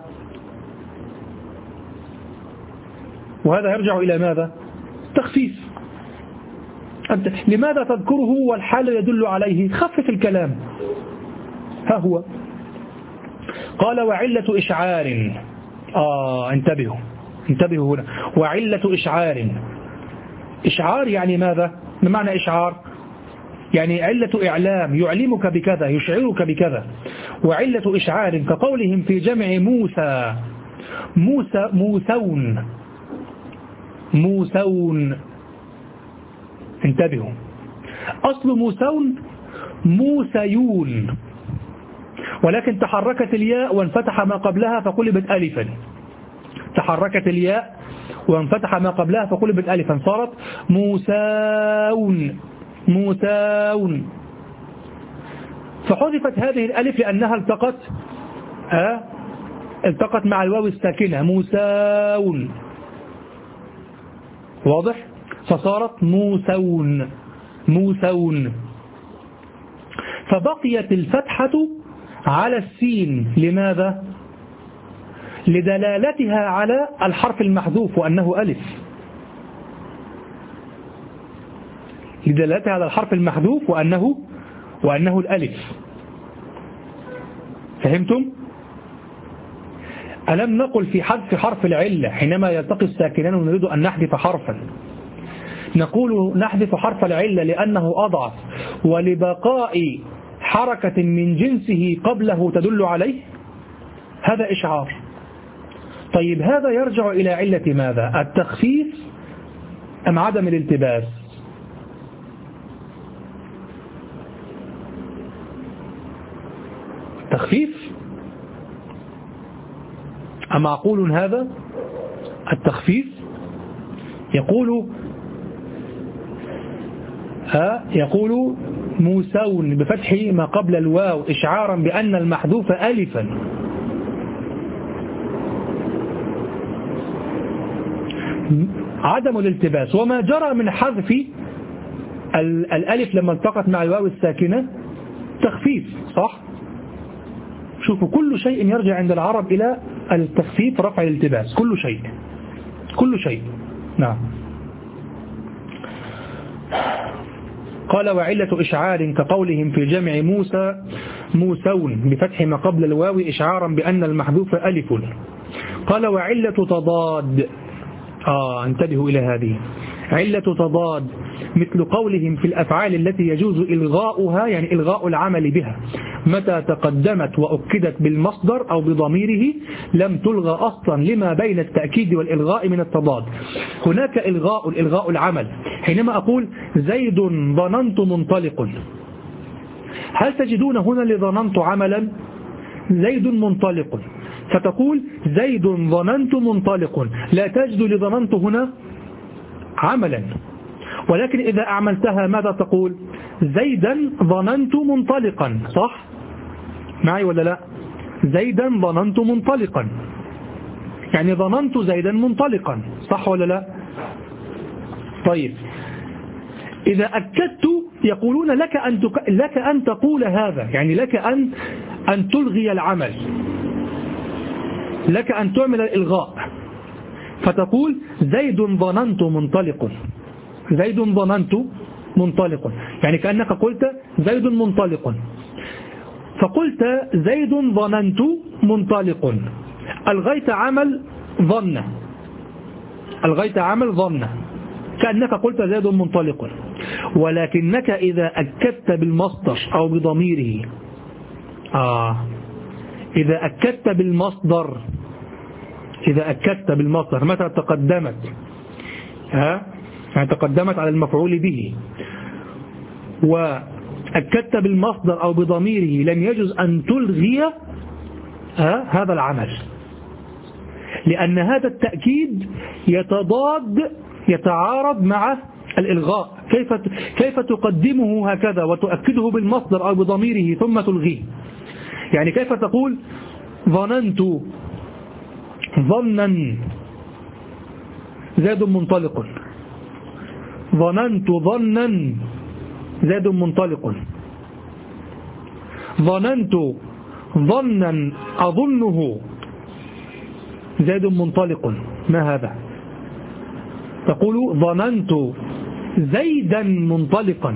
[SPEAKER 1] وهذا يرجع إلى ماذا؟ تخفيف. أنت لماذا تذكره والحال يدل عليه؟ خفف الكلام. ها هو قال وعلة إشعار. آه انتبهوا انتبهوا هنا. وعلة إشعار. إشعار يعني ماذا؟ ما معنى إشعار؟ يعني علة إعلام، يعلمك بكذا، يشعرك بكذا. وعلة إشعار كقولهم في جمع موسى، موسى موسون، موسون. انتبهوا، أصل موسون موسيون، ولكن تحركت الياء وانفتح ما قبلها فقلبت ألفا. تحركت الياء وانفتح ما قبلها فقلبت ألفا، صارت موسون، موسون. فحذفت هذه الألف لأنها التقت أه؟ التقت مع الواو الساكنة، موسون، واضح؟ فصارت موسون، موسون. فبقيت الفتحة على السين، لماذا؟ لدلالتها على الحرف المحذوف وأنه ألف، لدلالتها على الحرف المحذوف وأنه وأنه الألف. فهمتم؟ ألم نقل في حذف حرف العلة حينما يلتقي الساكنان ونريد أن نحذف حرفا نقول نحذف حرف العلة لأنه أضعف ولبقاء حركة من جنسه قبله تدل عليه؟ هذا إشعار. طيب هذا يرجع إلى علة ماذا؟ التخفيف أم عدم الالتباس؟ تخفيف أم معقول هذا؟ التخفيف. يقول ها يقول موسون بفتح ما قبل الواو إشعارا بأن المحذوف ألفا. عدم الالتباس. وما جرى من حذف الألف لما التقت مع الواو الساكنة تخفيف، صح؟ شوفوا كل شيء يرجع عند العرب إلى التخفيف، رفع الالتباس، كل شيء كل شيء. نعم. قال وعلة إشعار كقولهم في جمع موسى موسون بفتح ما قبل الواو إشعارا بأن المحذوف ألف. قال وعلة تضاد. آه انتبهوا إلى هذه علة تضاد، مثل قولهم في الأفعال التي يجوز إلغاؤها، يعني إلغاء العمل بها، متى تقدمت وأكدت بالمصدر أو بضميره لم تلغى أصلا لما بين التأكيد والإلغاء من التضاد. هناك إلغاء الإلغاء العمل، حينما أقول زيد ظننت منطلق، هل تجدون هنا لظننت عملا؟ زيد منطلق، فتقول زيد ظننت منطلق، لا تجد لظننت هنا عملا. ولكن إذا أعملتها ماذا تقول؟ زيدا ظننت منطلقا، صح؟ معي ولا لا؟ زيدا ظننت منطلقا، يعني ظننت زيدا منطلقا، صح ولا لا؟ طيب إذا أكدت يقولون لك أن تك... لك أن تقول هذا، يعني لك أن أن تلغي العمل، لك أن تعمل الإلغاء، فتقول زيد ظننت منطلق، زيد ظننت منطلق، يعني كأنك قلت زيد منطلق، فقلت زيد ظننت منطلق، ألغيت عمل ظن، ألغيت عمل ظن كأنك قلت زيد منطلق. ولكنك إذا أكدت بالمصدر أو بضميره، آه إذا أكدت بالمصدر، إذا أكدت بالمصدر متى تقدمت، ها يعني تقدمت على المفعول به، وأكدت بالمصدر أو بضميره لم يجوز أن تلغي ها هذا العمل، لأن هذا التأكيد يتضاد يتعارض مع الإلغاء. كيف كيف تقدمه هكذا وتؤكده بالمصدر أو بضميره ثم تلغيه؟ يعني كيف تقول ظننت ظنا زيد منطلق، ظننت ظنا زيد منطلق. ظننت ظنا أظنه زيد منطلق. ما هذا؟ تقول ظننت زيدا منطلقا.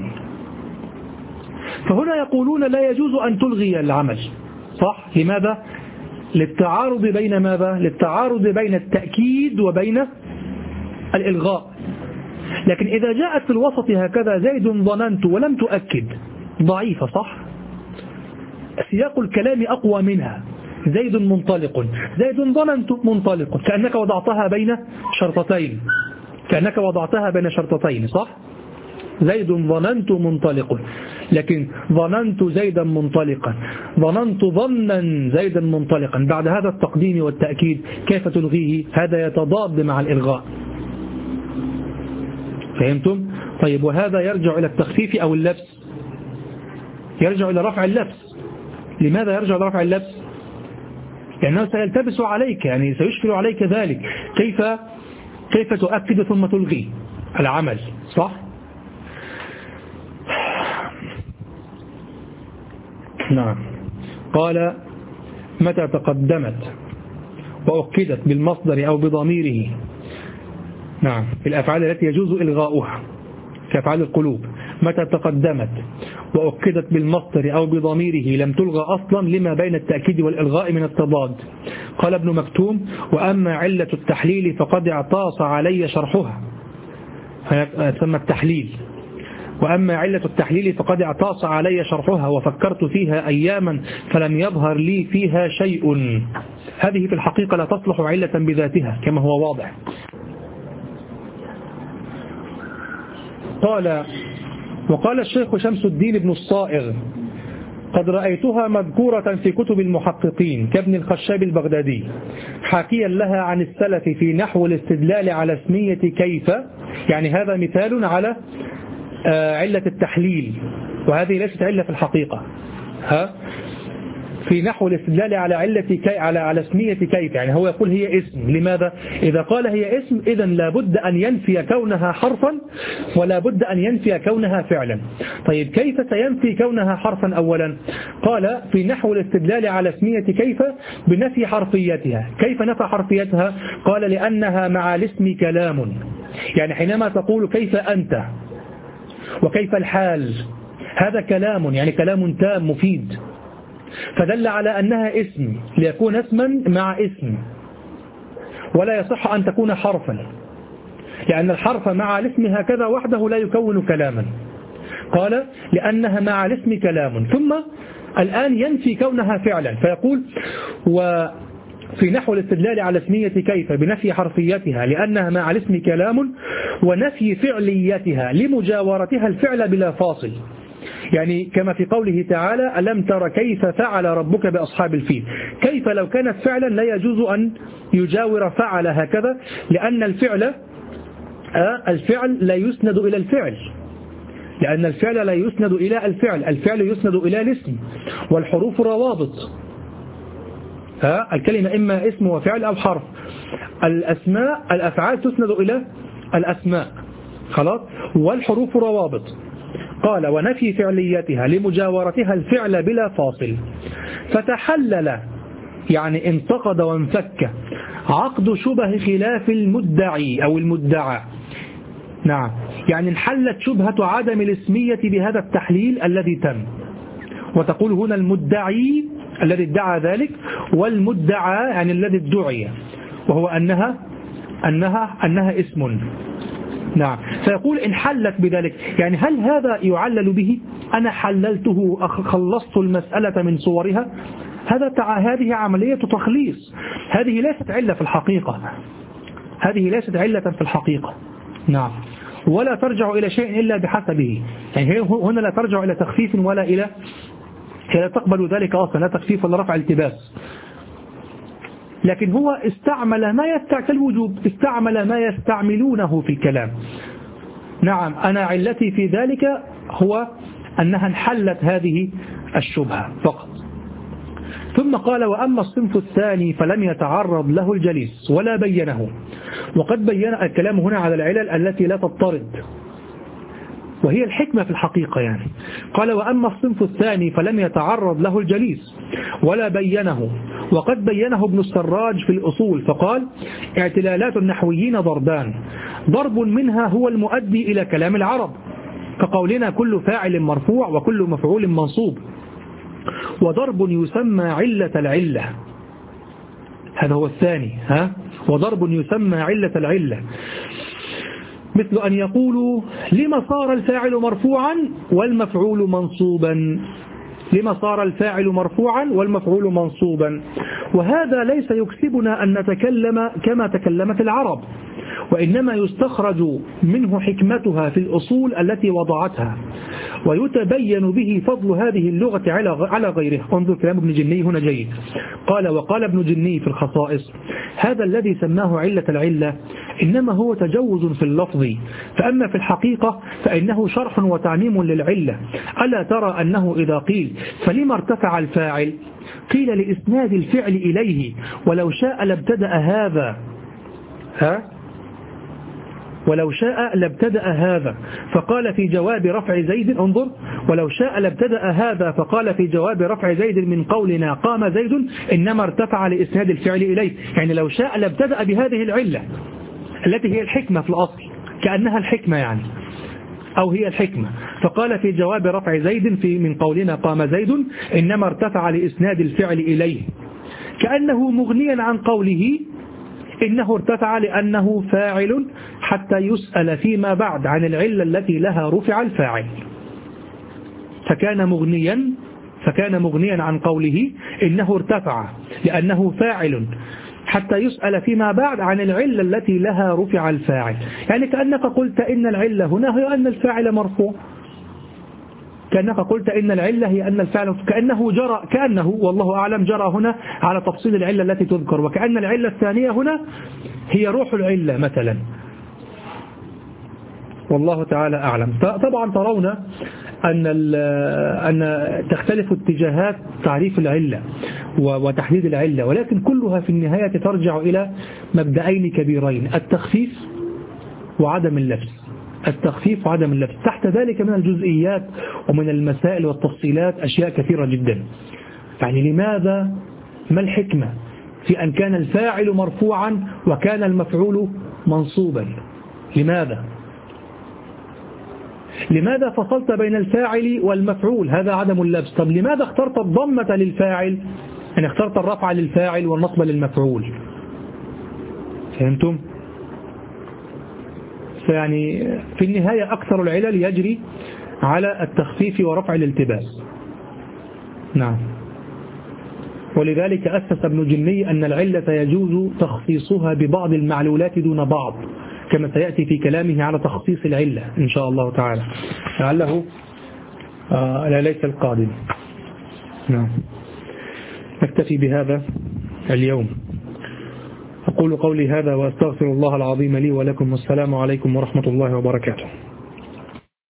[SPEAKER 1] فهنا يقولون لا يجوز أن تلغي العمل، صح؟ لماذا؟ للتعارض بين ماذا؟ للتعارض بين التأكيد وبين الإلغاء. لكن إذا جاءت في الوسط هكذا زيد ظننت ولم تؤكد ضعيفة، صح؟ سياق الكلام أقوى منها. زيد منطلق، زيد ظننت منطلق، كأنك وضعتها بين شرطتين، كأنك وضعتها بين شرطتين، صح؟ زيد ظننت منطلق، لكن ظننت زيدا منطلقا، ظننت ظنا زيدا منطلقا. بعد هذا التقديم والتأكيد كيف تلغيه؟ هذا يتضاد مع الإلغاء. فهمتم؟ طيب، وهذا يرجع إلى التخفيف أو اللبس؟ يرجع إلى رفع اللبس. لماذا يرجع إلى رفع اللبس؟ لأنه سيلتبس عليك، يعني سيشكل عليك ذلك. كيف كيف تؤكد ثم تلغي العمل، صح؟ نعم. قال متى تقدمت وأكدت بالمصدر أو بضميره، نعم، في الأفعال التي يجوز إلغاؤها كأفعال القلوب، متى تقدمت وأكدت بالمصدر أو بضميره لم تلغى أصلا لما بين التأكيد والإلغاء من التضاد. قال ابن مكتوم: وأما علة التحليل فقد اعتاص علي شرحها. ثم التحليل: وأما علة التحليل فقد اعتاص علي شرحها وفكرت فيها أياما فلم يظهر لي فيها شيء. هذه في الحقيقة لا تصلح علة بذاتها كما هو واضح. قال: وقال الشيخ شمس الدين بن الصائغ: قد رأيتها مذكورة في كتب المحققين كابن الخشاب البغدادي حاكيا لها عن السلف في نحو الاستدلال على اسمية كيف، يعني هذا مثال على علة التحليل، وهذه ليست علة في الحقيقة. ها في نحو الاستدلال على علة كي على على اسمية كيف، يعني هو يقول هي اسم. لماذا؟ إذا قال هي اسم إذن لابد أن ينفي كونها حرفا ولا بد أن ينفي كونها فعلا. طيب، كيف سينفي كونها حرفا أولا؟ قال: في نحو الاستدلال على اسمية كيف بنفي حرفيتها. كيف نفى حرفيتها؟ قال: لأنها مع الاسم كلام، يعني حينما تقول كيف أنت وكيف الحال، هذا كلام، يعني كلام تام مفيد، فدل على أنها اسم ليكون اسما مع اسم، ولا يصح أن تكون حرفا، لأن الحرف مع الاسم هكذا وحده لا يكون كلاما. قال: لأنها مع الاسم كلام. ثم الآن ينفي كونها فعلا، فيقول: وفي نحو الاستدلال على اسمية كيف بنفي حرفيتها لأنها مع الاسم كلام ونفي فعليتها لمجاورتها الفعل بلا فاصل، يعني كما في قوله تعالى: ألم تر كيف فعل ربك بأصحاب الفيل. كيف لو كانت فعلا لا يجوز أن يجاور فعل هكذا، لأن الفعل الفعل لا يسند إلى الفعل، لأن الفعل لا يسند إلى الفعل، الفعل يسند إلى الاسم، والحروف روابط. ها الكلمة إما اسم وفعل أو حرف. الأسماء الأفعال تسند إلى الأسماء، خلاص، والحروف روابط. قال: ونفي فعليتها لمجاورتها الفعل بلا فاصل. فتحلل، يعني انتقد وانفك عقد شبه خلاف المدعي أو المدعى. نعم، يعني انحلت شبهة عدم الاسمية بهذا التحليل الذي تم. وتقول هنا المدعي الذي ادعى ذلك، والمدعى يعني الذي ادعي، وهو أنها أنها أنها اسم. نعم، فيقول انحلت بذلك، يعني هل هذا يعلل به؟ أنا حللته، خلصت المسألة من صورها. هذا تع... هذه عملية تخليص، هذه ليست علة في الحقيقة، هذه ليست علة في الحقيقة. نعم، ولا ترجع إلى شيء إلا بحسبه، يعني هنا لا ترجع إلى تخفيف ولا إلى، لا تقبل ذلك أصلا، لا تخفيف ولا رفع التباس. لكن هو استعمل ما يستعمل الوجوب، استعمل ما يستعملونه في الكلام. نعم، أنا علتي في ذلك هو أنها انحلت هذه الشبهة فقط. ثم قال: وأما الصنف الثاني فلم يتعرض له الجليس ولا بينه. وقد بين الكلام هنا على العلل التي لا تضطرد، وهي الحكمة في الحقيقة يعني. قال وأما الصنف الثاني فلم يتعرض له الجليس ولا بينه، وقد بينه ابن السراج في الأصول فقال اعتلالات النحويين ضربان، ضرب منها هو المؤدي إلى كلام العرب كقولنا كل فاعل مرفوع وكل مفعول منصوب، وضرب يسمى علة العلة، هذا هو الثاني ها وضرب يسمى علة العلة، مثل أن يقولوا لما صار الفاعل مرفوعا والمفعول منصوبا، لما صار الفاعل مرفوعا والمفعول منصوبا، وهذا ليس يكسبنا أن نتكلم كما تكلمت العرب، وإنما يستخرج منه حكمتها في الأصول التي وضعتها، ويتبين به فضل هذه اللغة على غيرها. انظر كلام ابن جني هنا جيد. قال وقال ابن جني في الخصائص هذا الذي سماه علة العلة إنما هو تجوز في اللفظ، فأما في الحقيقة فإنه شرح وتعميم للعلة. ألا ترى أنه إذا قيل فلما ارتفع الفاعل قيل لإسناد الفعل إليه، ولو شاء لابتدأ هذا ها ولو شاء لابتدأ هذا فقال في جواب رفع زيد، انظر ولو شاء لابتدأ هذا فقال في جواب رفع زيد من قولنا قام زيد إنما ارتفع لإسناد الفعل إليه، يعني لو شاء لابتدأ بهذه العلة التي هي الحكمة في الأصل، كأنها الحكمة يعني أو هي الحكمة، فقال في جواب رفع زيد في من قولنا قام زيد إنما ارتفع لإسناد الفعل إليه، كأنه مغنيا عن قوله إنه ارتفع لأنه فاعل حتى يسأل فيما بعد عن العلة التي لها رفع الفاعل، فكان مغنيا فكان مغنيا عن قوله إنه ارتفع لأنه فاعل حتى يسأل فيما بعد عن العلة التي لها رفع الفاعل، يعني كأنك قلت إن العلة هنا هي أن الفاعل مرفوع، كأنك قلت إن العلة هي أن الفعل، كأنه جرى كأنه والله أعلم جرى هنا على تفصيل العلة التي تذكر، وكأن العلة الثانية هنا هي روح العلة مثلا، والله تعالى أعلم. طبعا ترون أن أن تختلف اتجاهات تعريف العلة وتحديد العلة، ولكن كلها في النهاية ترجع إلى مبدأين كبيرين، التخفيف وعدم اللبس، التخفيف وعدم اللبس، تحت ذلك من الجزئيات ومن المسائل والتفصيلات أشياء كثيرة جدا. يعني لماذا ما الحكمة في أن كان الفاعل مرفوعا وكان المفعول منصوبا؟ لماذا لماذا فصلت بين الفاعل والمفعول؟ هذا عدم اللبس. طب لماذا اخترت الضمة للفاعل، يعني اخترت الرفع للفاعل والنصب للمفعول؟ فهمتم؟ يعني في النهاية أكثر العلل يجري على التخفيف ورفع الالتباس. نعم. ولذلك أسس ابن جني أن العلة يجوز تخصيصها ببعض المعلولات دون بعض، كما سيأتي في كلامه على تخصيص العلة إن شاء الله تعالى، لعله آه لا ليس القادم. نعم. نكتفي بهذا اليوم. أقول قولي هذا وأستغفر الله العظيم لي ولكم، والسلام عليكم ورحمة الله وبركاته.